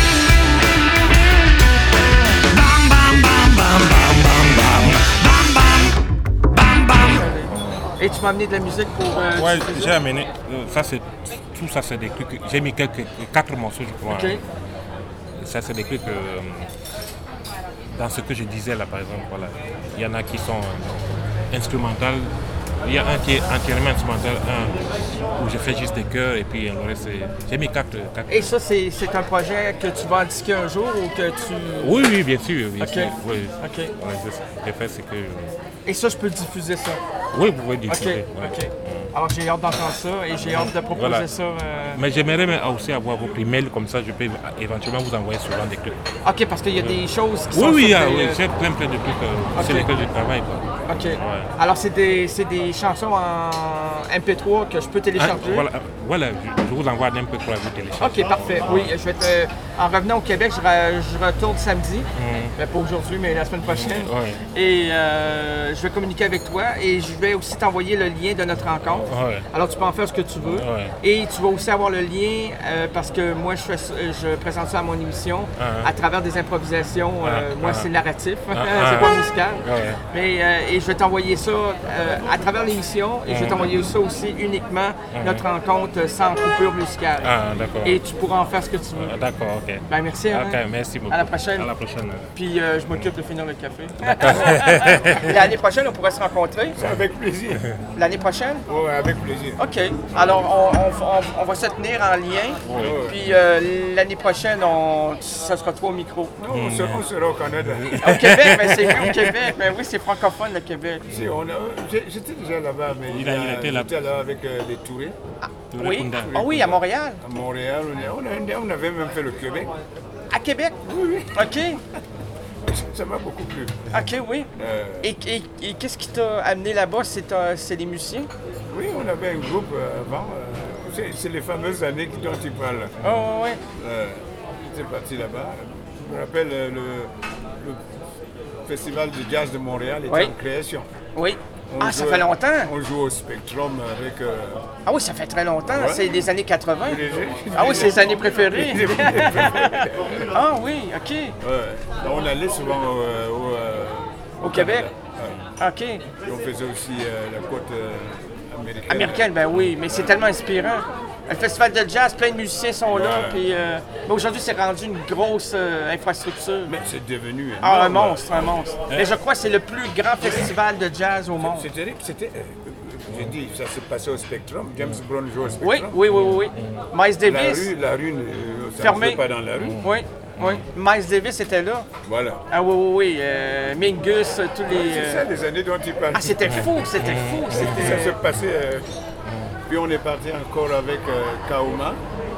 Bam bam bam bam bam bam bam. Bam bam bam. Et tu m'as amené de la musique pour... Euh, ouais, j'ai amené. Euh, ça, c'est, tout ça, c'est des trucs... J'ai mis quelques, quatre morceaux, je crois. Ok. Hein. Ça, c'est des trucs... Euh, dans ce que je disais, là, par exemple, voilà. Il y en a qui sont euh, instrumentales. Il y a un qui est entièrement instrumental, un où je fais juste des chœurs, et puis le reste, c'est... J'ai mis quatre... quatre... Et ça, c'est, c'est un projet que tu vas indiquer un jour ou que tu... Oui, oui, bien sûr. Bien Ok. sûr. Oui. Ok. Ouais, ce que j'ai fait, c'est que... Et ça, je peux diffuser ça? Oui, vous pouvez diffuser. Ok, ouais. ok. Alors, j'ai hâte d'entendre ça et j'ai hâte de proposer Voilà. ça. euh, Mais j'aimerais même aussi avoir votre email, comme ça je peux éventuellement vous envoyer souvent des trucs. Ok, parce qu'il y a des choses qui Oui, sont... oui, sur ah, des, oui, euh, j'ai plein plein de trucs euh, Ok. sur lesquels je travaille. Quoi. Ok. Ouais. Alors, c'est des, c'est des chansons en M P trois que je peux Ah, télécharger? voilà, voilà, je, je vous envoie un peu pour vous télécharger. Ok, parfait. Oui, je vais te, en revenant au Québec, je, re- je retourne samedi. Mm. Ben, pas aujourd'hui, mais la semaine prochaine. Ouais. Et euh, je vais communiquer avec toi et je vais aussi t'envoyer le lien de notre rencontre. Ouais. Alors, tu peux en faire ce que tu veux. Ouais. Et tu vas aussi avoir le lien, euh, parce que moi, je, fais, je présente ça à mon émission Ah. à travers des improvisations. Euh, Ah. moi, Ah. c'est narratif, Ah. c'est Ah. pas musical. Ouais. Mais, euh, et je vais t'envoyer ça euh, à travers l'émission et je vais Mhm. t'envoyer ça aussi uniquement, Mhm. notre rencontre sans coupure musicale. Ah, d'accord. Et tu pourras en faire ce que tu veux. Ah, d'accord, ok. Ben, merci. Hein. Ok, merci beaucoup. À la prochaine. À la prochaine. Puis euh, je m'occupe de finir le café. D'accord. L'année prochaine, on pourrait se rencontrer. Avec plaisir. L'année prochaine? Oui, avec plaisir. OK. Alors, on, on- on- on va se tenir en lien. Oui. Puis euh, l'année prochaine, on, ça sera toi au micro. Non, on, sera, on sera au Canada. Au Québec, mais c'est vu au Québec. Mais oui, c'est francophone, le Québec. Si, on a- j'ai- J'étais déjà là-bas, mais Il a- il était là. j'étais là avec euh, les Tourés. Oui? Ah oui, à Montréal? À Montréal, on, est- on a- on avait même fait le Québec. À Québec? Oui, oui. OK. Ça m'a beaucoup plu. OK, oui. Euh, Et, et- et qu'est-ce qui t'a amené là-bas? C'est ta- c'est les musiciens? oui, on avait un groupe euh, avant. euh, c'est- c'est les fameuses années dont tu parles. Oh, oui. Euh, J'étais parti là-bas. Je me rappelle euh, le, le Festival de jazz de Montréal était Oui. en création. Oui. On Ah, ça jouait- fait longtemps? On joue au Spectrum avec... euh, Ah oui, ça fait très longtemps. Ouais. C'est des années quatre-vingt. Les- Ah oui, c'est les années préférées. Les années préférées. Ah oui, OK. Ouais. On allait souvent au, euh, au, euh, Au Québec? Ouais. OK. Et on faisait aussi euh, la côte euh, américaine. Américaine, ben oui, mais c'est tellement inspirant. Le festival de jazz, plein de musiciens sont là, Ouais. puis euh, mais aujourd'hui, c'est rendu une grosse euh, infrastructure. Mais c'est devenu Ah, un énorme. monstre, un monstre. Mais je crois que c'est le plus grand festival de jazz au monde. C'était, c'était, euh, j'ai dit, ça s'est passé au Spectrum. James Brown jouait au Spectrum. Oui, oui, oui, oui. oui. Miles La Davis, rue, la rue, euh, ça fermé. ne pas dans la rue. Oui, oui. Miles Davis était là. Voilà. Ah oui, oui, oui. euh, Mingus, tous les... C'est euh, ça, les années dont tu parles. Ah, c'était fou, c'était fou. Ça C'était... s'est passé. euh, Puis on est parti encore avec euh, Kauma.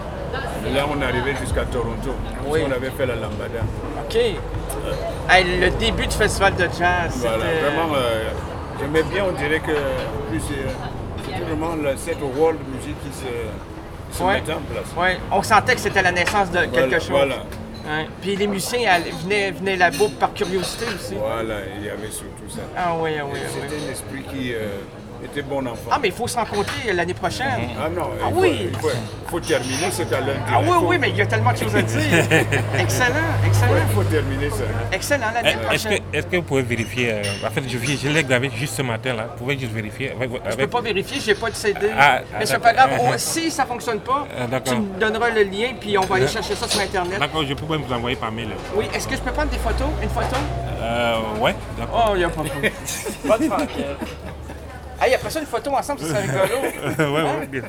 Et là, on est arrivé jusqu'à Toronto. Oui. On avait fait la lambada. OK. Hey, le début du festival de jazz, Voilà, c'était... vraiment, euh, j'aimais bien, on dirait que en plus, euh, c'était vraiment la- cette world music qui se, qui se Ouais. mettait en place. Ouais, on sentait que c'était la naissance de quelque Voilà, chose. voilà. Ouais. Puis les musiciens allaient- venaient, venaient là-bas par curiosité aussi. Voilà, il y avait surtout ça. Ah oui, ah oui, Et ah oui. C'était un esprit qui euh, était bon enfant. Ah, mais il faut se rencontrer l'année prochaine. Ah non, Ah il faut, oui. il faut, il faut terminer ce talent. Ah oui, oui, mais il y a tellement de choses à dire. Excellent, excellent. Il faut terminer ça. Excellent, l'année Est-ce prochaine. que, est-ce que vous pouvez vérifier euh, En fait, je, vi- je l'ai gravé juste ce matin là. Vous pouvez juste vérifier avec, Je avec- peux pas vérifier, j'ai pas de C D. Ah, ah, mais c'est pas grave. d'accord. On- si ça fonctionne pas, Ah, d'accord. tu me donneras le lien, puis on va aller chercher ça sur Internet. D'accord, je peux même vous envoyer par mail. Oui, est-ce que je peux prendre des photos? Une photo? Euh, ouais, d'accord. Oh, il n'y a pas de problème. Pas de tranquille. Hey, après ça, une photo ensemble, ça serait rigolo. ouais, Hein? ouais, bien.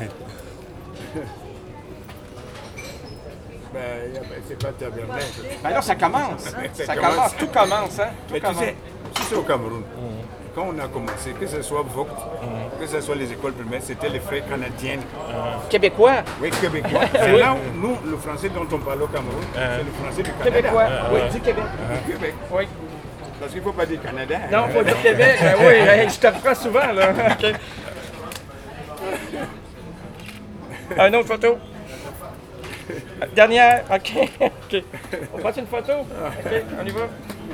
Ben, y a- ben, c'est pas tabernacle. Ben non, ça commence. Ça Ça commence. commence, tout commence, hein? Tout Mais tu commence. sais, si c'est au Cameroun, quand on a commencé, que ce soit Vogt, que ce soit les écoles primaires, c'était les frères canadiens. Québécois. Oui, québécois. C'est là où nous, le français dont on parle au Cameroun, c'est le français du Canada. Québécois. Oui, du Québec. Du Québec. Oui. Parce qu'il ne faut pas dire Canada. Non, faut dire Québec. Ben oui, hey, je te reprends souvent, là. OK. Une autre photo. Dernière. OK. OK. On prend une photo? OK, on y va.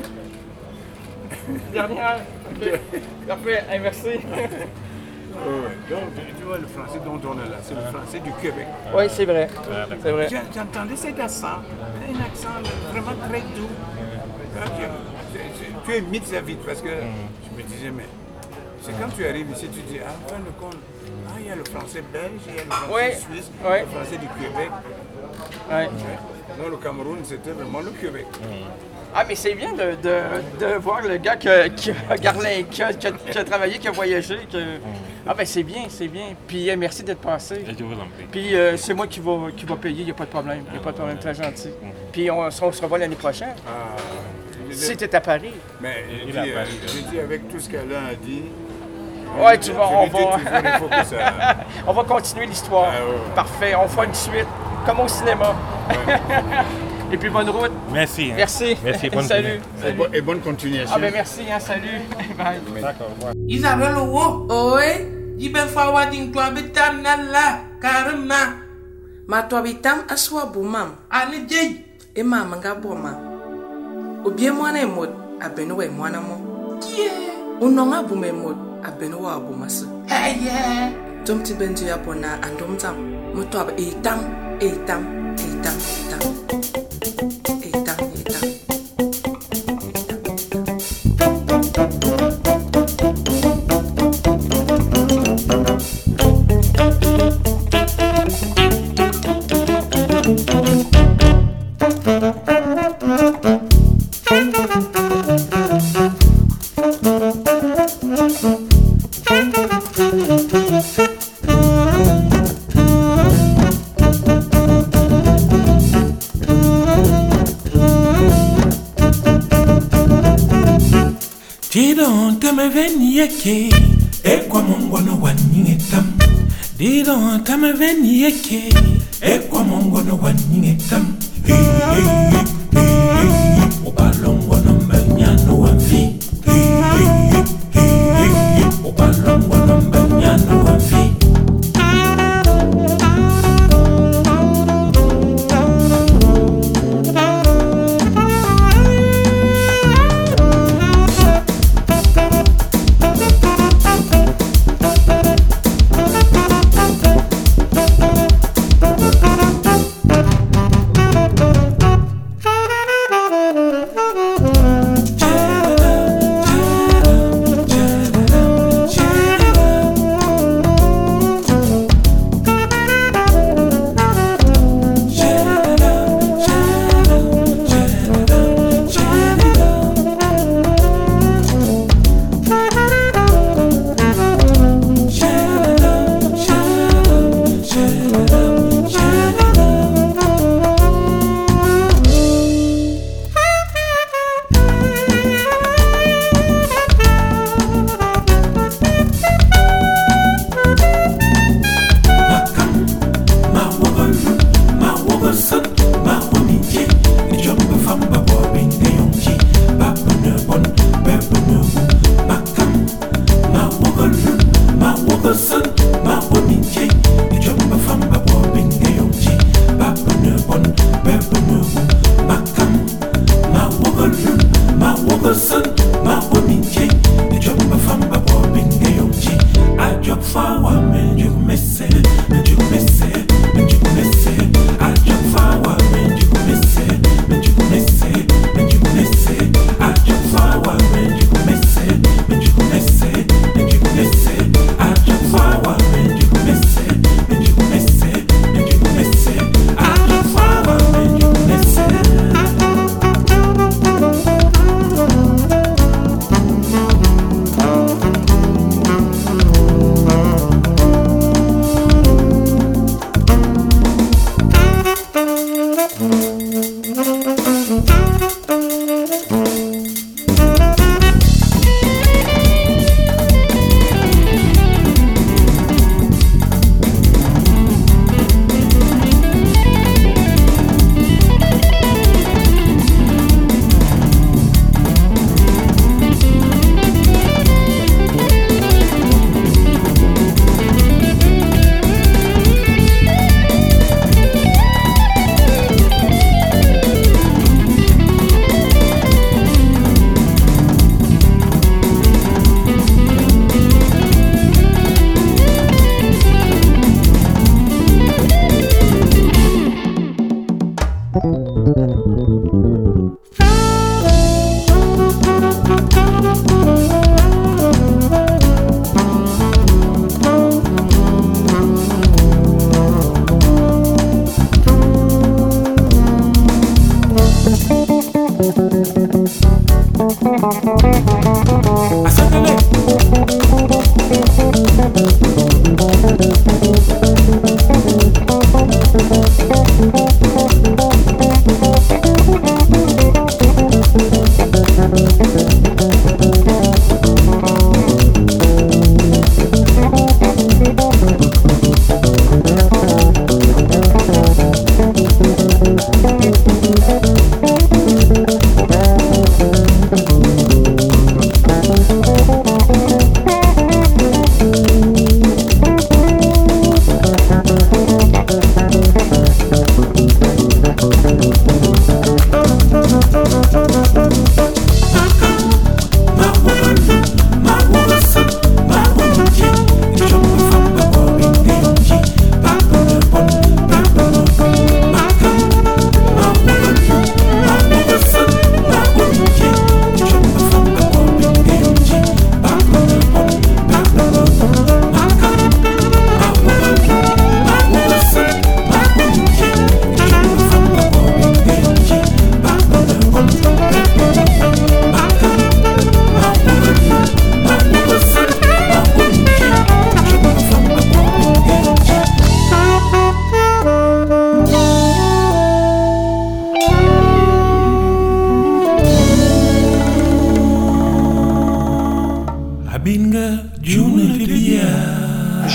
Dernière. OK. Parfait. Hey, merci. Ouais, ouais. Donc, tu vois, le français dont on est là, c'est le français du Québec. Oui, c'est vrai. C'est vrai. J'ai- J'entendais cet accent, un accent vraiment très doux. Donc, c'est- c'est- tu imites ça vite parce que je me disais, mais c'est quand tu arrives ici, tu dis, ah, en fin de compte, ah, il y a le français belge, il y a le français Oui, suisse, oui. le français du Québec. Ouais. Non, le Cameroun, c'était vraiment le Québec. Ah, mais c'est bien de, de, de voir le gars qui a, qui a, garlin- qui a, qui a- qui a travaillé, qui a voyagé. Que... Ah, ben c'est bien, c'est bien. Puis euh, merci d'être passé. Je vous en prie. Puis euh, c'est moi qui va, qui va payer, il n'y a pas de problème. Il n'y a pas de problème, très gentil. Puis on, on se revoit l'année prochaine. Ah, je Si disais- tu es à Paris. Mais j'ai Il dit, a euh, pas- j'ai dit avec tout ce qu'Alain a dit. Ouais, tu vas, je on lui dis toujours, il faut va. que ça- on va continuer l'histoire. Ah, ouais. Parfait, on fera une suite, comme au cinéma. Et puis bonne route. Merci. hein. Merci. Merci, bonne Salut. journée. Et bo- Et bonne continuation. Ah ben merci, hein, salut. Bye. D'accord, au revoir. Isabelle Owo. Oi. Jibe forwarding to abitam nalla karma. Ma to abitam aswa bumam. Ani jej. E mama nga boma. Obie mwana emot abenu we mwana mo. Kie. Unonga bume emot abeno wa abo mas. Hey yeah. Tom ti benji apona andom tam. Moto ab etam, etam, etam, etam. Etam, etam. Yeke, e kwa mongo no wanyinge tam. Dido tame veni yeke, e kwa mongo no wanyinge tam. Hey hey hey hey, obalongo no menya no wanfi. Hey hey hey hey, obalongo no menya no wanfi.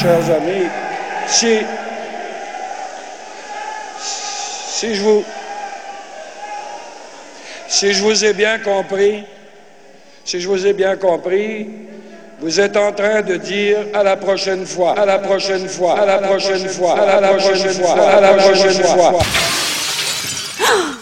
chers amis, si, si je vous, si je vous ai bien compris, si je vous ai bien compris, vous êtes en train de dire à la prochaine fois, à la prochaine fois, à la prochaine fois, à la prochaine fois, à la prochaine fois.